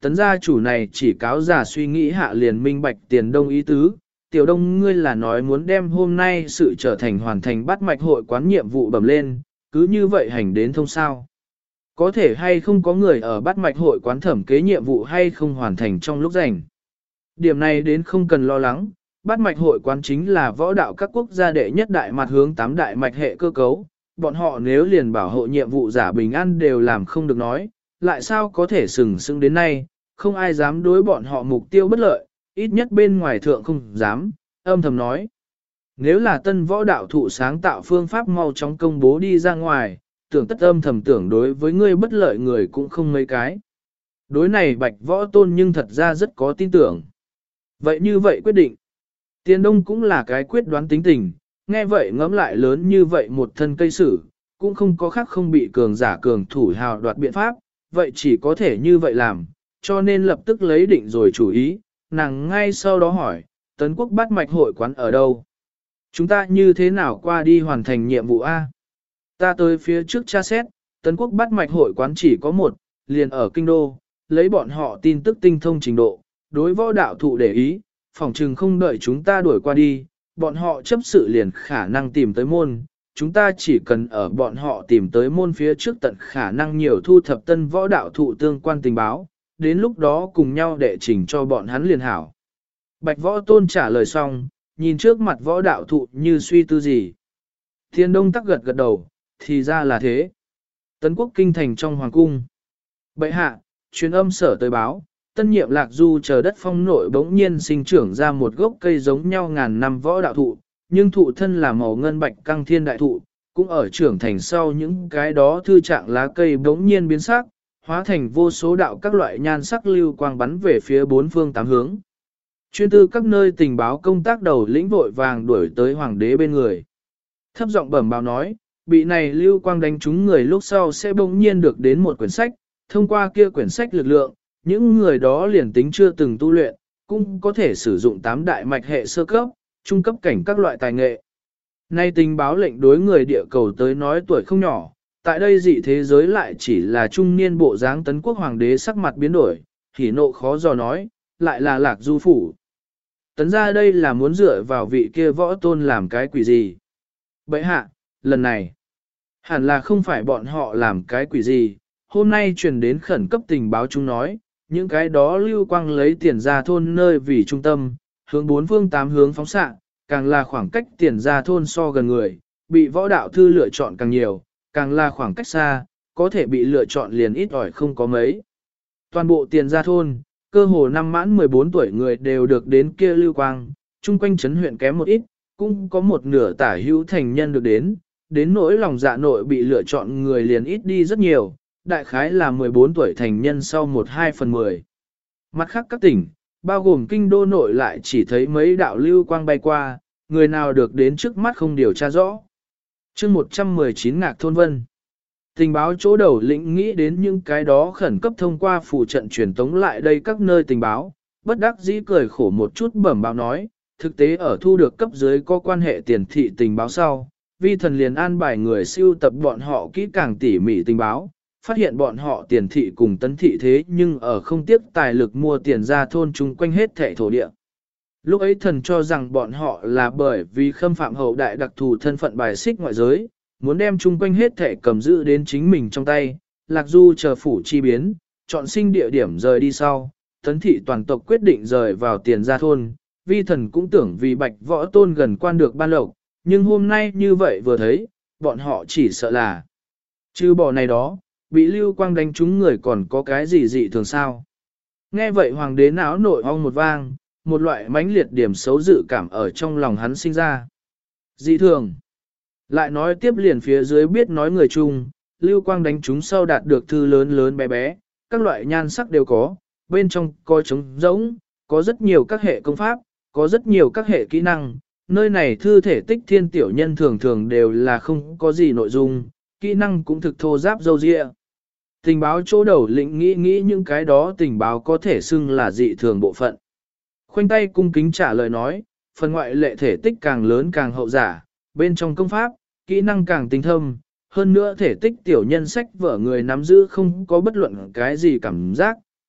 tấn gia chủ này chỉ cáo giả suy nghĩ hạ liền minh bạch Tiền Đông ý tứ. Tiểu Đông ngươi là nói muốn đem hôm nay sự trở thành hoàn thành bắt mạch hội quán nhiệm vụ bẩm lên, cứ như vậy hành đến thông sao. Có thể hay không có người ở bắt mạch hội quán thẩm kế nhiệm vụ hay không hoàn thành trong lúc rảnh. Điểm này đến không cần lo lắng, bắt mạch hội quán chính là võ đạo các quốc gia đệ nhất đại mặt hướng 8 đại mạch hệ cơ cấu, bọn họ nếu liền bảo hộ nhiệm vụ giả bình an đều làm không được nói, lại sao có thể sừng sững đến nay, không ai dám đối bọn họ mục tiêu bất lợi, ít nhất bên ngoài thượng không dám, âm thầm nói. Nếu là tân võ đạo thụ sáng tạo phương pháp mau chóng công bố đi ra ngoài, tưởng tất âm thầm tưởng đối với ngươi bất lợi người cũng không mấy cái. Đối này Bạch Võ Tôn nhưng thật ra rất có tin tưởng. Vậy như vậy quyết định. Tiền Đông cũng là cái quyết đoán tính tình, nghe vậy ngẫm lại lớn như vậy một thân cây sử, cũng không có khác không bị cường giả cường thủ hào đoạt biện pháp, vậy chỉ có thể như vậy làm, cho nên lập tức lấy định rồi chủ ý, nàng ngay sau đó hỏi, Tấn Quốc bắt mạch hội quán ở đâu? Chúng ta như thế nào qua đi hoàn thành nhiệm vụ A? Ta tới phía trước tra xét, Tấn Quốc bắt mạch hội quán chỉ có một, liền ở kinh đô, lấy bọn họ tin tức tinh thông trình độ, đối võ đạo thụ để ý, phỏng chừng không đợi chúng ta đuổi qua đi, bọn họ chấp sự liền khả năng tìm tới môn, chúng ta chỉ cần ở bọn họ tìm tới môn phía trước tận khả năng nhiều thu thập tân võ đạo thụ tương quan tình báo, đến lúc đó cùng nhau đệ trình cho bọn hắn liền hảo. Bạch Võ Tôn trả lời xong, nhìn trước mặt võ đạo thụ như suy tư gì. Thiên Đông tắc gật gật đầu, thì ra là thế. Tấn Quốc kinh thành trong hoàng cung. Bệ hạ, truyền âm sở tới báo, tân nhiệm Lạc Du chờ đất phong nội bỗng nhiên sinh trưởng ra một gốc cây giống nhau ngàn năm võ đạo thụ, nhưng thụ thân là màu ngân bạch căng thiên đại thụ, cũng ở trưởng thành sau những cái đó thư trạng lá cây bỗng nhiên biến sắc, hóa thành vô số đạo các loại nhan sắc lưu quang bắn về phía bốn phương tám hướng. Chuyên tư các nơi tình báo công tác đầu lĩnh vội vàng đuổi tới hoàng đế bên người. Thấp giọng bẩm báo nói, bị này lưu quang đánh trúng người lúc sau sẽ bỗng nhiên được đến một quyển sách, thông qua kia quyển sách lực lượng, những người đó liền tính chưa từng tu luyện, cũng có thể sử dụng 8 đại mạch hệ sơ cấp, trung cấp cảnh các loại tài nghệ. Nay tình báo lệnh đối người địa cầu tới nói tuổi không nhỏ, tại đây dị thế giới lại chỉ là trung niên bộ dáng Tấn Quốc hoàng đế sắc mặt biến đổi, hỉ nộ khó dò nói, lại là Lạc Du phủ. Tấn ra đây là muốn dựa vào vị kia võ tôn làm cái quỷ gì. Bậy hạ, lần này, hẳn là không phải bọn họ làm cái quỷ gì, hôm nay truyền đến khẩn cấp tình báo chúng nói, những cái đó lưu quang lấy tiền ra thôn nơi vì trung tâm, hướng 4 phương 8 hướng phóng xạ, càng là khoảng cách tiền ra thôn so gần người, bị võ đạo thư lựa chọn càng nhiều, càng là khoảng cách xa, có thể bị lựa chọn liền ít ỏi không có mấy. Toàn bộ tiền ra thôn, cơ hồ năm mãn 14 tuổi người đều được đến kia lưu quang, chung quanh trấn huyện kém một ít, cũng có một nửa tả hữu thành nhân được đến nỗi lòng dạ nội bị lựa chọn người liền ít đi rất nhiều, đại khái là 14 tuổi thành nhân sau 1/2/10. Mặt khác các tỉnh, bao gồm kinh đô nội lại chỉ thấy mấy đạo lưu quang bay qua, người nào được đến trước mắt không điều tra rõ. chương 119 Ngạc Thôn Vân. Tình báo chỗ đầu lĩnh nghĩ đến những cái đó khẩn cấp thông qua phụ trận truyền tống lại đây các nơi tình báo, bất đắc dĩ cười khổ một chút bẩm báo nói, thực tế ở thu được cấp dưới có quan hệ tiền thị tình báo sau, vi thần liền an bài người siêu tập bọn họ kỹ càng tỉ mỉ tình báo, phát hiện bọn họ tiền thị cùng tấn thị thế nhưng ở không tiếc tài lực mua tiền ra thôn chung quanh hết thẻ thổ địa. Lúc ấy thần cho rằng bọn họ là bởi vì khâm phạm hậu đại đặc thù thân phận bài xích ngoại giới, muốn đem chung quanh hết thẻ cầm giữ đến chính mình trong tay, Lạc Du chờ phủ chi biến, chọn sinh địa điểm rời đi sau, tấn thị toàn tộc quyết định rời vào tiền ra thôn, vi thần cũng tưởng vì Bạch Võ Tôn gần quan được ban lộc, nhưng hôm nay như vậy vừa thấy, bọn họ chỉ sợ là trừ bỏ này đó, bị lưu quang đánh trúng người còn có cái gì dị thường sao. Nghe vậy hoàng đế não nội ong một vang, một loại mãnh liệt điểm xấu dự cảm ở trong lòng hắn sinh ra. Dị thường. Lại nói tiếp liền phía dưới biết nói người chung, lưu quang đánh trúng sau đạt được thư lớn lớn bé bé, các loại nhan sắc đều có, bên trong có trống rỗng, có rất nhiều các hệ công pháp, có rất nhiều các hệ kỹ năng, nơi này thư thể tích thiên tiểu nhân thường thường đều là không có gì nội dung, kỹ năng cũng thực thô giáp dâu dịa. Tình báo chỗ đầu lĩnh nghĩ những cái đó tình báo có thể xưng là dị thường bộ phận. Khoanh tay cung kính trả lời nói, phần ngoại lệ thể tích càng lớn càng hậu giả, bên trong công pháp, kỹ năng càng tinh thâm, hơn nữa thể tích tiểu nhân sách vở người nắm giữ không có bất luận cái gì cảm giác,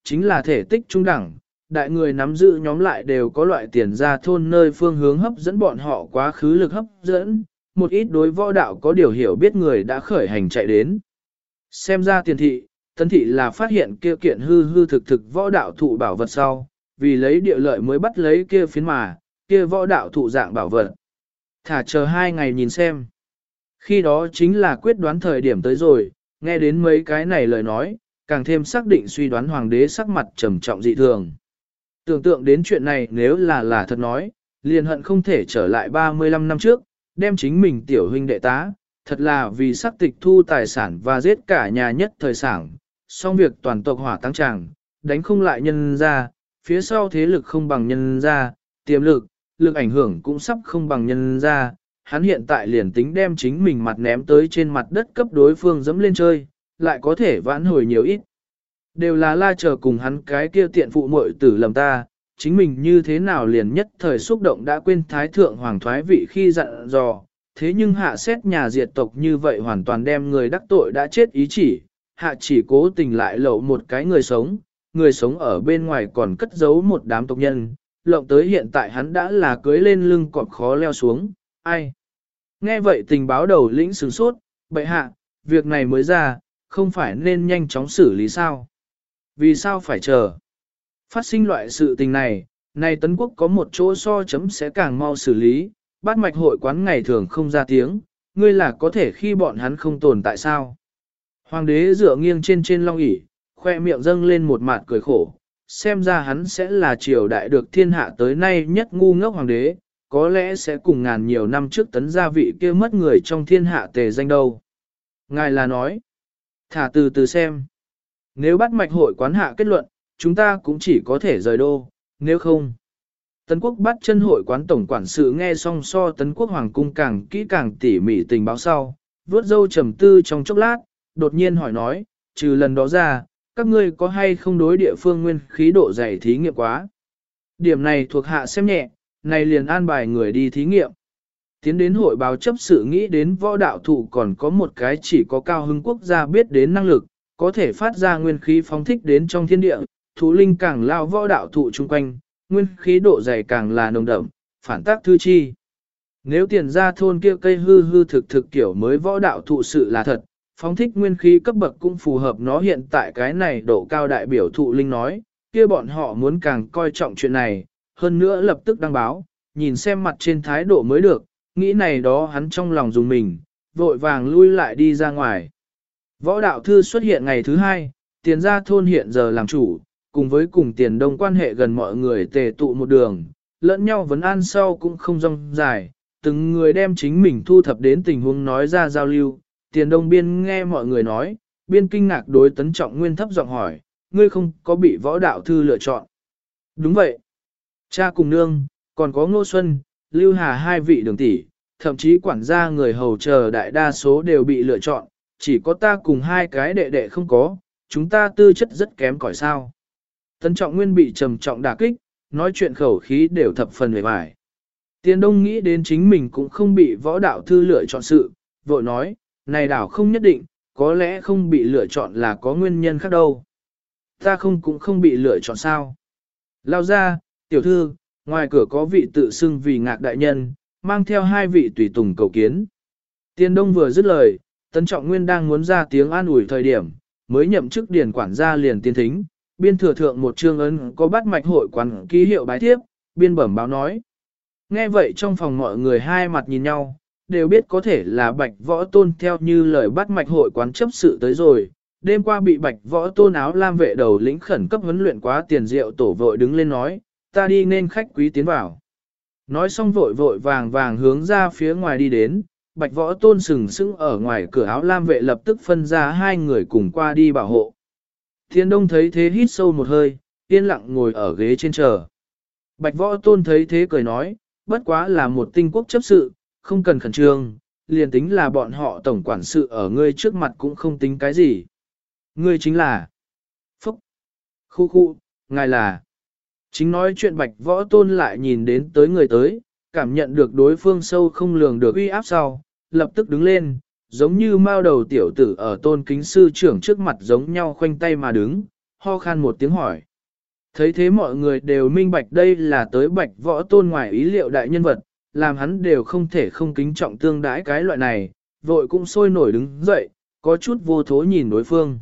chính là thể tích trung đẳng, đại người nắm giữ nhóm lại đều có loại tiền ra thôn nơi phương hướng hấp dẫn bọn họ quá khứ lực hấp dẫn, một ít đối võ đạo có điều hiểu biết người đã khởi hành chạy đến. Xem ra tiền thị, Tấn thị là phát hiện kia kiện hư hư thực thực võ đạo thụ bảo vật sau, vì lấy địa lợi mới bắt lấy kia phiến mà, kia võ đạo thụ dạng bảo vật. Thả chờ 2 ngày nhìn xem. Khi đó chính là quyết đoán thời điểm tới rồi, nghe đến mấy cái này lời nói, càng thêm xác định suy đoán hoàng đế sắc mặt trầm trọng dị thường. Tưởng tượng đến chuyện này nếu là thật nói, liền hận không thể trở lại 35 năm trước, đem chính mình tiểu huynh đệ tá, thật là vì sắc tịch thu tài sản và giết cả nhà nhất thời sản, xong việc toàn tộc hỏa tăng tràng, đánh không lại nhân ra, phía sau thế lực không bằng nhân ra, tiềm lực, lực ảnh hưởng cũng sắp không bằng nhân ra, hắn hiện tại liền tính đem chính mình mặt ném tới trên mặt đất cấp đối phương dẫm lên chơi, lại có thể vãn hồi nhiều ít. Đều là la chờ cùng hắn cái kia tiện phụ muội tử lầm ta, chính mình như thế nào liền nhất thời xúc động đã quên thái thượng hoàng thoái vị khi dặn dò, thế nhưng hạ xét nhà diệt tộc như vậy hoàn toàn đem người đắc tội đã chết ý chỉ, hạ chỉ cố tình lại lậu một cái người sống ở bên ngoài còn cất giấu một đám tộc nhân, lộng tới hiện tại hắn đã là cưới lên lưng cọp khó leo xuống, ai. Nghe vậy tình báo đầu lĩnh sửng sốt, bệ hạ, việc này mới ra, không phải nên nhanh chóng xử lý sao? Vì sao phải chờ? Phát sinh loại sự tình này, Tấn Quốc có một chỗ so chấm sẽ càng mau xử lý, bát mạch hội quán ngày thường không ra tiếng, ngươi là có thể khi bọn hắn không tồn tại sao? Hoàng đế dựa nghiêng trên long ỷ, khoe miệng dâng lên một mặt cười khổ, xem ra hắn sẽ là triều đại được thiên hạ tới nay nhất ngu ngốc hoàng đế, có lẽ sẽ cùng ngàn nhiều năm trước Tấn gia vị kia mất người trong thiên hạ tề danh đâu. Ngài là nói, thả từ từ xem. Nếu bắt mạch hội quán hạ kết luận, chúng ta cũng chỉ có thể rời đô, nếu không. Tấn Quốc bắt chân hội quán tổng quản sự nghe xong so Tấn Quốc hoàng cung càng kỹ càng tỉ mỉ tình báo sau, vuốt râu trầm tư trong chốc lát, đột nhiên hỏi nói, trừ lần đó ra, các ngươi có hay không đối địa phương nguyên khí độ dày thí nghiệm quá. Điểm này thuộc hạ xem nhẹ, này liền an bài người đi thí nghiệm. Tiến đến hội báo chấp sự nghĩ đến võ đạo thụ còn có một cái chỉ có cao hưng quốc gia biết đến năng lực, có thể phát ra nguyên khí phóng thích đến trong thiên địa, thú linh càng lao võ đạo thụ chung quanh, nguyên khí độ dày càng là nồng đậm, phản tác thư chi. Nếu tiền ra thôn kia cây hư hư thực thực kiểu mới võ đạo thụ sự là thật, phóng thích nguyên khí cấp bậc cũng phù hợp nó hiện tại cái này độ cao đại biểu thụ linh nói, kia bọn họ muốn càng coi trọng chuyện này, hơn nữa lập tức đăng báo, nhìn xem mặt trên thái độ mới được, nghĩ này đó hắn trong lòng dùng mình, vội vàng lui lại đi ra ngoài. Võ đạo thư xuất hiện ngày thứ 2, tiền ra thôn hiện giờ làm chủ, cùng với cùng tiền đông quan hệ gần mọi người tề tụ một đường, lẫn nhau vấn an sau cũng không rong dài, từng người đem chính mình thu thập đến tình huống nói ra giao lưu, tiền đông biên nghe mọi người nói, biên kinh ngạc đối Tấn Trọng Nguyên thấp giọng hỏi, ngươi không có bị võ đạo thư lựa chọn. Đúng vậy. Cha cùng nương, còn có Ngô Xuân, Lưu Hà hai vị đường tỷ, thậm chí quản gia người hầu chờ đại đa số đều bị lựa chọn, chỉ có ta cùng hai cái đệ đệ không có, chúng ta tư chất rất kém cỏi sao. Tấn Trọng Nguyên bị trầm trọng đả kích, nói chuyện khẩu khí đều thập phần về vải. Tiền Đông nghĩ đến chính mình cũng không bị võ đạo thư lựa chọn sự, vội nói, này đảo không nhất định, có lẽ không bị lựa chọn là có nguyên nhân khác đâu. Ta cũng không bị lựa chọn sao. Lao ra, tiểu thư, ngoài cửa có vị tự xưng vì Ngạc đại nhân, mang theo hai vị tùy tùng cầu kiến. Tiền Đông vừa dứt lời, Tấn Trọng Nguyên đang muốn ra tiếng an ủi thời điểm, mới nhậm chức điển quản gia liền tiến thính, biên thừa thượng một chương ấn có bắt mạch hội quán ký hiệu bái thiếp, biên bẩm báo nói. Nghe vậy trong phòng mọi người hai mặt nhìn nhau, đều biết có thể là Bạch Võ Tôn theo như lời bắt mạch hội quán chấp sự tới rồi. Đêm qua bị Bạch Võ Tôn áo lam vệ đầu lĩnh khẩn cấp huấn luyện quá tiền rượu tổ vội đứng lên nói, ta đi nên khách quý tiến vào. Nói xong vội vội vàng vàng hướng ra phía ngoài đi đến, Bạch Võ Tôn sừng sững ở ngoài cửa áo lam vệ lập tức phân ra hai người cùng qua đi bảo hộ. Thiên Đông thấy thế hít sâu một hơi, yên lặng ngồi ở ghế trên chờ. Bạch Võ Tôn thấy thế cười nói, bất quá là một tinh quốc chấp sự, không cần khẩn trương, liền tính là bọn họ tổng quản sự ở ngươi trước mặt cũng không tính cái gì. Ngươi chính là Phúc, khu, ngài là. Chính nói chuyện Bạch Võ Tôn lại nhìn đến tới người tới, cảm nhận được đối phương sâu không lường được uy áp sau, lập tức đứng lên, giống như mao đầu tiểu tử ở Tôn Kính sư trưởng trước mặt giống nhau khoanh tay mà đứng, ho khan một tiếng hỏi. Thấy thế mọi người đều minh bạch đây là tới Bạch Võ Tôn ngoài ý liệu đại nhân vật, làm hắn đều không thể không kính trọng tương đãi cái loại này, vội cũng sôi nổi đứng dậy, có chút vô thố nhìn đối phương.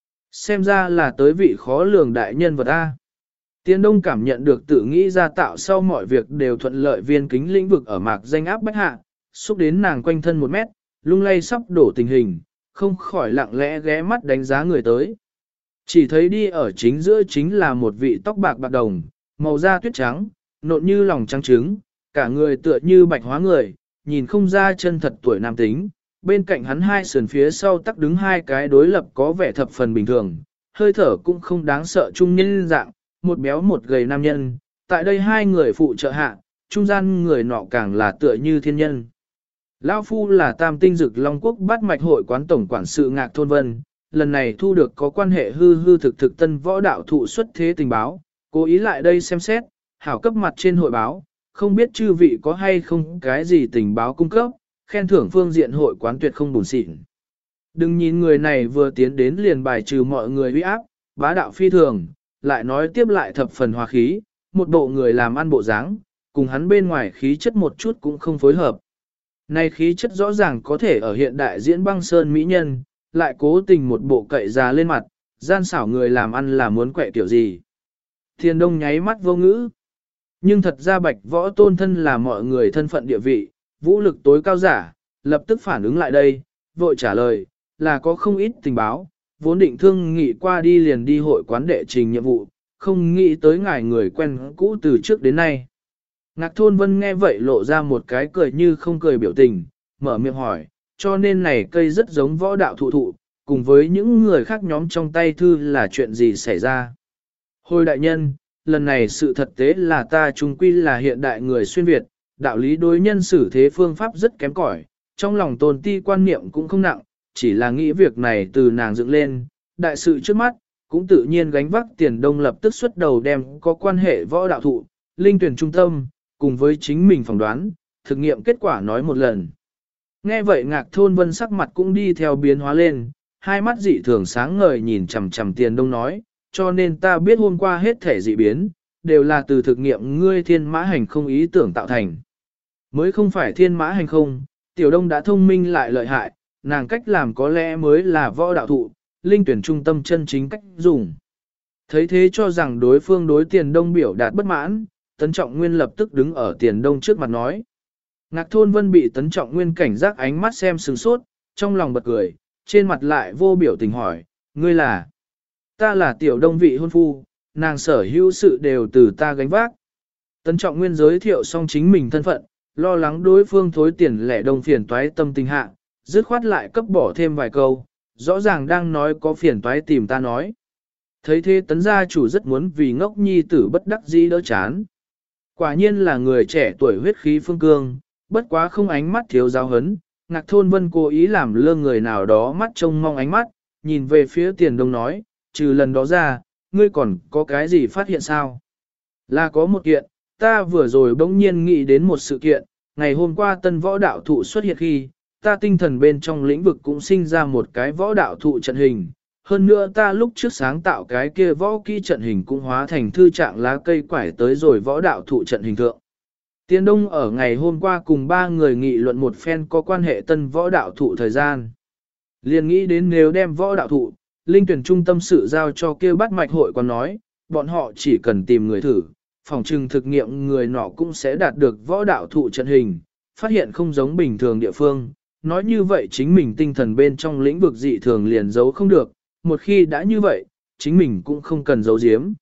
Xem ra là tới vị khó lường đại nhân vật A. Tiền Đông cảm nhận được tự nghĩ ra tạo sau mọi việc đều thuận lợi viên kính lĩnh vực ở mạc danh áp bách hạ, xúc đến nàng quanh thân 1 mét, lung lay sắp đổ tình hình, không khỏi lặng lẽ ghé mắt đánh giá người tới. Chỉ thấy đi ở chính giữa chính là một vị tóc bạc bạc đồng, màu da tuyết trắng, nộn như lòng trắng trứng, cả người tựa như bạch hóa người, nhìn không ra chân thật tuổi nam tính. Bên cạnh hắn hai sườn phía sau tắc đứng 2 cái đối lập có vẻ thập phần bình thường, hơi thở cũng không đáng sợ trung nhân dạng, một béo một gầy nam nhân. Tại đây 2 người phụ trợ hạ, trung gian người nọ càng là tựa như thiên nhân. Lão Phu là Tam Tinh Dực Long Quốc Bát Mạch Hội quán tổng quản sự Ngạc Thôn Vân, lần này thu được có quan hệ hư thực tân võ đạo thụ xuất thế tình báo, cố ý lại đây xem xét, hảo cấp mặt trên hội báo, không biết chư vị có hay không cái gì tình báo cung cấp, khen thưởng phương diện hội quán tuyệt không buồn xịn. Đừng nhìn người này vừa tiến đến liền bài trừ mọi người uy áp, bá đạo phi thường, lại nói tiếp lại thập phần hòa khí, một bộ người làm ăn bộ dáng, cùng hắn bên ngoài khí chất một chút cũng không phối hợp. Này khí chất rõ ràng có thể ở hiện đại diễn băng sơn mỹ nhân, lại cố tình một bộ cậy già lên mặt, gian xảo người làm ăn là muốn quẹ kiểu gì. Thiên Đông nháy mắt vô ngữ. Nhưng thật ra Bạch Võ Tôn thân là mọi người thân phận địa vị, vũ lực tối cao giả, lập tức phản ứng lại đây, vội trả lời, là có không ít tình báo, vốn định thương nghị qua đi liền đi hội quán đệ trình nhiệm vụ, không nghĩ tới ngài người quen cũ từ trước đến nay. Ngạc Thôn Vân nghe vậy lộ ra một cái cười như không cười biểu tình, mở miệng hỏi, cho nên này cây rất giống võ đạo thụ, cùng với những người khác nhóm trong tay thư là chuyện gì xảy ra. Hồi đại nhân, lần này sự thật tế là ta trung quy là hiện đại người xuyên Việt, đạo lý đối nhân xử thế phương pháp rất kém cỏi, trong lòng tồn ti quan niệm cũng không nặng, chỉ là nghĩ việc này từ nàng dựng lên, đại sự trước mắt, cũng tự nhiên gánh vác Tiền Đông lập tức xuất đầu đem có quan hệ võ đạo thụ, linh tuyển trung tâm, cùng với chính mình phỏng đoán, thực nghiệm kết quả nói một lần. Nghe vậy Ngạc Thôn Vân sắc mặt cũng đi theo biến hóa lên, hai mắt dị thường sáng ngời nhìn chằm chằm Tiền Đông nói, cho nên ta biết hôm qua hết thể dị biến, đều là từ thực nghiệm ngươi thiên mã hành không ý tưởng tạo thành. Mới không phải thiên mã hành không, Tiểu Đông đã thông minh lại lợi hại, nàng cách làm có lẽ mới là võ đạo thụ, linh tuyển trung tâm chân chính cách dùng. Thấy thế cho rằng đối phương đối Tiền Đông biểu đạt bất mãn, Tấn Trọng Nguyên lập tức đứng ở Tiền Đông trước mặt nói. Ngạc Thôn Vân bị Tấn Trọng Nguyên cảnh giác ánh mắt xem sừng sốt, trong lòng bật cười, trên mặt lại vô biểu tình hỏi, ngươi là? Ta là Tiểu Đông vị hôn phu, nàng sở hữu sự đều từ ta gánh vác. Tấn Trọng Nguyên giới thiệu xong chính mình thân phận, lo lắng đối phương thối tiền lẻ đông phiền toái tâm tình hạ, dứt khoát lại cấp bỏ thêm vài câu, rõ ràng đang nói có phiền toái tìm ta nói. Thấy thế Tấn gia chủ rất muốn vì ngốc nhi tử bất đắc dĩ đỡ chán. Quả nhiên là người trẻ tuổi huyết khí phương cương, bất quá không ánh mắt thiếu giáo hấn, Ngạc Thôn Vân cố ý làm lơ người nào đó mắt trông mong ánh mắt, nhìn về phía Tiền Đông nói, trừ lần đó ra, ngươi còn có cái gì phát hiện sao? Là có một kiện, ta vừa rồi bỗng nhiên nghĩ đến một sự kiện, ngày hôm qua tân võ đạo thụ xuất hiện khi, ta tinh thần bên trong lĩnh vực cũng sinh ra một cái võ đạo thụ trận hình. Hơn nữa ta lúc trước sáng tạo cái kia võ kỹ trận hình cũng hóa thành thư trạng lá cây quải tới rồi võ đạo thụ trận hình thượng. Tiền Đông ở ngày hôm qua cùng 3 người nghị luận một phen có quan hệ tân võ đạo thụ thời gian. Liền nghĩ đến nếu đem võ đạo thụ, linh tuyển trung tâm sự giao cho kia Bát Mạch Hội còn nói, bọn họ chỉ cần tìm người thử, phòng trừng thực nghiệm người nọ cũng sẽ đạt được võ đạo thụ trận hình, phát hiện không giống bình thường địa phương. Nói như vậy chính mình tinh thần bên trong lĩnh vực dị thường liền giấu không được, một khi đã như vậy, chính mình cũng không cần giấu giếm.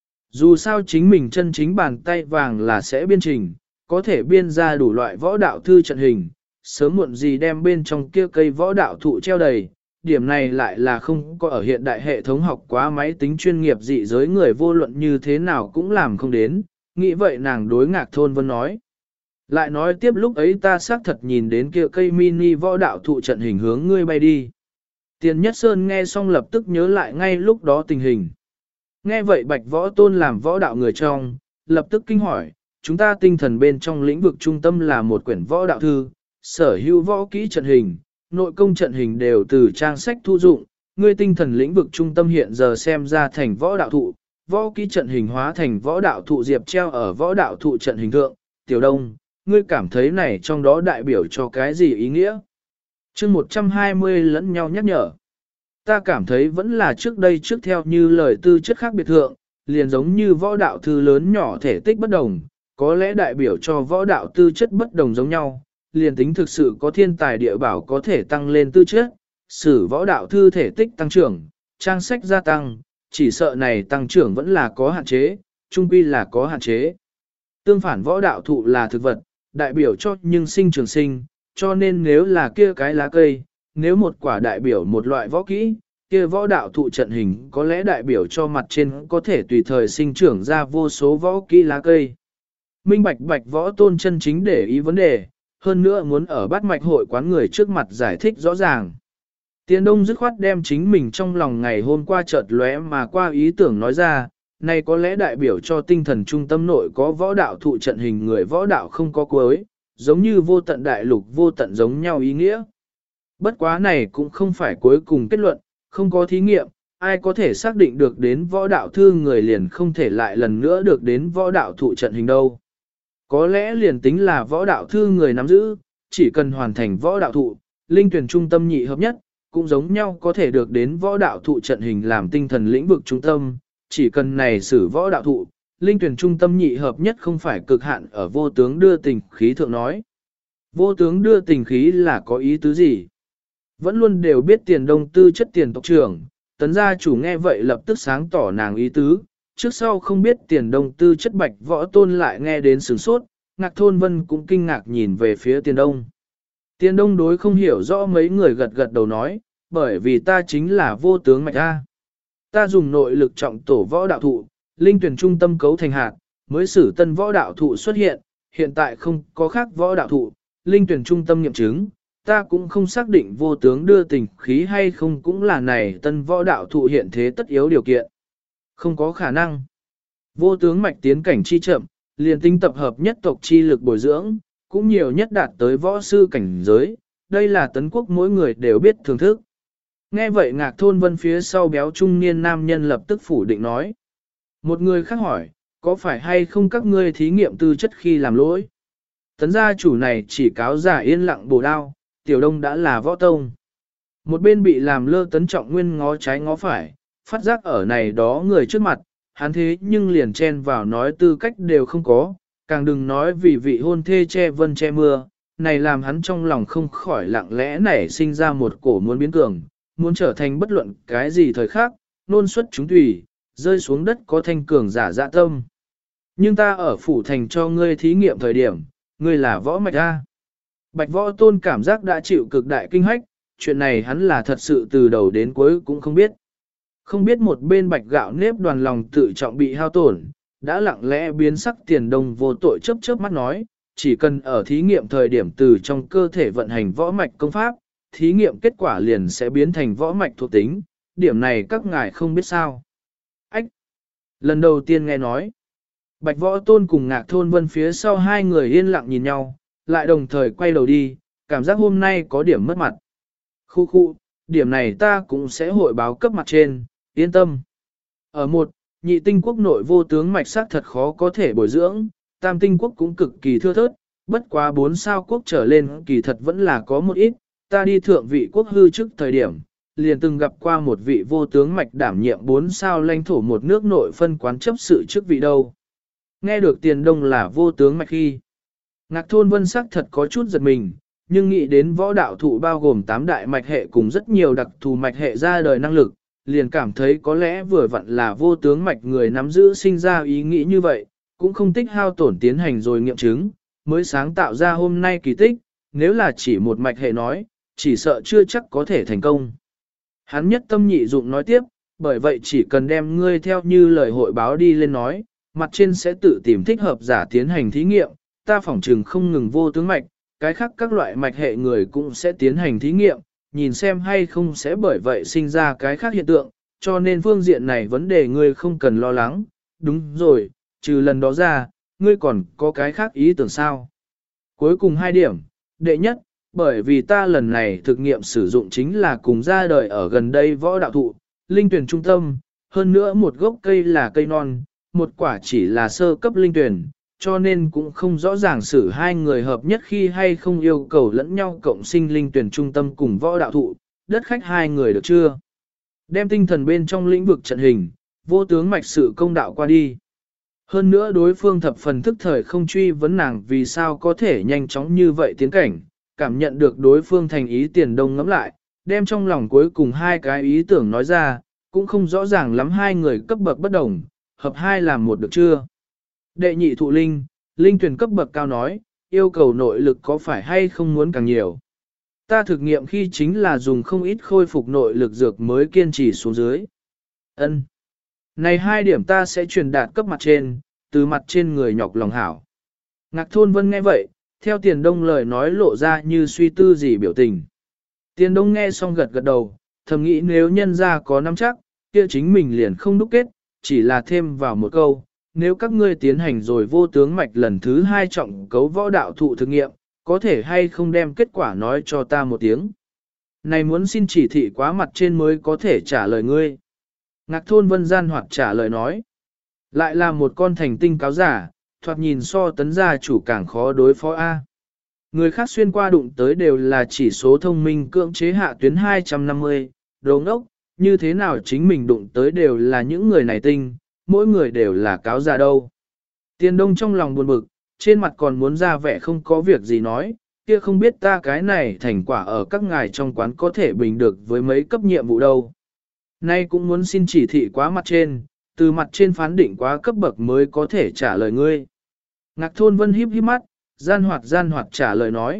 Dù sao chính mình chân chính bàn tay vàng là sẽ biên trình, có thể biên ra đủ loại võ đạo thư trận hình, sớm muộn gì đem bên trong kia cây võ đạo thụ treo đầy, điểm này lại là không có ở hiện đại hệ thống học quá máy tính chuyên nghiệp dị giới người vô luận như thế nào cũng làm không đến, nghĩ vậy nàng đối Ngạc Thôn Vân nói. Lại nói tiếp lúc ấy ta xác thật nhìn đến kia cây mini võ đạo thụ trận hình hướng ngươi bay đi. Tiền Nhất Sơn nghe xong lập tức nhớ lại ngay lúc đó tình hình. Nghe vậy Bạch Võ Tôn làm võ đạo người trong, lập tức kinh hỏi, chúng ta tinh thần bên trong lĩnh vực trung tâm là một quyển võ đạo thư, sở hữu võ kỹ trận hình, nội công trận hình đều từ trang sách thu dụng, ngươi tinh thần lĩnh vực trung tâm hiện giờ xem ra thành võ đạo thụ, võ kỹ trận hình hóa thành võ đạo thụ diệp treo ở võ đạo thụ trận hình thượng, Tiểu Đông, ngươi cảm thấy này trong đó đại biểu cho cái gì ý nghĩa? Chương 120 lẫn nhau nhắc nhở. Ta cảm thấy vẫn là trước đây trước theo như lời tư chất khác biệt thượng, liền giống như võ đạo thư lớn nhỏ thể tích bất đồng, có lẽ đại biểu cho võ đạo tư chất bất đồng giống nhau, liền tính thực sự có thiên tài địa bảo có thể tăng lên tư chất, sử võ đạo thư thể tích tăng trưởng, trang sách gia tăng, chỉ sợ này tăng trưởng vẫn là có hạn chế, chung quy là có hạn chế. Tương phản võ đạo thụ là thực vật, đại biểu cho nhưng sinh trường sinh, cho nên nếu là kia cái lá cây, nếu một quả đại biểu một loại võ kỹ, kia võ đạo thụ trận hình có lẽ đại biểu cho mặt trên có thể tùy thời sinh trưởng ra vô số võ kỹ lá cây. Minh Bạch Bạch Võ Tôn chân chính để ý vấn đề, hơn nữa muốn ở bát mạch hội quán người trước mặt giải thích rõ ràng. Tiền Đông dứt khoát đem chính mình trong lòng ngày hôm qua chợt lóe mà qua ý tưởng nói ra, này có lẽ đại biểu cho tinh thần trung tâm nội có võ đạo thụ trận hình người võ đạo không có cuối, giống như vô tận đại lục vô tận giống nhau ý nghĩa. Bất quá này cũng không phải cuối cùng kết luận, không có thí nghiệm, ai có thể xác định được đến võ đạo thư người liền không thể lại lần nữa được đến võ đạo thụ trận hình đâu. Có lẽ liền tính là võ đạo thư người nắm giữ, chỉ cần hoàn thành võ đạo thụ, linh tuyển trung tâm nhị hợp nhất, cũng giống nhau có thể được đến võ đạo thụ trận hình làm tinh thần lĩnh vực trung tâm, chỉ cần này xử võ đạo thụ, linh tuyển trung tâm nhị hợp nhất không phải cực hạn ở vô tướng đưa tình khí thượng nói. Vô tướng đưa tình khí là có ý tứ gì? Vẫn luôn đều biết Tiền Đông tư chất Tiền tộc trưởng, tấn gia chủ nghe vậy lập tức sáng tỏ nàng ý tứ, trước sau không biết Tiền Đông tư chất Bạch Võ Tôn lại nghe đến sửng sốt, Ngạc Thôn Vân cũng kinh ngạc nhìn về phía Tiền Đông. Tiền Đông đối không hiểu rõ mấy người gật gật đầu nói, bởi vì ta chính là vô tướng mạch A. Ta dùng nội lực trọng tổ võ đạo thụ, linh tuyển trung tâm cấu thành hạt, mới sử tân võ đạo thụ xuất hiện, hiện tại không có khác võ đạo thụ, linh tuyển trung tâm nghiệm chứng, ta cũng không xác định vô tướng đưa tình khí hay không cũng là này tân võ đạo thụ hiện thế tất yếu điều kiện. Không có khả năng. Vô tướng mạch tiến cảnh chi chậm, liền tinh tập hợp nhất tộc chi lực bồi dưỡng, cũng nhiều nhất đạt tới võ sư cảnh giới, đây là tấn quốc mỗi người đều biết thưởng thức. Nghe vậy Ngạc Thôn Vân phía sau béo trung niên nam nhân lập tức phủ định nói. Một người khác hỏi, có phải hay không các ngươi thí nghiệm tư chất khi làm lỗi? Tấn gia chủ này chỉ cáo giả yên lặng bổ đao, Tiểu Đông đã là võ tông. Một bên bị làm lơ Tấn Trọng Nguyên ngó trái ngó phải, phát giác ở này đó người trước mặt, hắn thế nhưng liền chen vào nói tư cách đều không có, càng đừng nói vì vị hôn thê che vân che mưa, này làm hắn trong lòng không khỏi lặng lẽ nảy sinh ra một cổ muốn biến cường, muốn trở thành bất luận cái gì thời khác, nôn xuất chúng tùy, rơi xuống đất có thanh cường giả dạ tâm. Nhưng ta ở phủ thành cho ngươi thí nghiệm thời điểm, ngươi là võ mạch A. Bạch Võ Tôn cảm giác đã chịu cực đại kinh hách, chuyện này hắn là thật sự từ đầu đến cuối cũng không biết. Không biết một bên bạch gạo nếp đoàn lòng tự trọng bị hao tổn, đã lặng lẽ biến sắc Tiền Đông vô tội chớp chớp mắt nói, chỉ cần ở thí nghiệm thời điểm từ trong cơ thể vận hành võ mạch công pháp, thí nghiệm kết quả liền sẽ biến thành võ mạch thuộc tính, điểm này các ngài không biết sao. Ách! Lần đầu tiên nghe nói, Bạch Võ Tôn cùng Ngạc Thôn Vân phía sau hai người yên lặng nhìn nhau, lại đồng thời quay đầu đi, cảm giác hôm nay có điểm mất mặt. Khu khu, điểm này ta cũng sẽ hội báo cấp mặt trên, yên tâm. Ở một, nhị tinh quốc nội vô tướng mạch sắc thật khó có thể bồi dưỡng, tam tinh quốc cũng cực kỳ thưa thớt, bất quá 4 sao quốc trở lên kỳ thật vẫn là có một ít, ta đi thượng vị quốc hư trước thời điểm, liền từng gặp qua một vị vô tướng mạch đảm nhiệm 4 sao lãnh thổ một nước nội phân quán chấp sự chức vị đâu. Nghe được Tiền Đông là vô tướng mạch khi, Ngạc Thôn Vân sắc thật có chút giật mình, nhưng nghĩ đến võ đạo thụ bao gồm 8 đại mạch hệ cùng rất nhiều đặc thù mạch hệ ra đời năng lực, liền cảm thấy có lẽ vừa vặn là vô tướng mạch người nắm giữ sinh ra ý nghĩ như vậy, cũng không tích hao tổn tiến hành rồi nghiệm chứng, mới sáng tạo ra hôm nay kỳ tích, nếu là chỉ một mạch hệ nói, chỉ sợ chưa chắc có thể thành công. Hắn nhất tâm nhị dụng nói tiếp, bởi vậy chỉ cần đem ngươi theo như lời hội báo đi lên nói, mặt trên sẽ tự tìm thích hợp giả tiến hành thí nghiệm, ta phỏng trừng không ngừng vô tướng mạch, cái khác các loại mạch hệ người cũng sẽ tiến hành thí nghiệm, nhìn xem hay không sẽ bởi vậy sinh ra cái khác hiện tượng, cho nên phương diện này vấn đề ngươi không cần lo lắng, đúng rồi, trừ lần đó ra, ngươi còn có cái khác ý tưởng sao. Cuối cùng 2 điểm, đệ nhất, Bởi vì ta lần này thực nghiệm sử dụng chính là cùng ra đời ở gần đây võ đạo thụ, linh tuyển trung tâm, hơn nữa một gốc cây là cây non, một quả chỉ là sơ cấp linh tuyển, cho nên cũng không rõ ràng xử hai người hợp nhất khi hay không yêu cầu lẫn nhau cộng sinh linh tuyển trung tâm cùng võ đạo thụ, đất khách hai người được chưa? Đem tinh thần bên trong lĩnh vực trận hình, vô tướng mạch sự công đạo qua đi. Hơn nữa đối phương thập phần thức thời không truy vấn nàng vì sao có thể nhanh chóng như vậy tiến cảnh, cảm nhận được đối phương thành ý Tiền Đông ngẫm lại, đem trong lòng cuối cùng hai cái ý tưởng nói ra, cũng không rõ ràng lắm hai người cấp bậc bất đồng, hợp hai làm một được chưa. Đệ nhị thụ linh, linh tuyển cấp bậc cao nói, yêu cầu nội lực có phải hay không muốn càng nhiều. Ta thực nghiệm khi chính là dùng không ít khôi phục nội lực dược mới kiên trì xuống dưới. Ân. Này hai điểm ta sẽ truyền đạt cấp mặt trên, từ mặt trên người nhọc lòng hảo. Ngạc Thôn Vân nghe vậy, theo Tiền Đông lời nói lộ ra như suy tư gì biểu tình. Tiền Đông nghe xong gật gật đầu, thầm nghĩ nếu nhân ra có nắm chắc, kia chính mình liền không đúc kết, chỉ là thêm vào một câu, nếu các ngươi tiến hành rồi vô tướng mạch lần thứ hai trọng cấu võ đạo thụ thực nghiệm, có thể hay không đem kết quả nói cho ta một tiếng. Này muốn xin chỉ thị quá mặt trên mới có thể trả lời ngươi. Ngạc Thôn Vân gian hoạt trả lời nói. Lại là một con thành tinh cáo giả, thoạt nhìn so tấn gia chủ càng khó đối phó A. Người khác xuyên qua đụng tới đều là chỉ số thông minh cưỡng chế hạ tuyến 250, đồ ngốc, như thế nào chính mình đụng tới đều là những người này tinh, mỗi người đều là cáo giả đâu. Tiền Đông trong lòng buồn bực, trên mặt còn muốn ra vẻ không có việc gì nói, kia không biết ta cái này thành quả ở các ngài trong quán có thể bình được với mấy cấp nhiệm vụ đâu. Nay cũng muốn xin chỉ thị quá mặt trên, từ mặt trên phán định quá cấp bậc mới có thể trả lời ngươi. Ngạc Thôn Vân híp híp mắt, gian hoạt trả lời nói.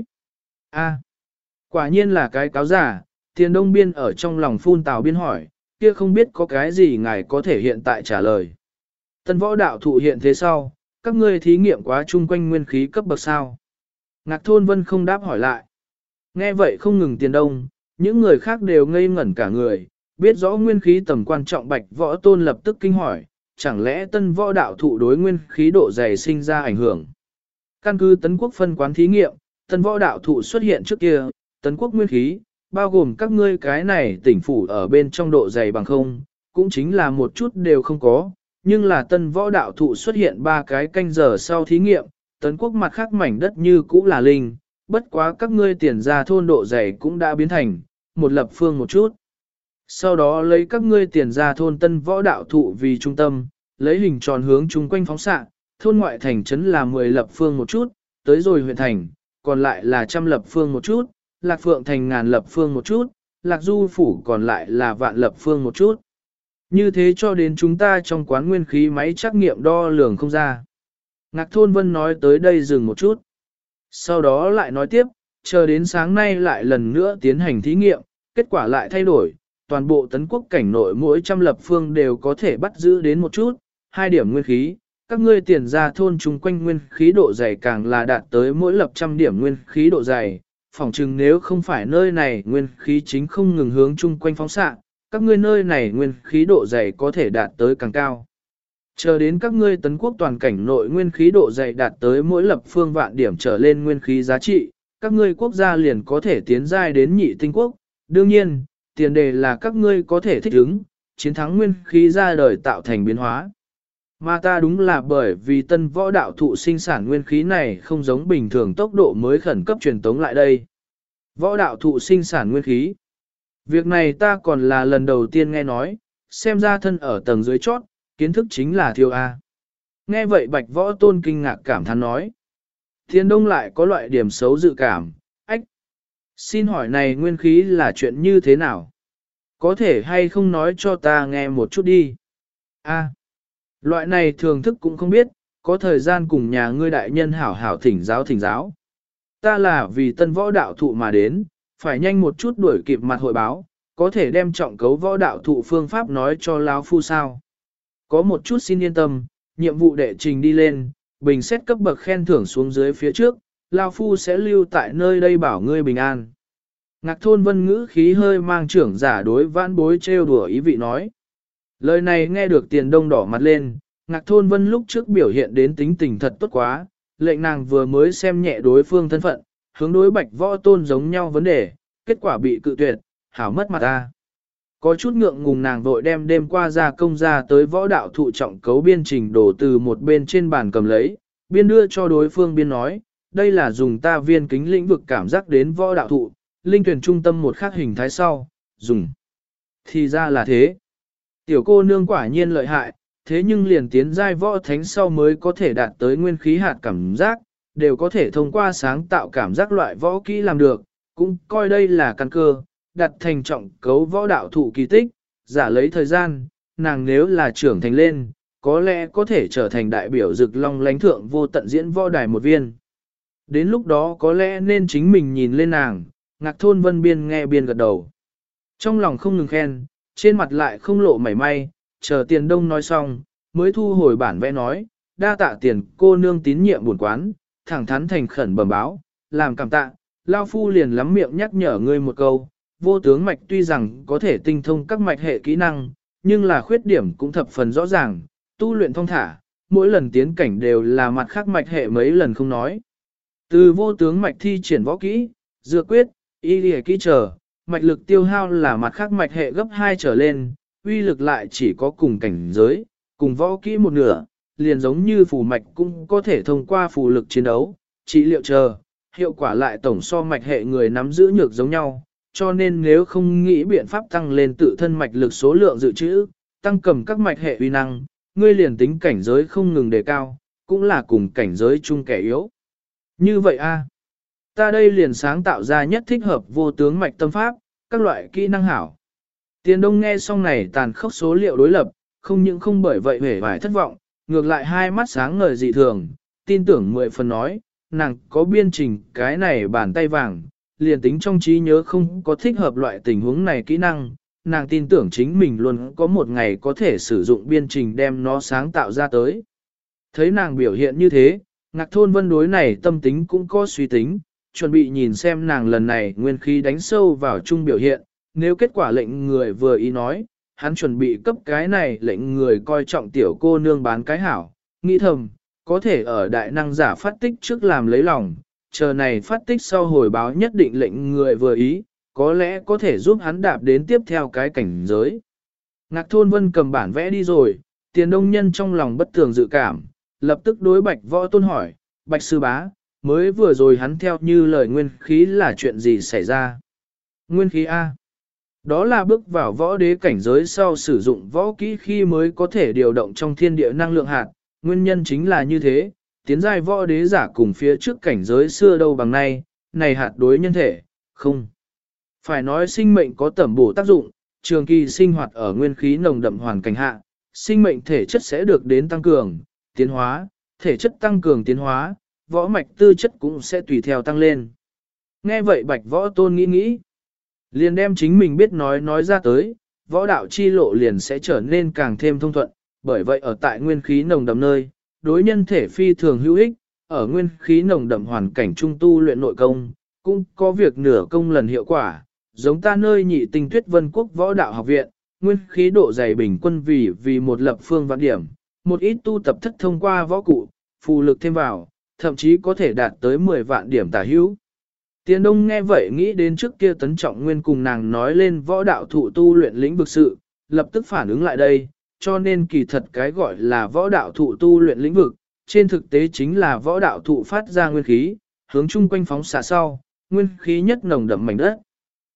A, quả nhiên là cái cáo giả, Tiền Đông Biên ở trong lòng phun tào biên hỏi, kia không biết có cái gì ngài có thể hiện tại trả lời. Tân võ đạo thụ hiện thế sau, các ngươi thí nghiệm quá chung quanh nguyên khí cấp bậc sao. Ngạc Thôn Vân không đáp hỏi lại. Nghe vậy không ngừng Tiền Đông, những người khác đều ngây ngẩn cả người, biết rõ nguyên khí tầm quan trọng Bạch Võ Tôn lập tức kinh hỏi, chẳng lẽ tân võ đạo thụ đối nguyên khí độ dày sinh ra ảnh hưởng. Căn cứ Tấn Quốc phân quán thí nghiệm, tân võ đạo thụ xuất hiện trước kia, Tấn Quốc nguyên khí, bao gồm các ngươi cái này tỉnh phủ ở bên trong độ dày bằng không, cũng chính là một chút đều không có, nhưng là tân võ đạo thụ xuất hiện 3 cái canh giờ sau thí nghiệm, Tấn Quốc mặt khác mảnh đất như cũ là linh, bất quá các ngươi tiền ra thôn độ dày cũng đã biến thành, một lập phương một chút. Sau đó lấy các ngươi tiền ra thôn tân võ đạo thụ vì trung tâm, lấy hình tròn hướng chung quanh phóng xạ, thôn ngoại thành trấn là 10 lập phương một chút, tới rồi huyện thành, còn lại là trăm lập phương một chút, Lạc Phượng thành ngàn lập phương một chút, Lạc Du phủ còn lại là vạn lập phương một chút. Như thế cho đến chúng ta trong quán nguyên khí máy trắc nghiệm đo lường không ra. Ngạc Thôn Vân nói tới đây dừng một chút. Sau đó lại nói tiếp, chờ đến sáng nay lại lần nữa tiến hành thí nghiệm, kết quả lại thay đổi, toàn bộ Tấn Quốc cảnh nội mỗi trăm lập phương đều có thể bắt giữ đến một chút, 2 điểm nguyên khí, các ngươi tiền ra thôn chung quanh nguyên khí độ dày càng là đạt tới mỗi lập trăm điểm nguyên khí độ dày, phỏng chừng nếu không phải nơi này nguyên khí chính không ngừng hướng chung quanh phóng xạ, các ngươi nơi này nguyên khí độ dày có thể đạt tới càng cao. Chờ đến các ngươi Tấn Quốc toàn cảnh nội nguyên khí độ dày đạt tới mỗi lập phương vạn điểm trở lên nguyên khí giá trị, các ngươi quốc gia liền có thể tiến giai đến nhị tinh quốc. Đương nhiên, tiền đề là các ngươi có thể thích ứng, chiến thắng nguyên khí ra đời tạo thành biến hóa. Mà ta đúng là bởi vì tân võ đạo thụ sinh sản nguyên khí này không giống bình thường tốc độ mới khẩn cấp truyền tống lại đây. Võ đạo thụ sinh sản nguyên khí. Việc này ta còn là lần đầu tiên nghe nói, xem ra thân ở tầng dưới chót, kiến thức chính là thiếu A. Nghe vậy Bạch Võ Tôn kinh ngạc cảm thán nói. Thiên Đông lại có loại điểm xấu dự cảm, ách. Xin hỏi này nguyên khí là chuyện như thế nào? Có thể hay không nói cho ta nghe một chút đi. A. Loại này thường thức cũng không biết, có thời gian cùng nhà ngươi đại nhân hảo hảo thỉnh giáo. Ta là vì tân võ đạo thụ mà đến, phải nhanh một chút đuổi kịp mặt hội báo, có thể đem trọng cấu võ đạo thụ phương pháp nói cho lão phu sao. Có một chút xin yên tâm, nhiệm vụ đệ trình đi lên, bình xét cấp bậc khen thưởng xuống dưới phía trước, lão phu sẽ lưu tại nơi đây bảo ngươi bình an. Ngạc Thôn Vân ngữ khí hơi mang trưởng giả đối vãn bối trêu đùa ý vị nói. Lời này nghe được Tiền Đông đỏ mặt lên, Ngạc Thôn Vân lúc trước biểu hiện đến tính tình thật tốt quá, lệnh nàng vừa mới xem nhẹ đối phương thân phận, hướng đối Bạch Võ Tôn giống nhau vấn đề, kết quả bị cự tuyệt, hảo mất mặt ta. Có chút ngượng ngùng nàng vội đem đêm qua ra công ra tới võ đạo thụ trọng cấu biên trình đổ từ một bên trên bàn cầm lấy, biên đưa cho đối phương biên nói, đây là dùng ta viên kính lĩnh vực cảm giác đến võ đạo thụ, linh tuyển trung tâm một khác hình thái sau, dùng. Thì ra là thế. Tiểu cô nương quả nhiên lợi hại, thế nhưng liền tiến giai võ thánh sau mới có thể đạt tới nguyên khí hạt cảm giác, đều có thể thông qua sáng tạo cảm giác loại võ kỹ làm được, cũng coi đây là căn cơ, đặt thành trọng cấu võ đạo thụ kỳ tích, giả lấy thời gian, nàng nếu là trưởng thành lên, có lẽ có thể trở thành đại biểu rực long lánh thượng vô tận diễn võ đài một viên. Đến lúc đó có lẽ nên chính mình nhìn lên nàng, Ngạc Thôn Vân biên nghe biên gật đầu. Trong lòng không ngừng khen, trên mặt lại không lộ mảy may, chờ Tiền Đông nói xong, mới thu hồi bản vẽ nói, đa tạ Tiền cô nương tín nhiệm buồn quán, thẳng thắn thành khẩn bẩm báo, làm cảm tạ, Lao Phu liền lắm miệng nhắc nhở ngươi một câu, vô tướng mạch tuy rằng có thể tinh thông các mạch hệ kỹ năng, nhưng là khuyết điểm cũng thập phần rõ ràng, tu luyện thong thả, mỗi lần tiến cảnh đều là mặt khác mạch hệ mấy lần không nói. Từ vô tướng mạch thi triển võ kỹ, dược quyết, y lìa kỹ trở, mạch lực tiêu hao là mặt khác mạch hệ gấp 2 trở lên, uy lực lại chỉ có cùng cảnh giới, cùng võ kỹ một nửa, liền giống như phù mạch cũng có thể thông qua phù lực chiến đấu, trị liệu chờ, hiệu quả lại tổng so mạch hệ người nắm giữ nhược giống nhau, cho nên nếu không nghĩ biện pháp tăng lên tự thân mạch lực số lượng dự trữ, tăng cầm các mạch hệ uy năng, ngươi liền tính cảnh giới không ngừng đề cao, cũng là cùng cảnh giới chung kẻ yếu. Như vậy a, ta đây liền sáng tạo ra nhất thích hợp vô tướng mạch tâm pháp, các loại kỹ năng hảo. Tiền Đông nghe xong này tàn khốc số liệu đối lập, không những không bởi vậy hề vải thất vọng, ngược lại hai mắt sáng ngời dị thường, tin tưởng 10 phần nói, nàng có biên trình cái này bàn tay vàng, liền tính trong trí nhớ không có thích hợp loại tình huống này kỹ năng, nàng tin tưởng chính mình luôn có một ngày có thể sử dụng biên trình đem nó sáng tạo ra tới. Thấy nàng biểu hiện như thế, Ngạc Thôn Vân đối này tâm tính cũng có suy tính, chuẩn bị nhìn xem nàng lần này nguyên khí đánh sâu vào chung biểu hiện, nếu kết quả lệnh người vừa ý nói, hắn chuẩn bị cấp cái này lệnh người coi trọng tiểu cô nương bán cái hảo, nghĩ thầm, có thể ở đại năng giả phát tích trước làm lấy lòng, chờ này phát tích sau hồi báo nhất định lệnh người vừa ý, có lẽ có thể giúp hắn đạp đến tiếp theo cái cảnh giới. Ngạc Thôn Vân cầm bản vẽ đi rồi, Tiền Đông Nhân trong lòng bất tường dự cảm, lập tức đối Bạch Võ Tôn hỏi, Bạch Sư Bá, mới vừa rồi hắn theo như lời nguyên khí là chuyện gì xảy ra? Nguyên khí A. Đó là bước vào võ đế cảnh giới sau sử dụng võ kỹ khi mới có thể điều động trong thiên địa năng lượng hạt, nguyên nhân chính là như thế, tiến giai võ đế giả cùng phía trước cảnh giới xưa đâu bằng nay, này hạt đối nhân thể, không. Phải nói sinh mệnh có tẩm bổ tác dụng, trường kỳ sinh hoạt ở nguyên khí nồng đậm hoàn cảnh hạ, sinh mệnh thể chất sẽ được đến tăng cường, tiến hóa, thể chất tăng cường tiến hóa, võ mạch tư chất cũng sẽ tùy theo tăng lên. Nghe vậy Bạch Võ Tôn nghĩ, liền đem chính mình biết nói ra tới, võ đạo chi lộ liền sẽ trở nên càng thêm thông thuận, bởi vậy ở tại nguyên khí nồng đậm nơi, đối nhân thể phi thường hữu ích, ở nguyên khí nồng đậm hoàn cảnh trung tu luyện nội công, cũng có việc nửa công lần hiệu quả, giống ta nơi nhị tinh Tuyết Vân Quốc võ đạo học viện, nguyên khí độ dày bình quân vì một lập phương vạn điểm, một ít tu tập thất thông qua võ cụ, phù lực thêm vào, thậm chí có thể đạt tới 10 vạn điểm tả hữu. Tiền Đông nghe vậy nghĩ đến trước kia Tấn Trọng Nguyên cùng nàng nói lên võ đạo thụ tu luyện lĩnh vực sự, lập tức phản ứng lại đây, cho nên kỳ thật cái gọi là võ đạo thụ tu luyện lĩnh vực, trên thực tế chính là võ đạo thụ phát ra nguyên khí, hướng chung quanh phóng xạ sau, nguyên khí nhất nồng đậm mảnh đất.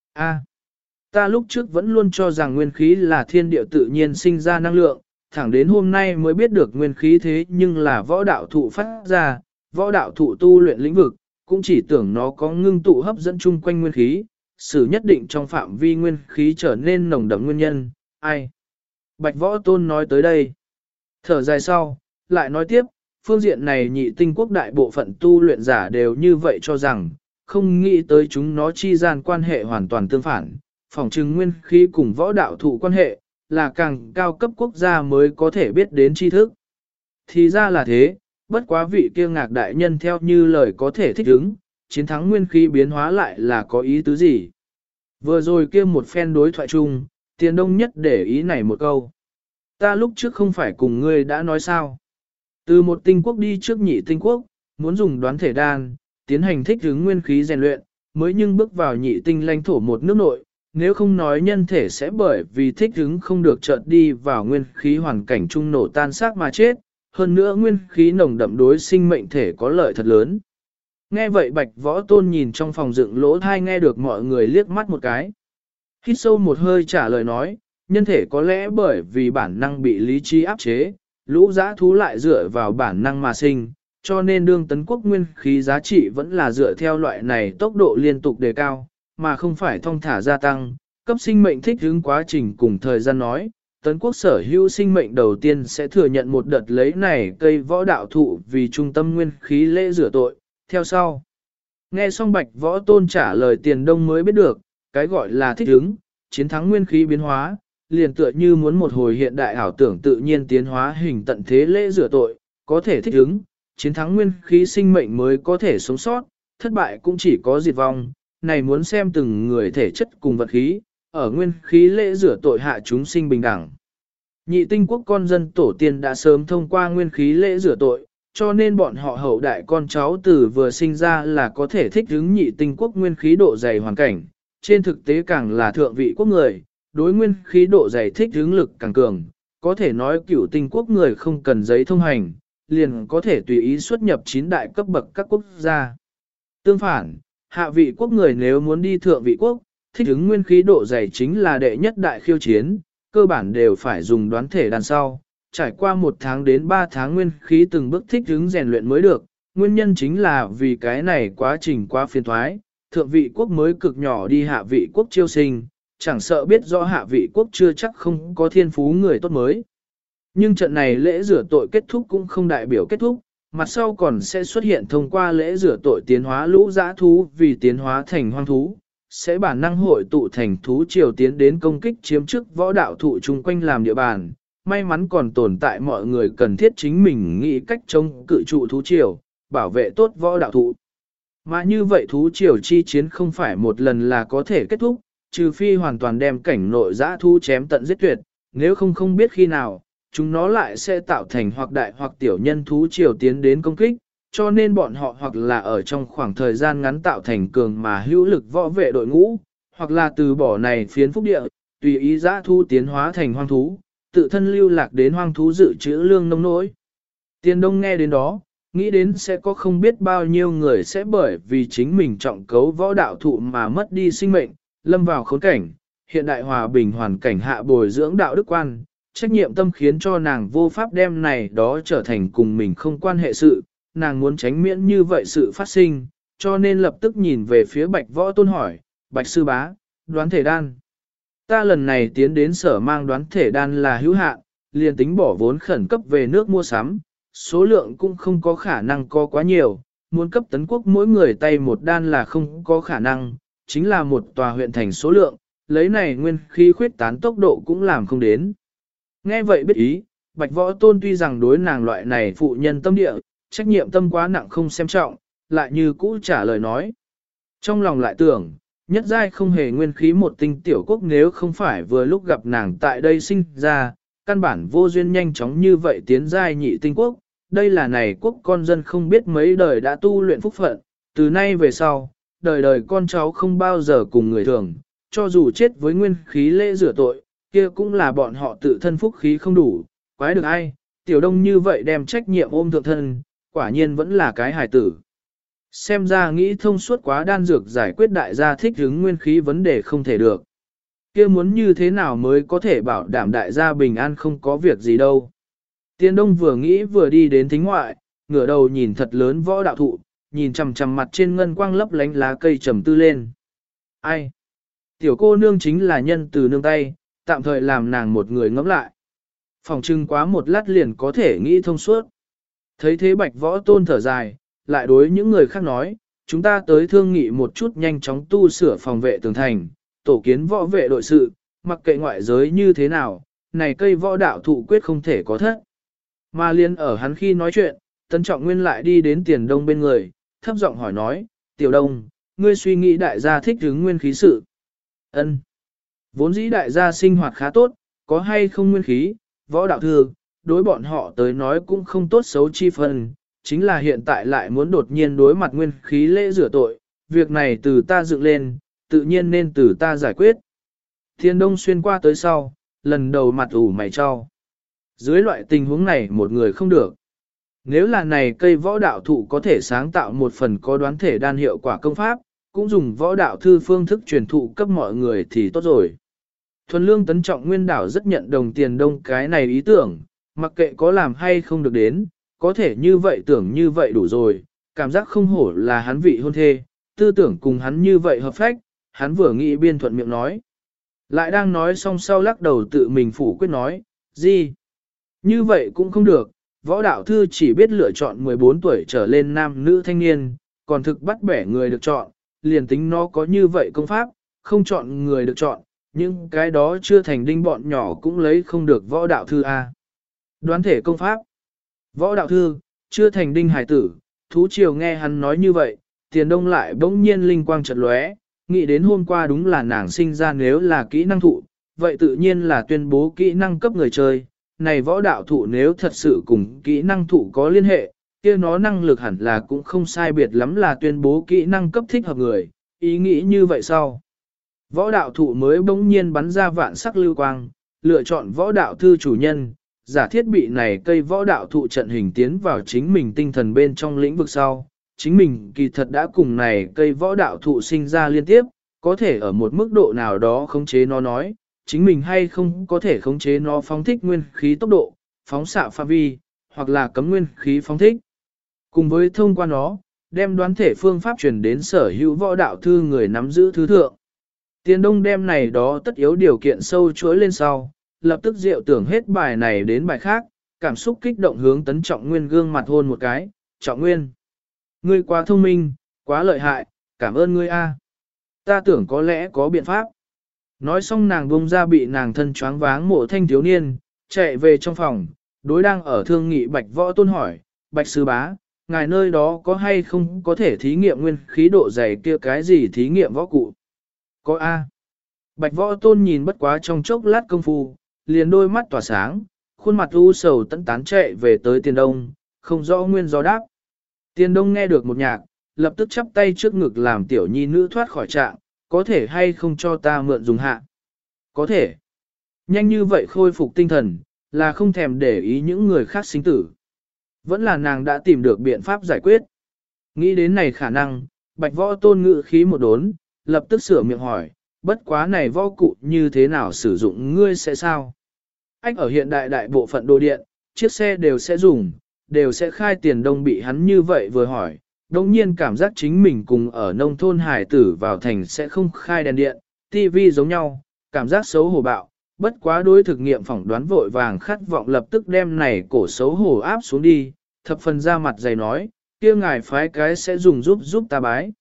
Ta lúc trước vẫn luôn cho rằng nguyên khí là thiên địa tự nhiên sinh ra năng lượng, thẳng đến hôm nay mới biết được nguyên khí thế nhưng là võ đạo thụ phát ra, võ đạo thụ tu luyện lĩnh vực, cũng chỉ tưởng nó có ngưng tụ hấp dẫn chung quanh nguyên khí, xử nhất định trong phạm vi nguyên khí trở nên nồng đậm nguyên nhân, ai. Bạch Võ Tôn nói tới đây. Thở dài sau, lại nói tiếp, phương diện này nhị tinh quốc đại bộ phận tu luyện giả đều như vậy cho rằng, không nghĩ tới chúng nó chi gian quan hệ hoàn toàn tương phản, phỏng chừng nguyên khí cùng võ đạo thụ quan hệ, là càng cao cấp quốc gia mới có thể biết đến tri thức. Thì ra là thế, bất quá vị kia Ngạc đại nhân theo như lời có thể thích ứng, chiến thắng nguyên khí biến hóa lại là có ý tứ gì. Vừa rồi kia một phen đối thoại chung, Tiền Đông nhất để ý này một câu. Ta lúc trước không phải cùng ngươi đã nói sao. Từ một tinh quốc đi trước nhị tinh quốc, muốn dùng đoán thể đan, tiến hành thích ứng nguyên khí rèn luyện, mới nhưng bước vào nhị tinh lãnh thổ một nước nội, nếu không nói nhân thể sẽ bởi vì thích ứng không được chợt đi vào nguyên khí hoàn cảnh trung nổ tan xác mà chết, hơn nữa nguyên khí nồng đậm đối sinh mệnh thể có lợi thật lớn. Nghe vậy Bạch Võ Tôn nhìn trong phòng dựng lỗ thai nghe được mọi người liếc mắt một cái. Hít sâu một hơi trả lời nói, nhân thể có lẽ bởi vì bản năng bị lý trí áp chế, lũ dã thú lại dựa vào bản năng mà sinh, cho nên đương tấn quốc nguyên khí giá trị vẫn là dựa theo loại này tốc độ liên tục đề cao, mà không phải thong thả gia tăng, cấp sinh mệnh thích ứng quá trình cùng thời gian nói. Tấn quốc sở hữu sinh mệnh đầu tiên sẽ thừa nhận một đợt lấy này cây võ đạo thụ vì trung tâm nguyên khí lễ rửa tội, theo sau. Nghe xong Bạch Võ Tôn trả lời Tiền Đông mới biết được, cái gọi là thích ứng, chiến thắng nguyên khí biến hóa, liền tựa như muốn một hồi hiện đại ảo tưởng tự nhiên tiến hóa hình tận thế lễ rửa tội, có thể thích ứng, chiến thắng nguyên khí sinh mệnh mới có thể sống sót, thất bại cũng chỉ có diệt vong, này muốn xem từng người thể chất cùng vật khí, ở nguyên khí lễ rửa tội hạ chúng sinh bình đẳng. Nhị tinh quốc con dân tổ tiên đã sớm thông qua nguyên khí lễ rửa tội, cho nên bọn họ hậu đại con cháu từ vừa sinh ra là có thể thích ứng nhị tinh quốc nguyên khí độ dày hoàn cảnh, trên thực tế càng là thượng vị quốc người, đối nguyên khí độ dày thích ứng lực càng cường, có thể nói cửu tinh quốc người không cần giấy thông hành, liền có thể tùy ý xuất nhập 9 đại cấp bậc các quốc gia. Tương phản, hạ vị quốc người nếu muốn đi thượng vị quốc, thích ứng nguyên khí độ dày chính là đệ nhất đại khiêu chiến, cơ bản đều phải dùng đoán thể đằng sau, trải qua 1 tháng đến 3 tháng nguyên khí từng bước thích ứng rèn luyện mới được, nguyên nhân chính là vì cái này quá trình quá phiền thoái, thượng vị quốc mới cực nhỏ đi hạ vị quốc chiêu sinh, chẳng sợ biết rõ hạ vị quốc chưa chắc không có thiên phú người tốt mới. Nhưng trận này lễ rửa tội kết thúc cũng không đại biểu kết thúc, mặt sau còn sẽ xuất hiện thông qua lễ rửa tội tiến hóa lũ dã thú vì tiến hóa thành hoang thú, sẽ bản năng hội tụ thành thú triều tiến đến công kích chiếm chức võ đạo thụ chung quanh làm địa bàn. May mắn còn tồn tại mọi người cần thiết chính mình nghĩ cách chống cự trụ thú triều, bảo vệ tốt võ đạo thụ. Mà như vậy thú triều chi chiến không phải một lần là có thể kết thúc, trừ phi hoàn toàn đem cảnh nội dã thú chém tận giết tuyệt, nếu không biết khi nào, chúng nó lại sẽ tạo thành hoặc đại hoặc tiểu nhân thú triều tiến đến công kích, cho nên bọn họ hoặc là ở trong khoảng thời gian ngắn tạo thành cường mà hữu lực võ vệ đội ngũ, hoặc là từ bỏ này phiến phúc địa, tùy ý dã thú tiến hóa thành hoang thú, tự thân lưu lạc đến hoang thú dự trữ lương nông nỗi. Tiền Đông nghe đến đó, nghĩ đến sẽ có không biết bao nhiêu người sẽ bởi vì chính mình trọng cấu võ đạo thụ mà mất đi sinh mệnh, lâm vào khốn cảnh, hiện đại hòa bình hoàn cảnh hạ bồi dưỡng đạo đức quan, trách nhiệm tâm khiến cho nàng vô pháp đem này đó trở thành cùng mình không quan hệ sự, nàng muốn tránh miễn như vậy sự phát sinh, cho nên lập tức nhìn về phía Bạch Võ Tôn hỏi, Bạch Sư Bá, đoán thể đan. Ta lần này tiến đến sở mang đoán thể đan là hữu hạn, liền tính bỏ vốn khẩn cấp về nước mua sắm, số lượng cũng không có khả năng có quá nhiều, muốn cấp tấn quốc mỗi người tay một đan là không có khả năng, chính là một tòa huyện thành số lượng, lấy này nguyên khí khuyết tán tốc độ cũng làm không đến. Nghe vậy biết ý, Bạch Võ Tôn tuy rằng đối nàng loại này phụ nhân tâm địa, trách nhiệm tâm quá nặng không xem trọng, lại như cũ trả lời nói. Trong lòng lại tưởng, nhất giai không hề nguyên khí một tinh tiểu quốc nếu không phải vừa lúc gặp nàng tại đây sinh ra, căn bản vô duyên nhanh chóng như vậy tiến giai nhị tinh quốc, đây là này quốc con dân không biết mấy đời đã tu luyện phúc phận, từ nay về sau, đời đời con cháu không bao giờ cùng người thường, cho dù chết với nguyên khí lễ rửa tội, kia cũng là bọn họ tự thân phúc khí không đủ, quái được ai, tiểu đông như vậy đem trách nhiệm ôm thượng thân, quả nhiên vẫn là cái hài tử. Xem ra nghĩ thông suốt quá đan dược giải quyết đại gia thích hứng nguyên khí vấn đề không thể được. Kia muốn như thế nào mới có thể bảo đảm đại gia bình an không có việc gì đâu. Tiên Đông vừa nghĩ vừa đi đến thính ngoại, ngửa đầu nhìn thật lớn võ đạo thụ, nhìn chằm chằm mặt trên ngân quang lấp lánh lá cây trầm tư lên. Ai? Tiểu cô nương chính là nhân từ nương tay, tạm thời làm nàng một người ngẫm lại. Phòng trưng quá một lát liền có thể nghĩ thông suốt. Thấy thế Bạch Võ Tôn thở dài, lại đối những người khác nói, chúng ta tới thương nghị một chút nhanh chóng tu sửa phòng vệ tường thành, tổ kiến võ vệ đội sự, mặc kệ ngoại giới như thế nào, này cây võ đạo thụ quyết không thể có thất. Mà liên ở hắn khi nói chuyện, Tân Trọng Nguyên lại đi đến Tiền Đông bên người, thấp giọng hỏi nói, Tiểu Đông, ngươi suy nghĩ đại gia thích hứng nguyên khí sự. Ân. Vốn dĩ đại gia sinh hoạt khá tốt, có hay không nguyên khí, võ đạo thường, đối bọn họ tới nói cũng không tốt xấu chi phần, chính là hiện tại lại muốn đột nhiên đối mặt nguyên khí lễ rửa tội, việc này từ ta dựng lên, tự nhiên nên từ ta giải quyết. Thiên Đông xuyên qua tới sau, lần đầu mặt ủ mày cho. Dưới loại tình huống này một người không được. Nếu là này cây võ đạo thụ có thể sáng tạo một phần có đoán thể đan hiệu quả công pháp, cũng dùng võ đạo thư phương thức truyền thụ cấp mọi người thì tốt rồi. Thuần Lương Tấn Trọng Nguyên Đảo rất nhận đồng Tiền Đông cái này ý tưởng, mặc kệ có làm hay không được đến, có thể như vậy tưởng như vậy đủ rồi, cảm giác không hổ là hắn vị hôn thê, tư tưởng cùng hắn như vậy hợp phách, hắn vừa nghĩ biên thuận miệng nói. Lại đang nói xong sau lắc đầu tự mình phủ quyết nói, gì? Như vậy cũng không được, võ đạo thư chỉ biết lựa chọn 14 tuổi trở lên nam nữ thanh niên, còn thực bắt bẻ người được chọn, liền tính nó có như vậy công pháp, không chọn người được chọn, nhưng cái đó chưa thành đinh bọn nhỏ cũng lấy không được võ đạo thư A. Đoán thể công pháp, võ đạo thư, chưa thành đinh hải tử, thú triều nghe hắn nói như vậy, Tiền Đông lại bỗng nhiên linh quang chợt lóe, nghĩ đến hôm qua đúng là nàng sinh ra nếu là kỹ năng thụ, vậy tự nhiên là tuyên bố kỹ năng cấp người chơi. Này võ đạo thụ nếu thật sự cùng kỹ năng thụ có liên hệ, kia nó năng lực hẳn là cũng không sai biệt lắm là tuyên bố kỹ năng cấp thích hợp người, ý nghĩ như vậy sau. Võ đạo thụ mới bỗng nhiên bắn ra vạn sắc lưu quang, lựa chọn võ đạo thư chủ nhân, giả thiết bị này cây võ đạo thụ trận hình tiến vào chính mình tinh thần bên trong lĩnh vực sau. Chính mình kỳ thật đã cùng này cây võ đạo thụ sinh ra liên tiếp, có thể ở một mức độ nào đó khống chế nó nói, chính mình hay không có thể khống chế nó phóng thích nguyên khí tốc độ, phóng xạ phạm vi, hoặc là cấm nguyên khí phóng thích. Cùng với thông qua nó, đem đoán thể phương pháp truyền đến sở hữu võ đạo thư người nắm giữ thứ thượng. Tiền Đông đem này đó tất yếu điều kiện sâu chuỗi lên sau, lập tức diệu tưởng hết bài này đến bài khác, cảm xúc kích động hướng Tấn Trọng Nguyên gương mặt hôn một cái, Trọng Nguyên. Ngươi quá thông minh, quá lợi hại, cảm ơn ngươi a. Ta tưởng có lẽ có biện pháp. Nói xong nàng bông ra bị nàng thân choáng váng Mộ Thanh thiếu niên, chạy về trong phòng, đối đang ở thương nghị Bạch Võ Tôn hỏi, Bạch Sư Bá, ngài nơi đó có hay không có thể thí nghiệm nguyên khí độ dày kia cái gì thí nghiệm võ cụ? Có a. Bạch Võ Tôn nhìn bất quá trong chốc lát công phu, liền đôi mắt tỏa sáng, khuôn mặt u sầu tận tán chạy về tới Tiền Đông, không rõ nguyên do đáp. Tiền Đông nghe được một nhạc, lập tức chắp tay trước ngực làm tiểu nhi nữ thoát khỏi trạng, có thể hay không cho ta mượn dùng hạ? Có thể. Nhanh như vậy khôi phục tinh thần, là không thèm để ý những người khác sinh tử. Vẫn là nàng đã tìm được biện pháp giải quyết. Nghĩ đến này khả năng, Bạch Võ Tôn ngự khí một đốn, lập tức sửa miệng hỏi, bất quá này võ cụ như thế nào sử dụng ngươi sẽ sao? Anh ở hiện đại đại bộ phận đồ điện, chiếc xe đều sẽ dùng, đều sẽ khai. Tiền Đông bị hắn như vậy vừa hỏi, đồng nhiên cảm giác chính mình cùng ở nông thôn hải tử vào thành sẽ không khai đèn điện, tivi giống nhau, cảm giác xấu hổ bạo, bất quá đối thực nghiệm phỏng đoán vội vàng khát vọng lập tức đem này cổ xấu hổ áp xuống đi, thập phần ra mặt dày nói, kia ngài phái cái sẽ dùng giúp ta bái.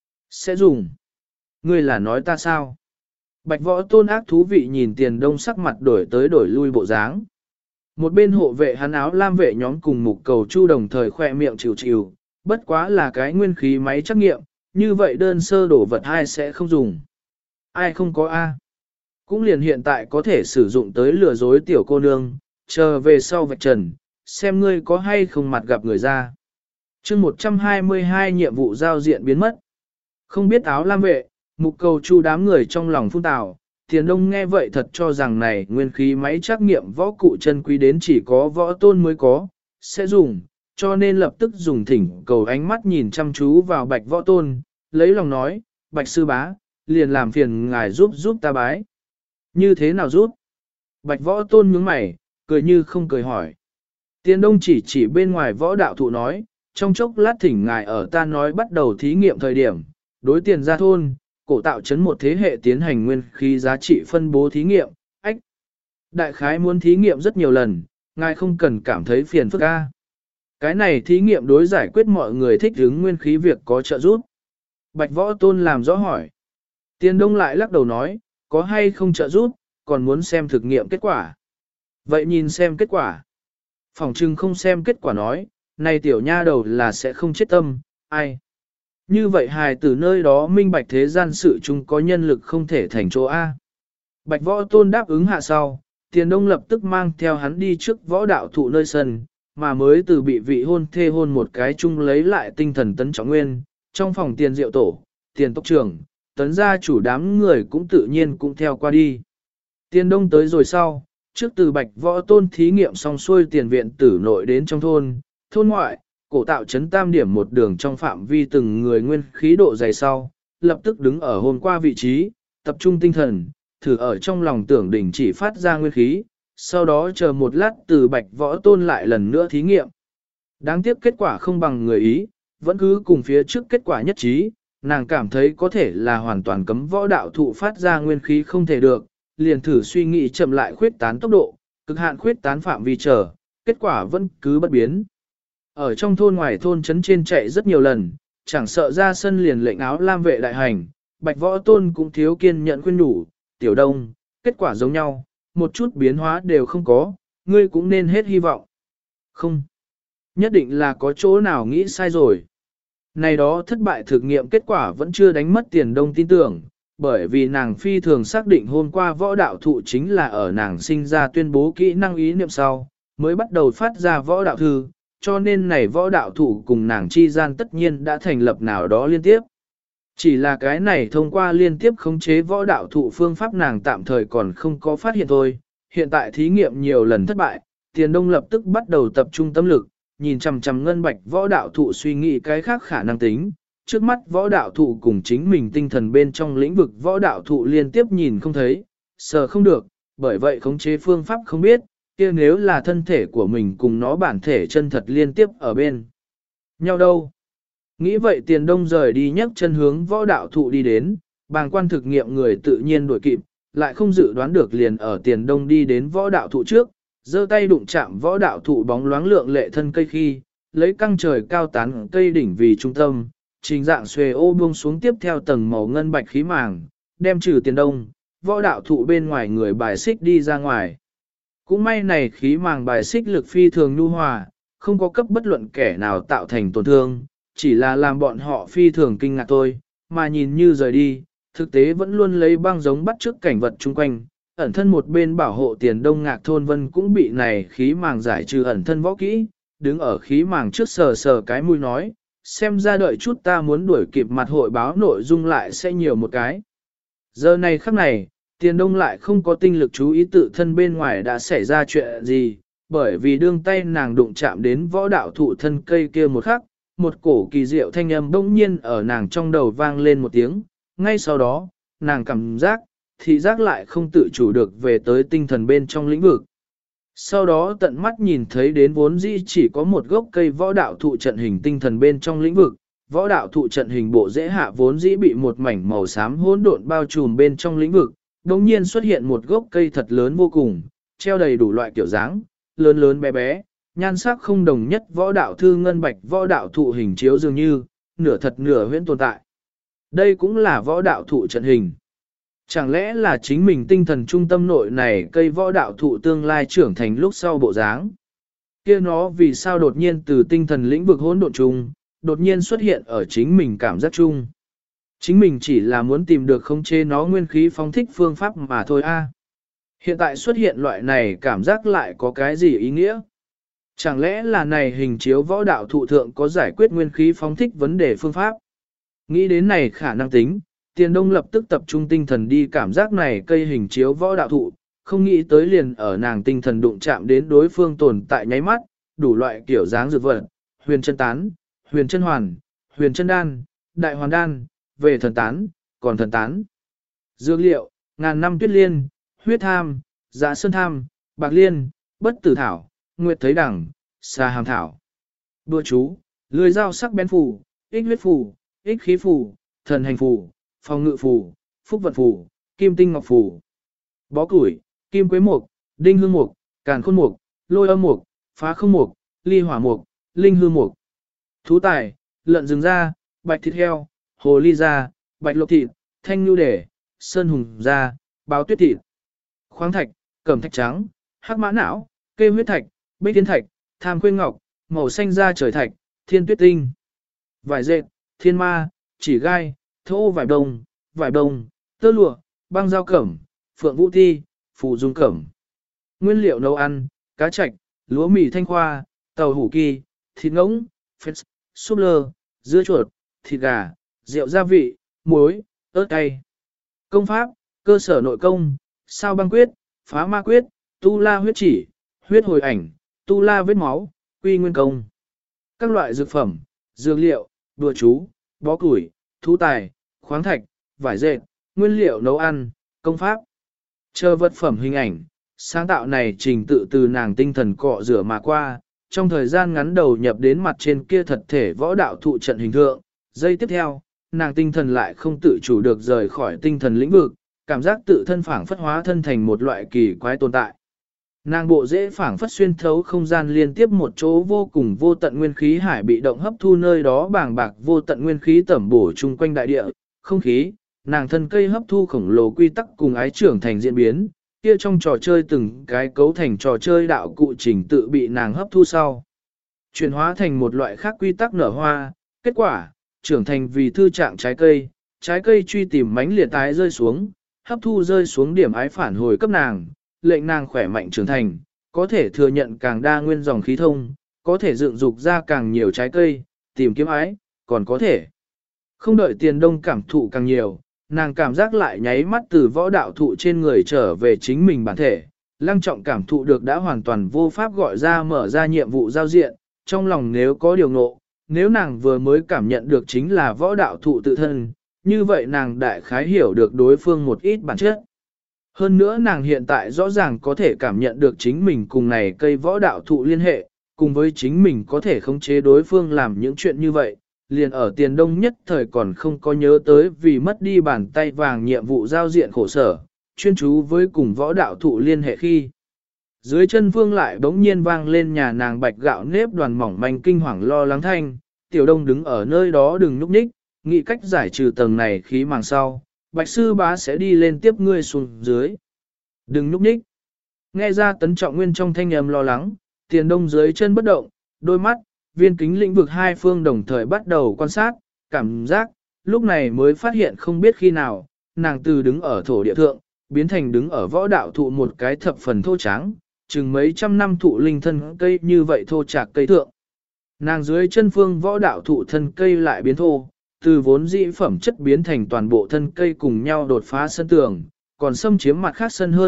Sẽ dùng. Ngươi là nói ta sao? Bạch Võ Tôn ác thú vị nhìn Tiền Đông sắc mặt đổi tới đổi lui bộ dáng. Một bên hộ vệ hắn áo lam vệ nhóm cùng mục cầu chu đồng thời khoe miệng chịu chịu, bất quá là cái nguyên khí máy trắc nghiệm, như vậy đơn sơ đổ vật ai sẽ không dùng. Ai không có A. Cũng liền hiện tại có thể sử dụng tới lừa dối tiểu cô nương, chờ về sau vạch trần, xem ngươi có hay không mặt gặp người ra. chương 122 nhiệm vụ giao diện biến mất. Không biết áo lam vệ, mục cầu chu đám người trong lòng phun tào. Tiền Đông nghe vậy thật cho rằng này nguyên khí máy trắc nghiệm võ cụ chân quý đến chỉ có Võ Tôn mới có, sẽ dùng, cho nên lập tức dùng thỉnh cầu ánh mắt nhìn chăm chú vào Bạch Võ Tôn, lấy lòng nói, Bạch Sư Bá, liền làm phiền ngài giúp ta bái. Như thế nào giúp? Bạch Võ Tôn nhướng mày, cười như không cười hỏi. Tiền Đông chỉ bên ngoài võ đạo thụ nói, trong chốc lát thỉnh ngài ở ta nói bắt đầu thí nghiệm thời điểm, đối tiền ra thôn, cổ tạo chấn một thế hệ tiến hành nguyên khí giá trị phân bố thí nghiệm, ách. Đại khái muốn thí nghiệm rất nhiều lần, ngài không cần cảm thấy phiền phức a. Cái này thí nghiệm đối giải quyết mọi người thích ứng nguyên khí việc có trợ giúp. Bạch Võ Tôn làm rõ hỏi. Tiền Đông lại lắc đầu nói, có hay không trợ giúp, còn muốn xem thực nghiệm kết quả. Vậy nhìn xem kết quả. Phòng trưng không xem kết quả nói, này tiểu nha đầu là sẽ không chết tâm, ai. Như vậy hài từ nơi đó minh bạch thế gian sự chung có nhân lực không thể thành chỗ A. Bạch Võ Tôn đáp ứng hạ sau, Tiền Đông lập tức mang theo hắn đi trước võ đạo thụ nơi sân, mà mới từ bị vị hôn thê hôn một cái chung lấy lại tinh thần tấn trọng nguyên, trong phòng tiền rượu tổ, tiền tốc trưởng, tấn gia chủ đám người cũng tự nhiên cũng theo qua đi. Tiền đông tới rồi sau, trước từ Bạch Võ Tôn thí nghiệm xong xuôi tiền viện tử nội đến trong thôn ngoại, cổ tạo chấn tam điểm một đường trong phạm vi từng người nguyên khí độ dày sau, lập tức đứng ở hôm qua vị trí, tập trung tinh thần, thử ở trong lòng tưởng đỉnh chỉ phát ra nguyên khí, sau đó chờ một lát từ Bạch Võ Tôn lại lần nữa thí nghiệm. Đáng tiếc kết quả không bằng người ý, vẫn cứ cùng phía trước kết quả nhất trí, nàng cảm thấy có thể là hoàn toàn cấm võ đạo thụ phát ra nguyên khí không thể được, liền thử suy nghĩ chậm lại khuyết tán tốc độ, cực hạn khuyết tán phạm vi chờ, kết quả vẫn cứ bất biến. Ở trong thôn ngoài thôn trấn trên chạy rất nhiều lần, chẳng sợ ra sân liền lệnh áo lam vệ đại hành, Bạch Võ Tôn cũng thiếu kiên nhẫn khuyên nhủ, Tiểu Đông, kết quả giống nhau, một chút biến hóa đều không có, ngươi cũng nên hết hy vọng. Không, nhất định là có chỗ nào nghĩ sai rồi. Này đó thất bại thực nghiệm kết quả vẫn chưa đánh mất Tiền Đông tin tưởng, bởi vì nàng phi thường xác định hôm qua võ đạo thụ chính là ở nàng sinh ra tuyên bố kỹ năng ý niệm sau, mới bắt đầu phát ra võ đạo thư, cho nên này võ đạo thụ cùng nàng chi gian tất nhiên đã thành lập nào đó liên tiếp. Chỉ là cái này thông qua liên tiếp khống chế võ đạo thụ phương pháp nàng tạm thời còn không có phát hiện thôi, hiện tại thí nghiệm nhiều lần thất bại, Tiền Đông lập tức bắt đầu tập trung tâm lực, nhìn chằm chằm ngân bạch võ đạo thụ suy nghĩ cái khác khả năng tính. Trước mắt võ đạo thụ cùng chính mình tinh thần bên trong lĩnh vực võ đạo thụ liên tiếp nhìn không thấy, sờ không được, bởi vậy khống chế phương pháp không biết, kia nếu là thân thể của mình cùng nó bản thể chân thật liên tiếp ở bên nhau đâu. Nghĩ vậy Tiền Đông rời đi nhấc chân hướng võ đạo thụ đi đến, bàng quan thực nghiệm người tự nhiên đuổi kịp, lại không dự đoán được liền ở Tiền Đông đi đến võ đạo thụ trước, giơ tay đụng chạm võ đạo thụ bóng loáng lượng lệ thân cây khi, lấy căng trời cao tán cây đỉnh vì trung tâm, trình dạng xuề ô buông xuống tiếp theo tầng màu ngân bạch khí màng, đem trừ Tiền Đông, võ đạo thụ bên ngoài người bài xích đi ra ngoài. Cũng may này khí màng bài xích lực phi thường nhu hòa, không có cấp bất luận kẻ nào tạo thành tổn thương, chỉ là làm bọn họ phi thường kinh ngạc thôi, mà nhìn như rời đi, thực tế vẫn luôn lấy băng giống bắt trước cảnh vật chung quanh, ẩn thân một bên bảo hộ Tiền Đông Ngạc Thôn Vân cũng bị này khí màng giải trừ ẩn thân võ kỹ, đứng ở khí màng trước sờ sờ cái mũi nói, xem ra đợi chút ta muốn đuổi kịp mặt hội báo nội dung lại sẽ nhiều một cái. Giờ này khắc này, Tiền Đông lại không có tinh lực chú ý tự thân bên ngoài đã xảy ra chuyện gì, bởi vì đương tay nàng đụng chạm đến võ đạo thụ thân cây kia một khắc, một cổ kỳ diệu thanh âm bỗng nhiên ở nàng trong đầu vang lên một tiếng, ngay sau đó, nàng cảm giác, thị giác lại không tự chủ được về tới tinh thần bên trong lĩnh vực. Sau đó tận mắt nhìn thấy đến vốn dĩ chỉ có một gốc cây võ đạo thụ trận hình tinh thần bên trong lĩnh vực, võ đạo thụ trận hình bộ dễ hạ vốn dĩ bị một mảnh màu xám hỗn độn bao trùm bên trong lĩnh vực, đồng nhiên xuất hiện một gốc cây thật lớn vô cùng, treo đầy đủ loại kiểu dáng, lớn lớn bé bé, nhan sắc không đồng nhất võ đạo thư ngân bạch võ đạo thụ hình chiếu dường như, nửa thật nửa huyễn tồn tại. Đây cũng là võ đạo thụ trận hình. Chẳng lẽ là chính mình tinh thần trung tâm nội này cây võ đạo thụ tương lai trưởng thành lúc sau bộ dáng? Kia nó vì sao đột nhiên từ tinh thần lĩnh vực hỗn độn chung, đột nhiên xuất hiện ở chính mình cảm giác chung? Chính mình chỉ là muốn tìm được khống chế nó nguyên khí phóng thích phương pháp mà thôi a. Hiện tại xuất hiện loại này cảm giác lại có cái gì ý nghĩa? Chẳng lẽ là này hình chiếu võ đạo thụ thượng có giải quyết nguyên khí phóng thích vấn đề phương pháp? Nghĩ đến này khả năng tính, Tiền Đông lập tức tập trung tinh thần đi cảm giác này cây hình chiếu võ đạo thụ, không nghĩ tới liền ở nàng tinh thần đụng chạm đến đối phương tồn tại nháy mắt, đủ loại kiểu dáng dược vật, huyền chân tán, huyền chân hoàn, huyền chân đan, đại hoàn đan, về thần tán, còn thần tán. Dược liệu, ngàn năm tuyết liên, huyết tham, dạ sơn tham, bạc liên, bất tử thảo, nguyệt thấy đẳng, xà hàm thảo. Đùa chú, lưỡi dao sắc bén phù, ích huyết phù, ích khí phù, thần hành phù, phòng ngự phù, phúc vận phù, kim tinh ngọc phù. Bó củi, kim quế mục, đinh hương mục, càn khôn mục, lôi âm mục, phá không mục, ly hỏa mục, linh hư mục. Thú tài, lợn rừng da, bạch thịt heo, hồ ly da, bạch lộc thịt, thanh nhu đề, sơn hùng da, báo tuyết thịt. Khoáng thạch, cẩm thạch trắng, hắc mã não, kê huyết thạch, bích thiên thạch, tham khuyên ngọc, màu xanh da trời thạch, thiên tuyết tinh. Vải dệt, thiên ma, chỉ gai, thô vải đồng, tơ lụa, băng dao cẩm, phượng vũ ti, phù dung cẩm. Nguyên liệu nấu ăn, cá trạch, lúa mì thanh khoa, tàu hủ kỳ, thịt ngỗng, phết, súp lơ, dưa chuột, thịt gà, rượu gia vị, muối, ớt cay. Công pháp, cơ sở nội công, sao băng quyết, phá ma quyết, tu la huyết chỉ, huyết hồi ảnh, tu la vết máu, quy nguyên công. Các loại dược phẩm, dược liệu, đùa chú, bó củi, thú tài, khoáng thạch, vải dệt, nguyên liệu nấu ăn, công pháp. Chờ vật phẩm hình ảnh, sáng tạo này trình tự từ nàng tinh thần cọ rửa mà qua, trong thời gian ngắn đầu nhập đến mặt trên kia thật thể võ đạo thụ trận hình thượng. Giây tiếp theo, nàng tinh thần lại không tự chủ được rời khỏi tinh thần lĩnh vực, cảm giác tự thân phảng phất hóa thân thành một loại kỳ quái tồn tại. Nàng bộ dễ phảng phất xuyên thấu không gian liên tiếp một chỗ vô cùng vô tận nguyên khí hải bị động hấp thu nơi đó bàng bạc vô tận nguyên khí tẩm bổ chung quanh đại địa, không khí, nàng thân cây hấp thu khổng lồ quy tắc cùng ái trưởng thành diễn biến, kia trong trò chơi từng cái cấu thành trò chơi đạo cụ trình tự bị nàng hấp thu sau. Chuyển hóa thành một loại khác quy tắc nở hoa, kết quả, trưởng thành vì thư trạng trái cây truy tìm mánh liệt tái rơi xuống, hấp thu rơi xuống điểm ái phản hồi cấp nàng, lệnh nàng khỏe mạnh trưởng thành, có thể thừa nhận càng đa nguyên dòng khí thông, có thể dựng dục ra càng nhiều trái cây, tìm kiếm ái, còn có thể không đợi tiền đông cảm thụ càng nhiều, nàng cảm giác lại nháy mắt từ võ đạo thụ trên người trở về chính mình bản thể, lăng trọng cảm thụ được đã hoàn toàn vô pháp gọi ra mở ra nhiệm vụ giao diện, trong lòng nếu có điều ngộ, nếu nàng vừa mới cảm nhận được chính là võ đạo thụ tự thân, như vậy nàng đại khái hiểu được đối phương một ít bản chất. Hơn nữa nàng hiện tại rõ ràng có thể cảm nhận được chính mình cùng này cây võ đạo thụ liên hệ, cùng với chính mình có thể khống chế đối phương làm những chuyện như vậy, liền ở tiền đông nhất thời còn không có nhớ tới vì mất đi bàn tay vàng nhiệm vụ giao diện khổ sở, chuyên chú với cùng võ đạo thụ liên hệ khi. Dưới chân phương lại bỗng nhiên vang lên nhà nàng bạch gạo nếp đoàn mỏng manh kinh hoàng lo lắng thanh, tiểu đông đứng ở nơi đó đừng núp nhích, nghĩ cách giải trừ tầng này khí màng sau, bạch sư bá sẽ đi lên tiếp ngươi xuống dưới. Đừng núp nhích. Nghe ra tấn trọng nguyên trong thanh âm lo lắng, tiền đông dưới chân bất động, đôi mắt, viên kính lĩnh vực hai phương đồng thời bắt đầu quan sát, cảm giác, lúc này mới phát hiện không biết khi nào, nàng từ đứng ở thổ địa thượng, biến thành đứng ở võ đạo thụ một cái thập phần thô tráng, chừng mấy trăm năm thụ linh thân cây như vậy thô chạc cây thượng. Nàng dưới chân phương võ đạo thụ thân cây lại biến thô, từ vốn dĩ phẩm chất biến thành toàn bộ thân cây cùng nhau đột phá sân tường, còn xâm chiếm mặt khác sân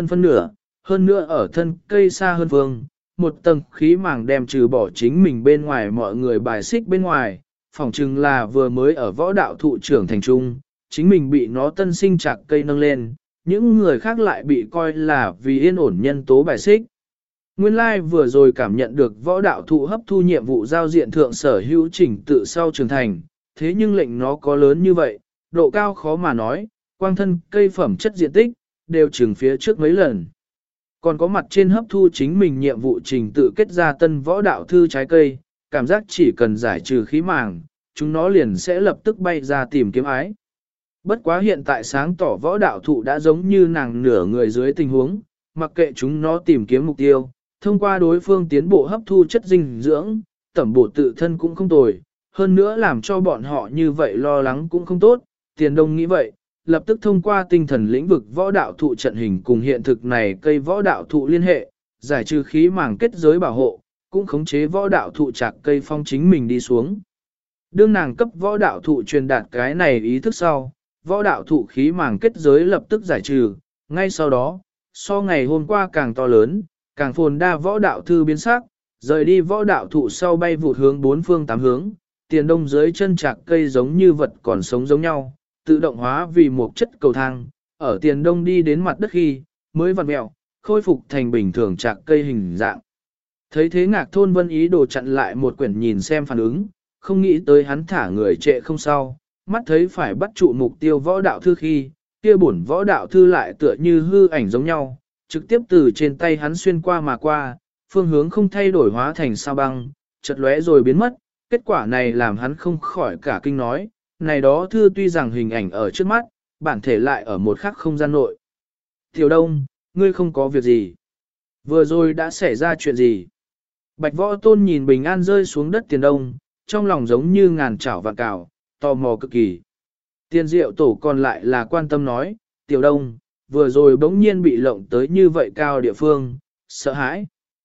hơn nữa ở thân cây xa hơn phương, một tầng khí màng đem trừ bỏ chính mình bên ngoài mọi người bài xích bên ngoài, phỏng chừng là vừa mới ở võ đạo thụ trưởng thành trung, chính mình bị nó tân sinh chạc cây nâng lên, những người khác lại bị coi là vì yên ổn nhân tố bài xích. Nguyên lai vừa rồi cảm nhận được võ đạo thụ hấp thu nhiệm vụ giao diện thượng sở hữu chỉnh tự sau trưởng thành, thế nhưng lệnh nó có lớn như vậy, độ cao khó mà nói, quang thân cây phẩm chất diện tích, đều chừng phía trước mấy lần. Còn có mặt trên hấp thu chính mình nhiệm vụ trình tự kết ra tân võ đạo thư trái cây, cảm giác chỉ cần giải trừ khí màng, chúng nó liền sẽ lập tức bay ra tìm kiếm ái. Bất quá hiện tại sáng tỏ võ đạo thụ đã giống như nàng nửa người dưới tình huống, mặc kệ chúng nó tìm kiếm mục tiêu, thông qua đối phương tiến bộ hấp thu chất dinh dưỡng, tẩm bổ tự thân cũng không tồi, hơn nữa làm cho bọn họ như vậy lo lắng cũng không tốt, tiền đông nghĩ vậy, lập tức thông qua tinh thần lĩnh vực võ đạo thụ trận hình cùng hiện thực này cây võ đạo thụ liên hệ, giải trừ khí màng kết giới bảo hộ, cũng khống chế võ đạo thụ chạc cây phong chính mình đi xuống. Đương nàng cấp võ đạo thụ truyền đạt cái này ý thức sau, võ đạo thụ khí màng kết giới lập tức giải trừ, ngay sau đó, so ngày hôm qua càng to lớn, càng phồn đa võ đạo thư biến sắc, rời đi võ đạo thụ sau bay vụt hướng bốn phương tám hướng, tiền đông dưới chân chạc cây giống như vật còn sống giống nhau, tự động hóa vì một chất cầu thang, ở tiền đông đi đến mặt đất khi, mới vặn mẹo, khôi phục thành bình thường chạc cây hình dạng. Thấy thế Ngạc Thôn Vân ý đồ chặn lại một quyển nhìn xem phản ứng, không nghĩ tới hắn thả người trệ không sao, mắt thấy phải bắt trụ mục tiêu võ đạo thư khi, kia bổn võ đạo thư lại tựa như hư ảnh giống nhau, trực tiếp từ trên tay hắn xuyên qua mà qua, phương hướng không thay đổi hóa thành sao băng, chợt lóe rồi biến mất, kết quả này làm hắn không khỏi cả kinh nói, này đó thư tuy rằng hình ảnh ở trước mắt, bản thể lại ở một khắc không gian nội. Tiểu Đông, ngươi không có việc gì. Vừa rồi đã xảy ra chuyện gì? Bạch Võ Tôn nhìn bình an rơi xuống đất Tiền Đông, trong lòng giống như ngàn chảo vạn cào, tò mò cực kỳ. Tiền Diệu Tổ còn lại là quan tâm nói, Tiểu Đông, vừa rồi bỗng nhiên bị lộng tới như vậy cao địa phương, sợ hãi.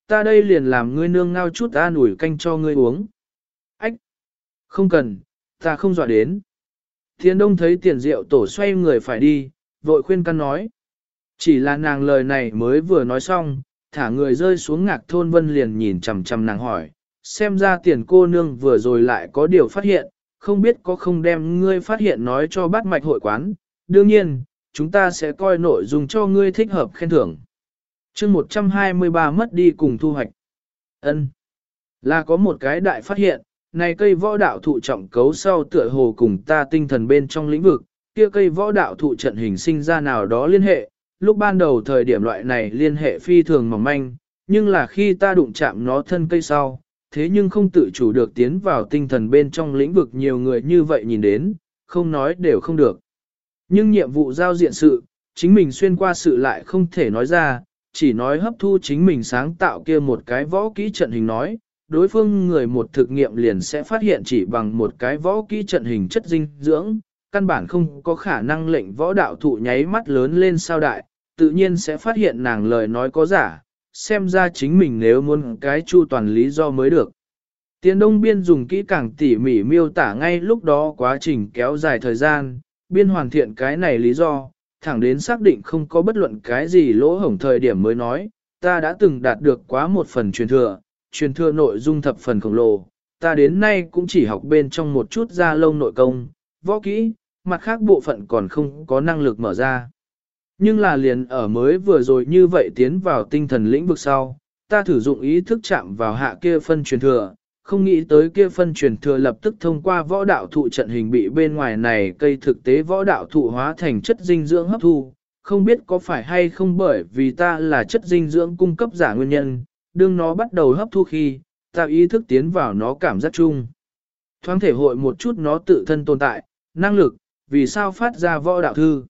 ta đây liền làm ngươi nương ngao chút an ủi canh cho ngươi uống. Ách! Không cần, ta không dọa đến. Tiền Đông thấy Tiền Diệu Tổ xoay người phải đi, vội khuyên can nói. Chỉ là nàng lời này mới vừa nói xong, thả người rơi xuống Ngạc Thôn Vân liền nhìn chằm chằm nàng hỏi, xem ra Tiền cô nương vừa rồi lại có điều phát hiện, không biết có không đem ngươi phát hiện nói cho bát mạch hội quán, đương nhiên, chúng ta sẽ coi nội dung cho ngươi thích hợp khen thưởng. chương 123 mất đi cùng thu hoạch. Ân, là có một cái đại phát hiện, này cây võ đạo thụ trọng cấu sau tựa hồ cùng ta tinh thần bên trong lĩnh vực, kia cây võ đạo thụ trận hình sinh ra nào đó liên hệ, lúc ban đầu thời điểm loại này liên hệ phi thường mỏng manh, nhưng là khi ta đụng chạm nó thân cây sau, thế nhưng không tự chủ được tiến vào tinh thần bên trong lĩnh vực nhiều người như vậy nhìn đến, không nói đều không được. Nhưng nhiệm vụ giao diện sự, chính mình xuyên qua sự lại không thể nói ra, chỉ nói hấp thu chính mình sáng tạo kia một cái võ kỹ trận hình nói, đối phương người một thực nghiệm liền sẽ phát hiện chỉ bằng một cái võ kỹ trận hình chất dinh dưỡng, căn bản không có khả năng lệnh võ đạo thụ nháy mắt lớn lên sao đại, tự nhiên sẽ phát hiện nàng lời nói có giả, xem ra chính mình nếu muốn cái chu toàn lý do mới được. Tiền Đông Biên dùng kỹ càng tỉ mỉ miêu tả ngay lúc đó quá trình kéo dài thời gian, biên hoàn thiện cái này lý do, thẳng đến xác định không có bất luận cái gì lỗ hổng thời điểm mới nói, ta đã từng đạt được quá một phần truyền thừa nội dung thập phần khổng lồ, ta đến nay cũng chỉ học bên trong một chút da lông nội công, võ kỹ, mặt khác bộ phận còn không có năng lực mở ra. Nhưng là liền ở mới vừa rồi như vậy tiến vào tinh thần lĩnh vực sau, ta thử dụng ý thức chạm vào hạ kia phân truyền thừa, không nghĩ tới kia phân truyền thừa lập tức thông qua võ đạo thụ trận hình bị bên ngoài này cây thực tế võ đạo thụ hóa thành chất dinh dưỡng hấp thu, không biết có phải hay không bởi vì ta là chất dinh dưỡng cung cấp giả nguyên nhân, đương nó bắt đầu hấp thu khi, ta ý thức tiến vào nó cảm giác chung. Thoáng thể hội một chút nó tự thân tồn tại, năng lực, vì sao phát ra võ đạo thư.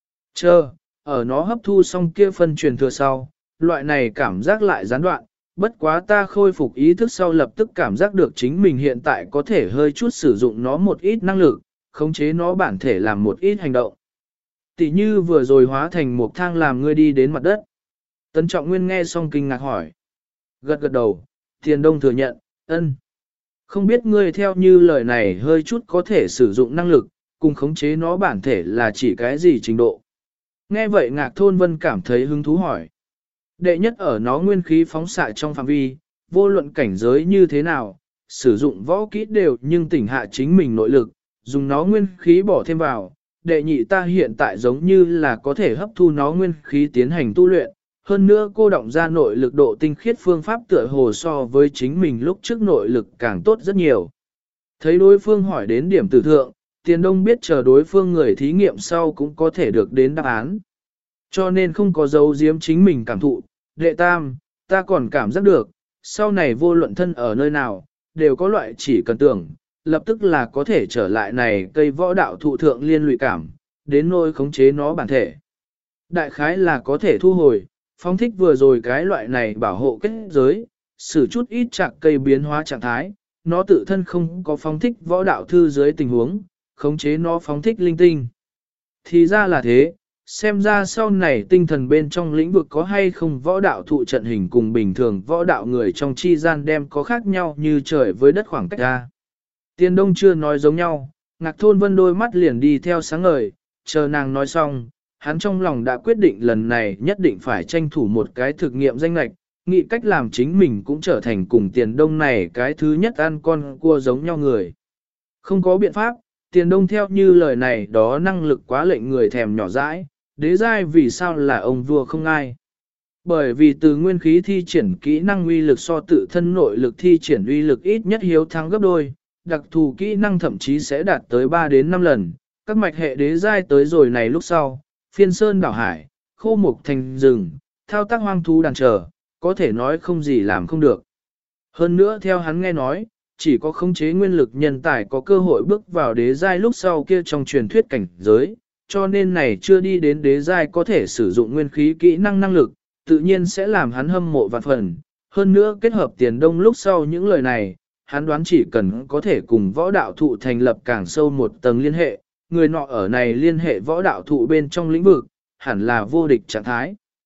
Ở nó hấp thu xong kia phân truyền thừa sau, loại này cảm giác lại gián đoạn, bất quá ta khôi phục ý thức sau lập tức cảm giác được chính mình hiện tại có thể hơi chút sử dụng nó một ít năng lực, khống chế nó bản thể làm một ít hành động. Tỷ như vừa rồi hóa thành một thang làm ngươi đi đến mặt đất. Tấn Trọng Nguyên nghe xong kinh ngạc hỏi. Gật gật đầu, Tiền Đông thừa nhận, ân. Không biết ngươi theo như lời này hơi chút có thể sử dụng năng lực, cùng khống chế nó bản thể là chỉ cái gì trình độ. Nghe vậy Ngạc Thôn Vân cảm thấy hứng thú hỏi. Đệ nhất ở nó nguyên khí phóng xạ trong phạm vi, vô luận cảnh giới như thế nào, sử dụng võ kỹ đều nhưng tỉnh hạ chính mình nội lực, dùng nó nguyên khí bỏ thêm vào. Đệ nhị ta hiện tại giống như là có thể hấp thu nó nguyên khí tiến hành tu luyện, hơn nữa cô động ra nội lực độ tinh khiết phương pháp tựa hồ so với chính mình lúc trước nội lực càng tốt rất nhiều. Thấy đối phương hỏi đến điểm tử thượng, Tiền Đông biết chờ đối phương người thí nghiệm sau cũng có thể được đến đáp án. Cho nên không có dấu giếm chính mình cảm thụ, đệ tam, ta còn cảm giác được, sau này vô luận thân ở nơi nào, đều có loại chỉ cần tưởng, lập tức là có thể trở lại này cây võ đạo thụ thượng liên lụy cảm, đến nỗi khống chế nó bản thể. Đại khái là có thể thu hồi, phóng thích vừa rồi cái loại này bảo hộ kết giới, xử chút ít chạc cây biến hóa trạng thái, nó tự thân không có phóng thích võ đạo thư dưới tình huống, khống chế nó phóng thích linh tinh. Thì ra là thế, xem ra sau này tinh thần bên trong lĩnh vực có hay không võ đạo thụ trận hình cùng bình thường võ đạo người trong chi gian đem có khác nhau như trời với đất khoảng cách ra. Tiền Đông chưa nói giống nhau, Ngạc Thôn Vân đôi mắt liền đi theo sáng ngời, chờ nàng nói xong, hắn trong lòng đã quyết định lần này nhất định phải tranh thủ một cái thực nghiệm danh lệch, nghĩ cách làm chính mình cũng trở thành cùng Tiền Đông này cái thứ nhất ăn con cua giống nhau người. Không có biện pháp, Tiền Đông theo như lời này đó năng lực quá lệnh người thèm nhỏ dãi, đế giai vì sao là ông vua không ai. Bởi vì từ nguyên khí thi triển kỹ năng uy lực so tự thân nội lực thi triển uy lực ít nhất hiếu thắng gấp đôi, đặc thù kỹ năng thậm chí sẽ đạt tới 3 đến 5 lần, các mạch hệ đế giai tới rồi này lúc sau, phiên sơn đảo hải, khô mục thành rừng, thao tác hoang thú đàn trở, có thể nói không gì làm không được. Hơn nữa theo hắn nghe nói, chỉ có khống chế nguyên lực nhân tài có cơ hội bước vào đế giai lúc sau kia trong truyền thuyết cảnh giới, cho nên này chưa đi đến đế giai có thể sử dụng nguyên khí kỹ năng năng lực, tự nhiên sẽ làm hắn hâm mộ vạn phần. Hơn nữa kết hợp Tiền Đông lúc sau những lời này, hắn đoán chỉ cần có thể cùng võ đạo thụ thành lập càng sâu một tầng liên hệ, người nọ ở này liên hệ võ đạo thụ bên trong lĩnh vực, hẳn là vô địch trạng thái.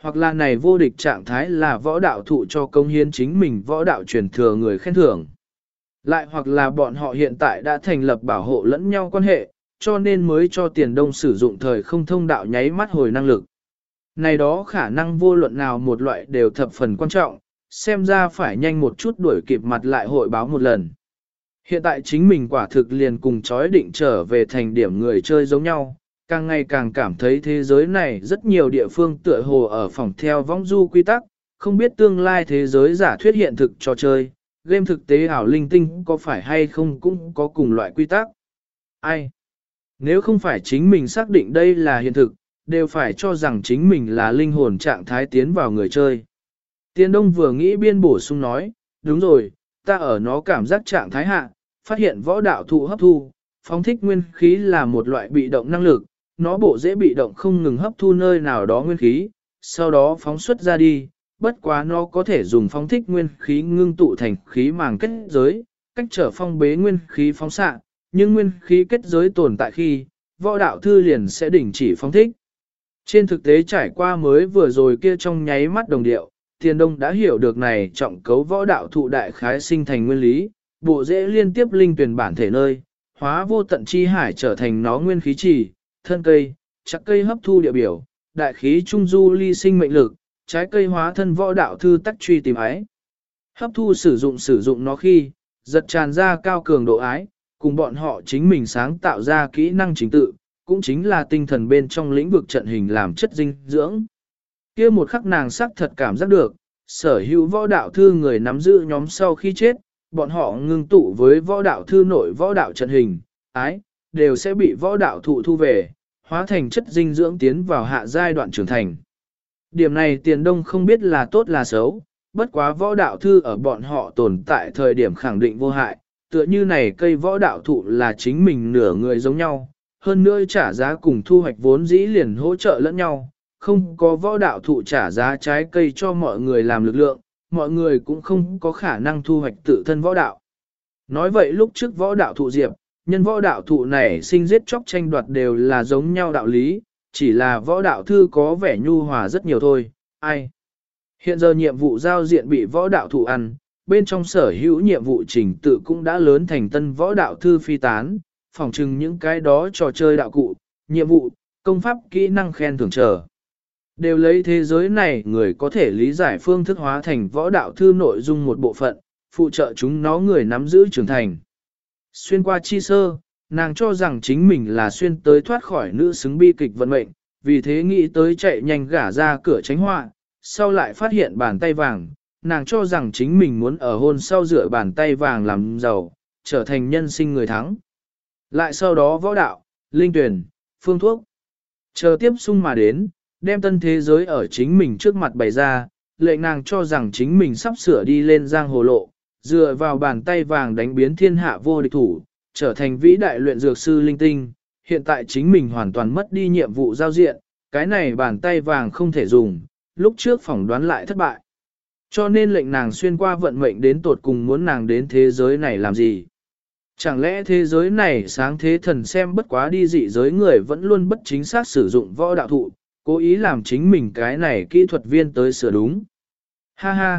Hoặc là này vô địch trạng thái là võ đạo thụ cho công hiến chính mình võ đạo truyền thừa người khen thưởng. Lại hoặc là bọn họ hiện tại đã thành lập bảo hộ lẫn nhau quan hệ, cho nên mới cho Tiền Đông sử dụng thời không thông đạo nháy mắt hồi năng lực. Này đó khả năng vô luận nào một loại đều thập phần quan trọng, xem ra phải nhanh một chút đuổi kịp mặt lại hội báo một lần. Hiện tại chính mình quả thực liền cùng chói định trở về thành điểm người chơi giống nhau, càng ngày càng cảm thấy thế giới này rất nhiều địa phương tựa hồ ở phòng theo vong du quy tắc, không biết tương lai thế giới giả thuyết hiện thực trò chơi, game thực tế ảo linh tinh có phải hay không cũng có cùng loại quy tắc. Ai? Nếu không phải chính mình xác định đây là hiện thực, đều phải cho rằng chính mình là linh hồn trạng thái tiến vào người chơi. Tiên Đông vừa nghĩ biên bổ sung nói, đúng rồi, ta ở nó cảm giác trạng thái hạ, phát hiện võ đạo thụ hấp thu, phóng thích nguyên khí là một loại bị động năng lực, nó bộ dễ bị động không ngừng hấp thu nơi nào đó nguyên khí, sau đó phóng xuất ra đi, bất quá nó có thể dùng phóng thích nguyên khí ngưng tụ thành khí màng kết giới, cách trở phong bế nguyên khí phóng xạ, nhưng nguyên khí kết giới tồn tại khi, võ đạo thư liền sẽ đình chỉ phóng thích. Trên thực tế trải qua mới vừa rồi kia trong nháy mắt đồng điệu, Tiền Đông đã hiểu được này trọng cấu võ đạo thụ đại khái sinh thành nguyên lý, bộ dễ liên tiếp linh tuyển bản thể nơi, hóa vô tận chi hải trở thành nó nguyên khí trì, thân cây, chắc cây hấp thu địa biểu, đại khí trung du ly sinh mệnh lực, trái cây hóa thân võ đạo thư tắc truy tìm ái. Hấp thu sử dụng nó khi, giật tràn ra cao cường độ ái, cùng bọn họ chính mình sáng tạo ra kỹ năng chính tự, cũng chính là tinh thần bên trong lĩnh vực trận hình làm chất dinh dưỡng. Kia một khắc nàng sắc thật cảm giác được, sở hữu võ đạo thư người nắm giữ nhóm sau khi chết, bọn họ ngưng tụ với võ đạo thư nội võ đạo trận hình, ái, đều sẽ bị võ đạo thụ thu về, hóa thành chất dinh dưỡng tiến vào hạ giai đoạn trưởng thành. Điểm này Tiền Đông không biết là tốt là xấu, bất quá võ đạo thư ở bọn họ tồn tại thời điểm khẳng định vô hại, tựa như này cây võ đạo thụ là chính mình nửa người giống nhau, hơn nữa trả giá cùng thu hoạch vốn dĩ liền hỗ trợ lẫn nhau, không có võ đạo thụ trả giá trái cây cho mọi người làm lực lượng, mọi người cũng không có khả năng thu hoạch tự thân võ đạo. Nói vậy lúc trước võ đạo thụ diệp, nhân võ đạo thụ này sinh giết chóc tranh đoạt đều là giống nhau đạo lý, chỉ là võ đạo thư có vẻ nhu hòa rất nhiều thôi, ai. Hiện giờ nhiệm vụ giao diện bị võ đạo thụ ăn, bên trong sở hữu nhiệm vụ trình tự cũng đã lớn thành tân võ đạo thư phi tán, phỏng chừng những cái đó trò chơi đạo cụ, nhiệm vụ, công pháp, kỹ năng khen thưởng chờ. Đều lấy thế giới này người có thể lý giải phương thức hóa thành võ đạo thư nội dung một bộ phận, phụ trợ chúng nó người nắm giữ trưởng thành. Xuyên qua chi sơ, nàng cho rằng chính mình là xuyên tới thoát khỏi nữ xứng bi kịch vận mệnh, vì thế nghĩ tới chạy nhanh gả ra cửa tránh họa, sau lại phát hiện bàn tay vàng, nàng cho rằng chính mình muốn ở hôn sau rửa bàn tay vàng làm giàu, trở thành nhân sinh người thắng. Lại sau đó võ đạo, linh tuyển, phương thuốc. Chờ tiếp xung mà đến, đem tân thế giới ở chính mình trước mặt bày ra, lệnh nàng cho rằng chính mình sắp sửa đi lên giang hồ lộ, dựa vào bàn tay vàng đánh biến thiên hạ vô địch thủ, trở thành vĩ đại luyện dược sư linh tinh. Hiện tại chính mình hoàn toàn mất đi nhiệm vụ giao diện, cái này bàn tay vàng không thể dùng, lúc trước phỏng đoán lại thất bại. Cho nên lệnh nàng xuyên qua vận mệnh đến tột cùng muốn nàng đến thế giới này làm gì. Chẳng lẽ thế giới này sáng thế thần xem bất quá đi dị giới người vẫn luôn bất chính xác sử dụng võ đạo thụ, cố ý làm chính mình cái này kỹ thuật viên tới sửa đúng. Ha ha!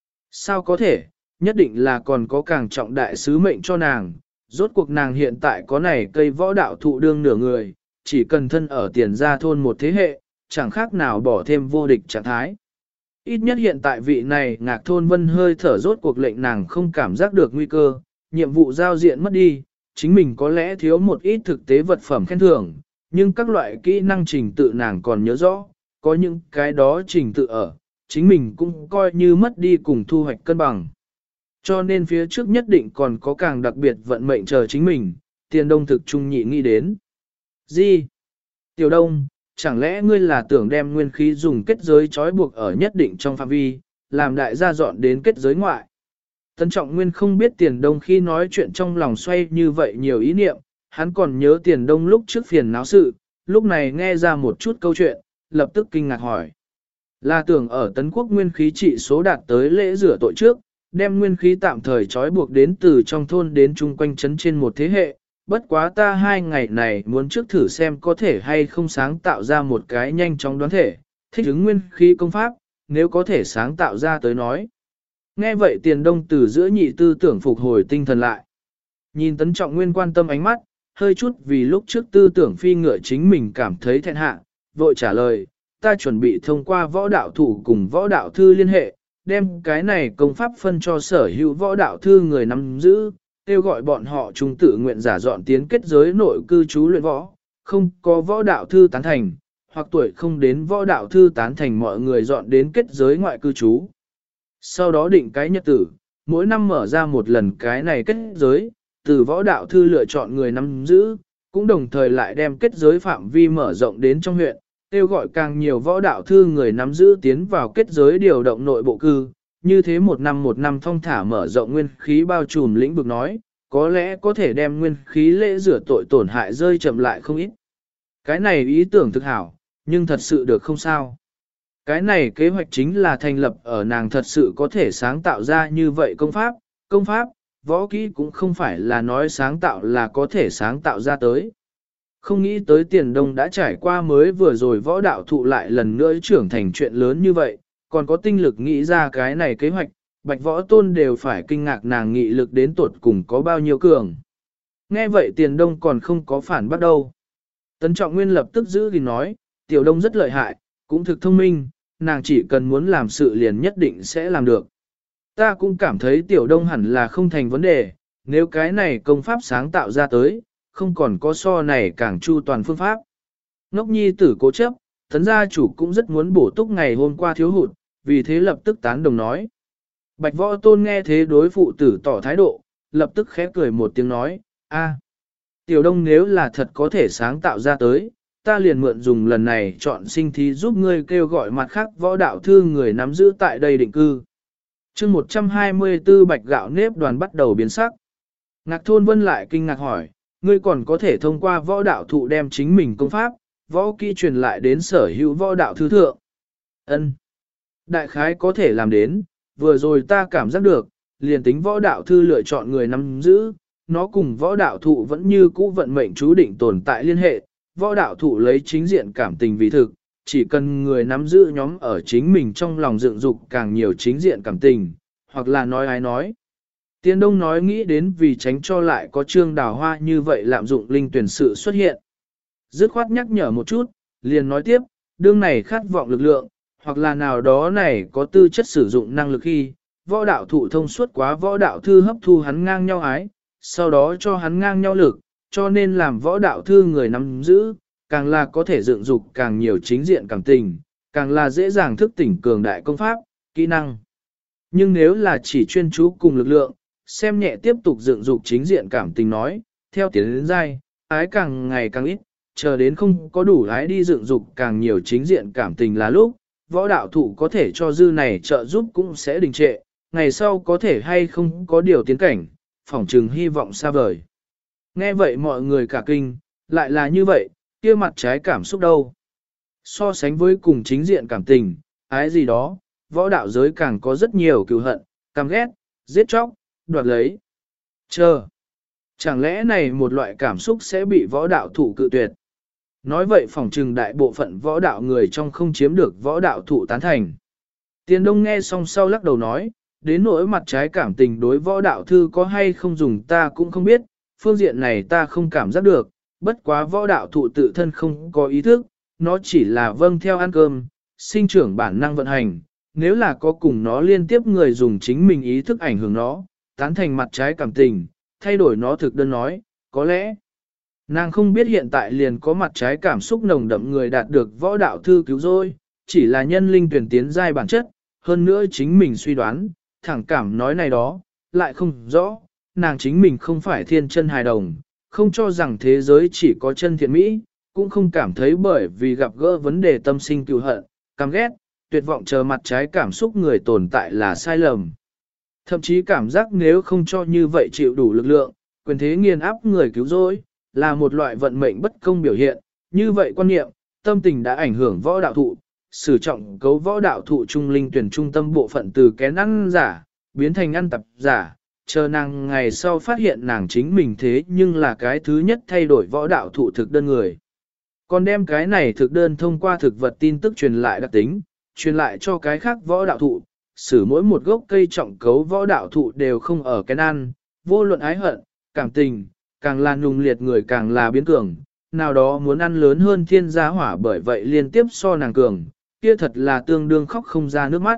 Sao có thể, nhất định là còn có càng trọng đại sứ mệnh cho nàng, rốt cuộc nàng hiện tại có này cây võ đạo thụ đương nửa người, chỉ cần thân ở tiền gia thôn một thế hệ, chẳng khác nào bỏ thêm vô địch trạng thái. Ít nhất hiện tại vị này ngạc thôn vân hơi thở rốt cuộc lệnh nàng không cảm giác được nguy cơ, nhiệm vụ giao diện mất đi, chính mình có lẽ thiếu một ít thực tế vật phẩm khen thưởng, nhưng các loại kỹ năng trình tự nàng còn nhớ rõ, có những cái đó trình tự ở, chính mình cũng coi như mất đi cùng thu hoạch cân bằng. Cho nên phía trước nhất định còn có càng đặc biệt vận mệnh chờ chính mình, Tiền Đông thực trung nhị nghĩ đến. Gì? Tiểu Đông, chẳng lẽ ngươi là tưởng đem nguyên khí dùng kết giới trói buộc ở nhất định trong phạm vi, làm đại gia dọn đến kết giới ngoại? Tân Trọng Nguyên không biết Tiền Đông khi nói chuyện trong lòng xoay như vậy nhiều ý niệm, hắn còn nhớ Tiền Đông lúc trước phiền náo sự, lúc này nghe ra một chút câu chuyện, lập tức kinh ngạc hỏi. Là tưởng ở Tấn Quốc nguyên khí trị số đạt tới lễ rửa tội trước, đem nguyên khí tạm thời trói buộc đến từ trong thôn đến chung quanh trấn trên một thế hệ, bất quá ta 2 ngày này muốn trước thử xem có thể hay không sáng tạo ra một cái nhanh chóng đoán thể, thích ứng nguyên khí công pháp, nếu có thể sáng tạo ra tới nói. Nghe vậy Tiền Đông từ giữa nhị tư tưởng phục hồi tinh thần lại. Nhìn Tấn Trọng Nguyên quan tâm ánh mắt, hơi chút vì lúc trước tư tưởng phi ngựa chính mình cảm thấy thẹn hạ, vội trả lời, ta chuẩn bị thông qua võ đạo thủ cùng võ đạo thư liên hệ, đem cái này công pháp phân cho sở hữu võ đạo thư người nắm giữ, kêu gọi bọn họ trung tự nguyện giả dọn tiến kết giới nội cư trú luyện võ, không có võ đạo thư tán thành, hoặc tuổi không đến võ đạo thư tán thành mọi người dọn đến kết giới ngoại cư trú. Sau đó định cái nhật tử, mỗi năm mở ra một lần cái này kết giới, từ võ đạo thư lựa chọn người nắm giữ, cũng đồng thời lại đem kết giới phạm vi mở rộng đến trong huyện, kêu gọi càng nhiều võ đạo thư người nắm giữ tiến vào kết giới điều động nội bộ cư, như thế một năm thong thả mở rộng nguyên khí bao trùm lĩnh vực nói, có lẽ có thể đem nguyên khí lễ rửa tội tổn hại rơi chậm lại không ít. Cái này ý tưởng thực hảo, nhưng thật sự được không sao. Cái này kế hoạch chính là thành lập ở nàng thật sự có thể sáng tạo ra như vậy công pháp, võ kỹ cũng không phải là nói sáng tạo là có thể sáng tạo ra tới. Không nghĩ tới Tiền Đông đã trải qua mới vừa rồi võ đạo thụ lại lần nữa trưởng thành chuyện lớn như vậy, còn có tinh lực nghĩ ra cái này kế hoạch, Bạch Võ Tôn đều phải kinh ngạc nàng nghị lực đến tuột cùng có bao nhiêu cường. Nghe vậy Tiền Đông còn không có phản bắt đâu. Tấn Trọng Nguyên lập tức giữ gìn nói, Tiểu Đông rất lợi hại, cũng thực thông minh, nàng chỉ cần muốn làm sự liền nhất định sẽ làm được. Ta cũng cảm thấy Tiểu Đông hẳn là không thành vấn đề, nếu cái này công pháp sáng tạo ra tới, không còn có so này càng chu toàn phương pháp. Ngốc nhi tử cố chấp, Tấn gia chủ cũng rất muốn bổ túc ngày hôm qua thiếu hụt, vì thế lập tức tán đồng nói. Bạch Võ Tôn nghe thế đối phụ tử tỏ thái độ, lập tức khẽ cười một tiếng nói, a, Tiểu Đông nếu là thật có thể sáng tạo ra tới, ta liền mượn dùng lần này chọn sinh thí giúp ngươi kêu gọi mặt khác võ đạo thư người nắm giữ tại đây định cư. chương 124 Bạch Gạo Nếp đoàn bắt đầu biến sắc. Ngạc Thôn Vân lại kinh ngạc hỏi, ngươi còn có thể thông qua võ đạo thụ đem chính mình công pháp, võ kỹ truyền lại đến sở hữu võ đạo thư thượng. Ân, đại khái có thể làm đến, vừa rồi ta cảm giác được, liền tính võ đạo thư lựa chọn người nắm giữ, nó cùng võ đạo thụ vẫn như cũ vận mệnh chú định tồn tại liên hệ, võ đạo thụ lấy chính diện cảm tình vì thực, chỉ cần người nắm giữ nhóm ở chính mình trong lòng dựng dục càng nhiều chính diện cảm tình, hoặc là nói ai nói. Tiên Đông nói nghĩ đến vì tránh cho lại có Trương Đào Hoa như vậy lạm dụng linh tuyển sự xuất hiện. Dứt khoát nhắc nhở một chút, liền nói tiếp, đương này khát vọng lực lượng, hoặc là nào đó này có tư chất sử dụng năng lực khi, võ đạo thụ thông suốt quá võ đạo thư hấp thu hắn ngang nhau ái, sau đó cho hắn ngang nhau lực, cho nên làm võ đạo thư người nắm giữ, càng là có thể dựng dục càng nhiều chính diện cảm tình, càng là dễ dàng thức tỉnh cường đại công pháp, kỹ năng. Nhưng nếu là chỉ chuyên chú cùng lực lượng, xem nhẹ tiếp tục dựng dục chính diện cảm tình nói, theo tiến đến giai, ái càng ngày càng ít, chờ đến không có đủ ái đi dựng dục càng nhiều chính diện cảm tình là lúc, võ đạo thụ có thể cho dư này trợ giúp cũng sẽ đình trệ, ngày sau có thể hay không có điều tiến cảnh, phỏng trừng hy vọng xa vời. Nghe vậy mọi người cả kinh, lại là như vậy, kia mặt trái cảm xúc đâu. So sánh với cùng chính diện cảm tình, ái gì đó, võ đạo giới càng có rất nhiều cừu hận, căm ghét, giết chóc, đoạt lấy. Chẳng lẽ này một loại cảm xúc sẽ bị võ đạo thụ cự tuyệt? Nói vậy phỏng trừng đại bộ phận võ đạo người trong không chiếm được võ đạo thụ tán thành. Tiền Đông nghe xong sau lắc đầu nói, đến nỗi mặt trái cảm tình đối võ đạo thư có hay không dùng ta cũng không biết, phương diện này ta không cảm giác được, bất quá võ đạo thụ tự thân không có ý thức, nó chỉ là vâng theo ăn cơm, sinh trưởng bản năng vận hành, nếu là có cùng nó liên tiếp người dùng chính mình ý thức ảnh hưởng nó, tán thành mặt trái cảm tình, thay đổi nó thực đơn nói, có lẽ nàng không biết hiện tại liền có mặt trái cảm xúc nồng đậm người đạt được võ đạo thư cứu rồi, chỉ là nhân linh tuyển tiến giai bản chất, hơn nữa chính mình suy đoán, thẳng cảm nói này đó, lại không rõ, nàng chính mình không phải thiên chân hài đồng, không cho rằng thế giới chỉ có chân thiện mỹ, cũng không cảm thấy bởi vì gặp gỡ vấn đề tâm sinh cựu hận, căm ghét, tuyệt vọng chờ mặt trái cảm xúc người tồn tại là sai lầm. Thậm chí cảm giác nếu không cho như vậy chịu đủ lực lượng, quyền thế nghiền áp người cứu rỗi, là một loại vận mệnh bất công biểu hiện, như vậy quan niệm, tâm tình đã ảnh hưởng võ đạo thụ, sử trọng cấu võ đạo thụ trung linh tuyển trung tâm bộ phận từ kén ăn giả, biến thành ăn tập giả, chờ nàng ngày sau phát hiện nàng chính mình thế nhưng là cái thứ nhất thay đổi võ đạo thụ thực đơn người. Còn đem cái này thực đơn thông qua thực vật tin tức truyền lại đặc tính, truyền lại cho cái khác võ đạo thụ, xử mỗi một gốc cây trọng cấu võ đạo thụ đều không ở cái ăn, vô luận ái hận, cảm tình, càng là nung liệt người càng là biến cường, nào đó muốn ăn lớn hơn thiên gia hỏa bởi vậy liên tiếp so nàng cường, kia thật là tương đương khóc không ra nước mắt.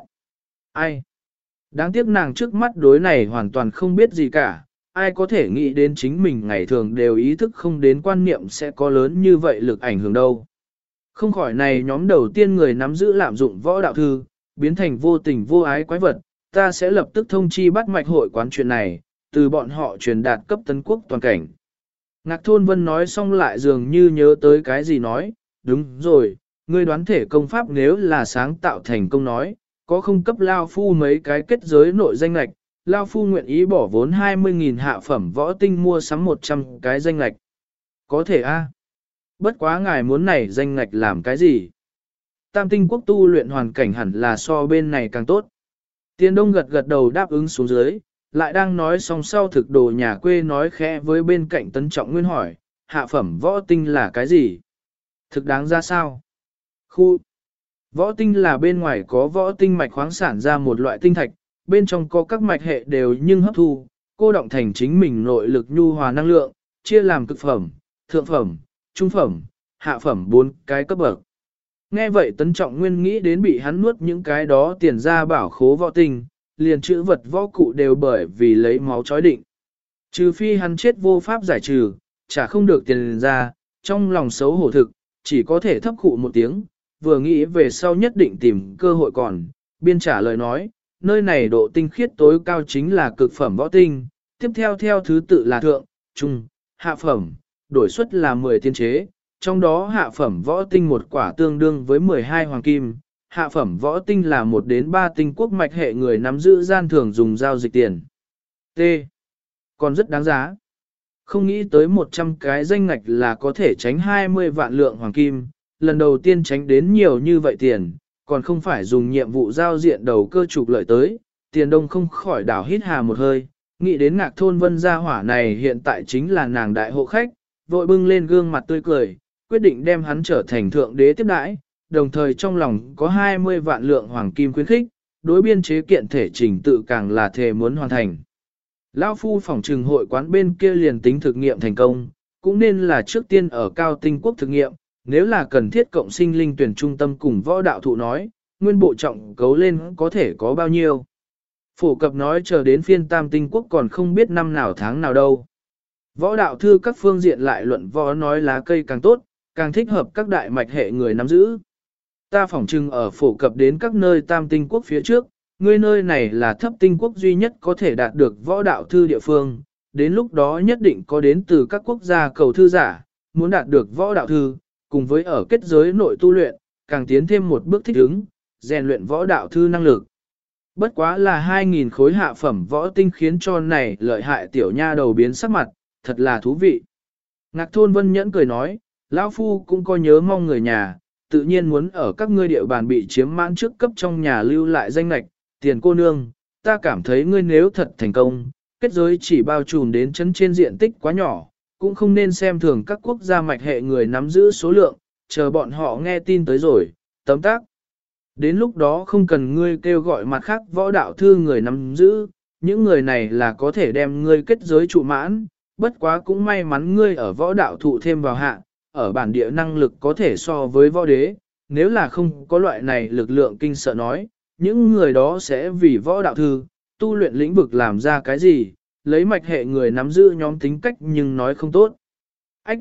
Ai? Đáng tiếc nàng trước mắt đối này hoàn toàn không biết gì cả, ai có thể nghĩ đến chính mình ngày thường đều ý thức không đến quan niệm sẽ có lớn như vậy lực ảnh hưởng đâu. Không khỏi này nhóm đầu tiên người nắm giữ lạm dụng võ đạo thư, biến thành vô tình vô ái quái vật, ta sẽ lập tức thông chi bắt mạch hội quán chuyện này, từ bọn họ truyền đạt cấp tấn quốc toàn cảnh. Ngạc Thôn Vân nói xong lại dường như nhớ tới cái gì nói, đúng rồi, ngươi đoán thể công pháp nếu là sáng tạo thành công nói, có không cấp Lao Phu mấy cái kết giới nội danh lạch, Lao Phu nguyện ý bỏ vốn 20.000 hạ phẩm võ tinh mua sắm 100 cái danh lạch. Có thể a? Bất quá ngài muốn này danh lạch làm cái gì? Tam tinh quốc tu luyện hoàn cảnh hẳn là so bên này càng tốt. Tiên Đông gật gật đầu đáp ứng xuống dưới, lại đang nói xong sau thực đồ nhà quê nói khẽ với bên cạnh Tấn Trọng Nguyên hỏi, hạ phẩm võ tinh là cái gì? Thực đáng ra sao? Khu võ tinh là bên ngoài có võ tinh mạch khoáng sản ra một loại tinh thạch, bên trong có các mạch hệ đều nhưng hấp thu, cô động thành chính mình nội lực nhu hòa năng lượng, chia làm cực phẩm, thượng phẩm, trung phẩm, hạ phẩm 4 cái cấp bậc. Nghe vậy Tấn Trọng Nguyên nghĩ đến bị hắn nuốt những cái đó tiền ra bảo khố võ tinh, liền chữ vật võ cụ đều bởi vì lấy máu chói định. Trừ phi hắn chết vô pháp giải trừ, chả không được tiền ra, trong lòng xấu hổ thực, chỉ có thể thấp khụ một tiếng, vừa nghĩ về sau nhất định tìm cơ hội còn, biên trả lời nói, nơi này độ tinh khiết tối cao chính là cực phẩm võ tinh, tiếp theo theo thứ tự là thượng, trung, hạ phẩm, đổi suất là 10 tiên chế, trong đó hạ phẩm võ tinh một quả tương đương với 12 hoàng kim, hạ phẩm võ tinh là 1 đến 3 tinh quốc mạch hệ người nắm giữ gian thường dùng giao dịch tiền. T. Còn rất đáng giá. Không nghĩ tới 100 cái danh ngạch là có thể tránh 20 vạn lượng hoàng kim, lần đầu tiên tránh đến nhiều như vậy tiền, còn không phải dùng nhiệm vụ giao diện đầu cơ trục lợi tới, Tiền Đông không khỏi đảo hít hà một hơi, nghĩ đến Ngạc Thôn Vân gia hỏa này hiện tại chính là nàng đại hộ khách, vội bưng lên gương mặt tươi cười, quyết định đem hắn trở thành thượng đế tiếp đãi, đồng thời trong lòng có 20 vạn lượng hoàng kim khuyến khích, đối biên chế kiện thể trình tự càng là thề muốn hoàn thành. Lão Phu phòng trừng hội quán bên kia liền tính thực nghiệm thành công, cũng nên là trước tiên ở cao tinh quốc thực nghiệm, nếu là cần thiết cộng sinh linh tuyển trung tâm cùng võ đạo thụ nói, nguyên bộ trọng cấu lên có thể có bao nhiêu. Phổ cập nói chờ đến phiên tam tinh quốc còn không biết năm nào tháng nào đâu. Võ đạo thư các phương diện lại luận võ nói lá cây càng tốt, càng thích hợp các đại mạch hệ người nắm giữ. Ta phỏng trừng ở phổ cập đến các nơi tam tinh quốc phía trước, ngươi nơi này là thấp tinh quốc duy nhất có thể đạt được võ đạo thư địa phương, đến lúc đó nhất định có đến từ các quốc gia cầu thư giả, muốn đạt được võ đạo thư, cùng với ở kết giới nội tu luyện, càng tiến thêm một bước thích ứng, rèn luyện võ đạo thư năng lực. Bất quá là 2.000 khối hạ phẩm võ tinh khiến cho này lợi hại tiểu nha đầu biến sắc mặt, thật là thú vị. Ngạc Thôn Vân Nhẫn cười nói, Lão Phu cũng có nhớ mong người nhà, tự nhiên muốn ở các ngươi địa bàn bị chiếm mãn trước cấp trong nhà lưu lại danh lạch, tiền cô nương, ta cảm thấy ngươi nếu thật thành công, kết giới chỉ bao trùm đến chân trên diện tích quá nhỏ, cũng không nên xem thường các quốc gia mạch hệ người nắm giữ số lượng, chờ bọn họ nghe tin tới rồi, tấm tác. Đến lúc đó không cần ngươi kêu gọi mặt khác võ đạo thư người nắm giữ, những người này là có thể đem ngươi kết giới trụ mãn, bất quá cũng may mắn ngươi ở võ đạo thụ thêm vào hạ, ở bản địa năng lực có thể so với võ đế, nếu là không có loại này lực lượng kinh sợ nói, những người đó sẽ vì võ đạo thư, tu luyện lĩnh vực làm ra cái gì, lấy mạch hệ người nắm giữ nhóm tính cách nhưng nói không tốt. Ách!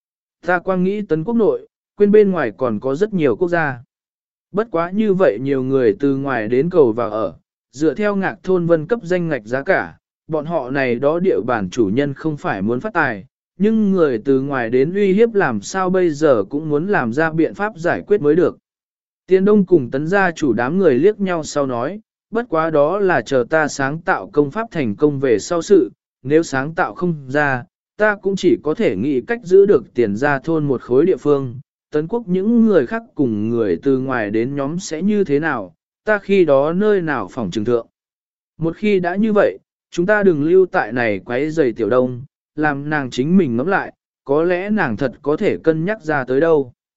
Ta quang nghĩ tấn quốc nội, quên bên ngoài còn có rất nhiều quốc gia. Bất quá như vậy nhiều người từ ngoài đến cầu vào ở, dựa theo Ngạc Thôn Vân cấp danh ngạch giá cả, bọn họ này đó địa bản chủ nhân không phải muốn phát tài, nhưng người từ ngoài đến uy hiếp làm sao bây giờ cũng muốn làm ra biện pháp giải quyết mới được. Tiên Đông cùng Tấn gia chủ đám người liếc nhau sau nói, bất quá đó là chờ ta sáng tạo công pháp thành công về sau sự, nếu sáng tạo không ra, ta cũng chỉ có thể nghĩ cách giữ được tiền ra thôn một khối địa phương. Tấn quốc những người khác cùng người từ ngoài đến nhóm sẽ như thế nào, ta khi đó nơi nào phòng trừng thượng. Một khi đã như vậy, chúng ta đừng lưu tại này quấy rầy tiểu đông, làm nàng chính mình ngẫm lại, có lẽ nàng thật có thể cân nhắc ra tới đâu.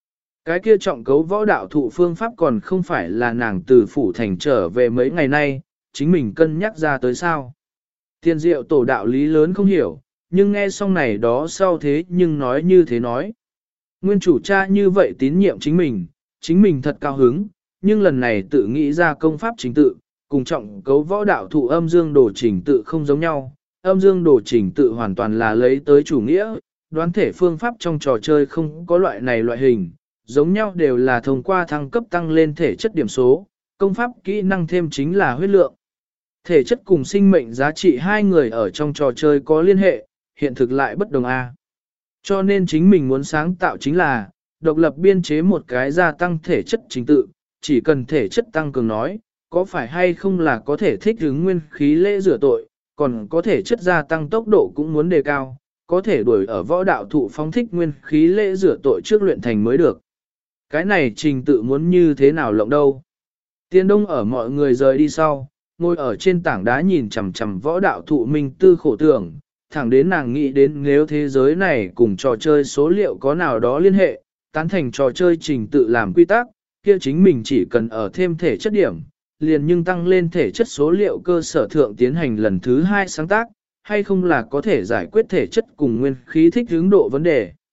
Cái kia trọng cấu võ đạo thụ phương pháp còn không phải là nàng từ phủ thành trở về mấy ngày nay, chính mình cân nhắc ra tới sao. Tiên diệu tổ đạo lý lớn không hiểu, nhưng nghe xong này đó sau thế nhưng nói như thế nói. Nguyên chủ cha như vậy tín nhiệm chính mình thật cao hứng, nhưng lần này tự nghĩ ra công pháp chính tự, cùng trọng cấu võ đạo thụ âm dương đồ trình tự không giống nhau. Âm dương đồ trình tự hoàn toàn là lấy tới chủ nghĩa, đoán thể phương pháp trong trò chơi không có loại này loại hình, giống nhau đều là thông qua thăng cấp tăng lên thể chất điểm số, công pháp kỹ năng thêm chính là huyết lượng. Thể chất cùng sinh mệnh giá trị hai người ở trong trò chơi có liên hệ, hiện thực lại bất đồng A. Cho nên chính mình muốn sáng tạo chính là, độc lập biên chế một cái gia tăng thể chất chính tự, chỉ cần thể chất tăng cường nói, có phải hay không là có thể thích ứng nguyên khí lễ rửa tội, còn có thể chất gia tăng tốc độ cũng muốn đề cao, có thể đuổi ở võ đạo thụ phóng thích nguyên khí lễ rửa tội trước luyện thành mới được. Cái này trình tự muốn như thế nào lộng đâu. Tiên Đông ở mọi người rời đi sau, ngồi ở trên tảng đá nhìn chằm chằm võ đạo thụ minh tư khổ tưởng, thẳng đến nàng nghĩ đến nếu thế giới này cùng trò chơi số liệu có nào đó liên hệ, tán thành trò chơi trình tự làm quy tắc, kia chính mình chỉ cần ở thêm thể chất điểm, liền nhưng tăng lên thể chất số liệu cơ sở thượng tiến hành lần thứ 2 sáng tác, hay không là có thể giải quyết thể chất cùng nguyên khí thích hướng độ vấn đề.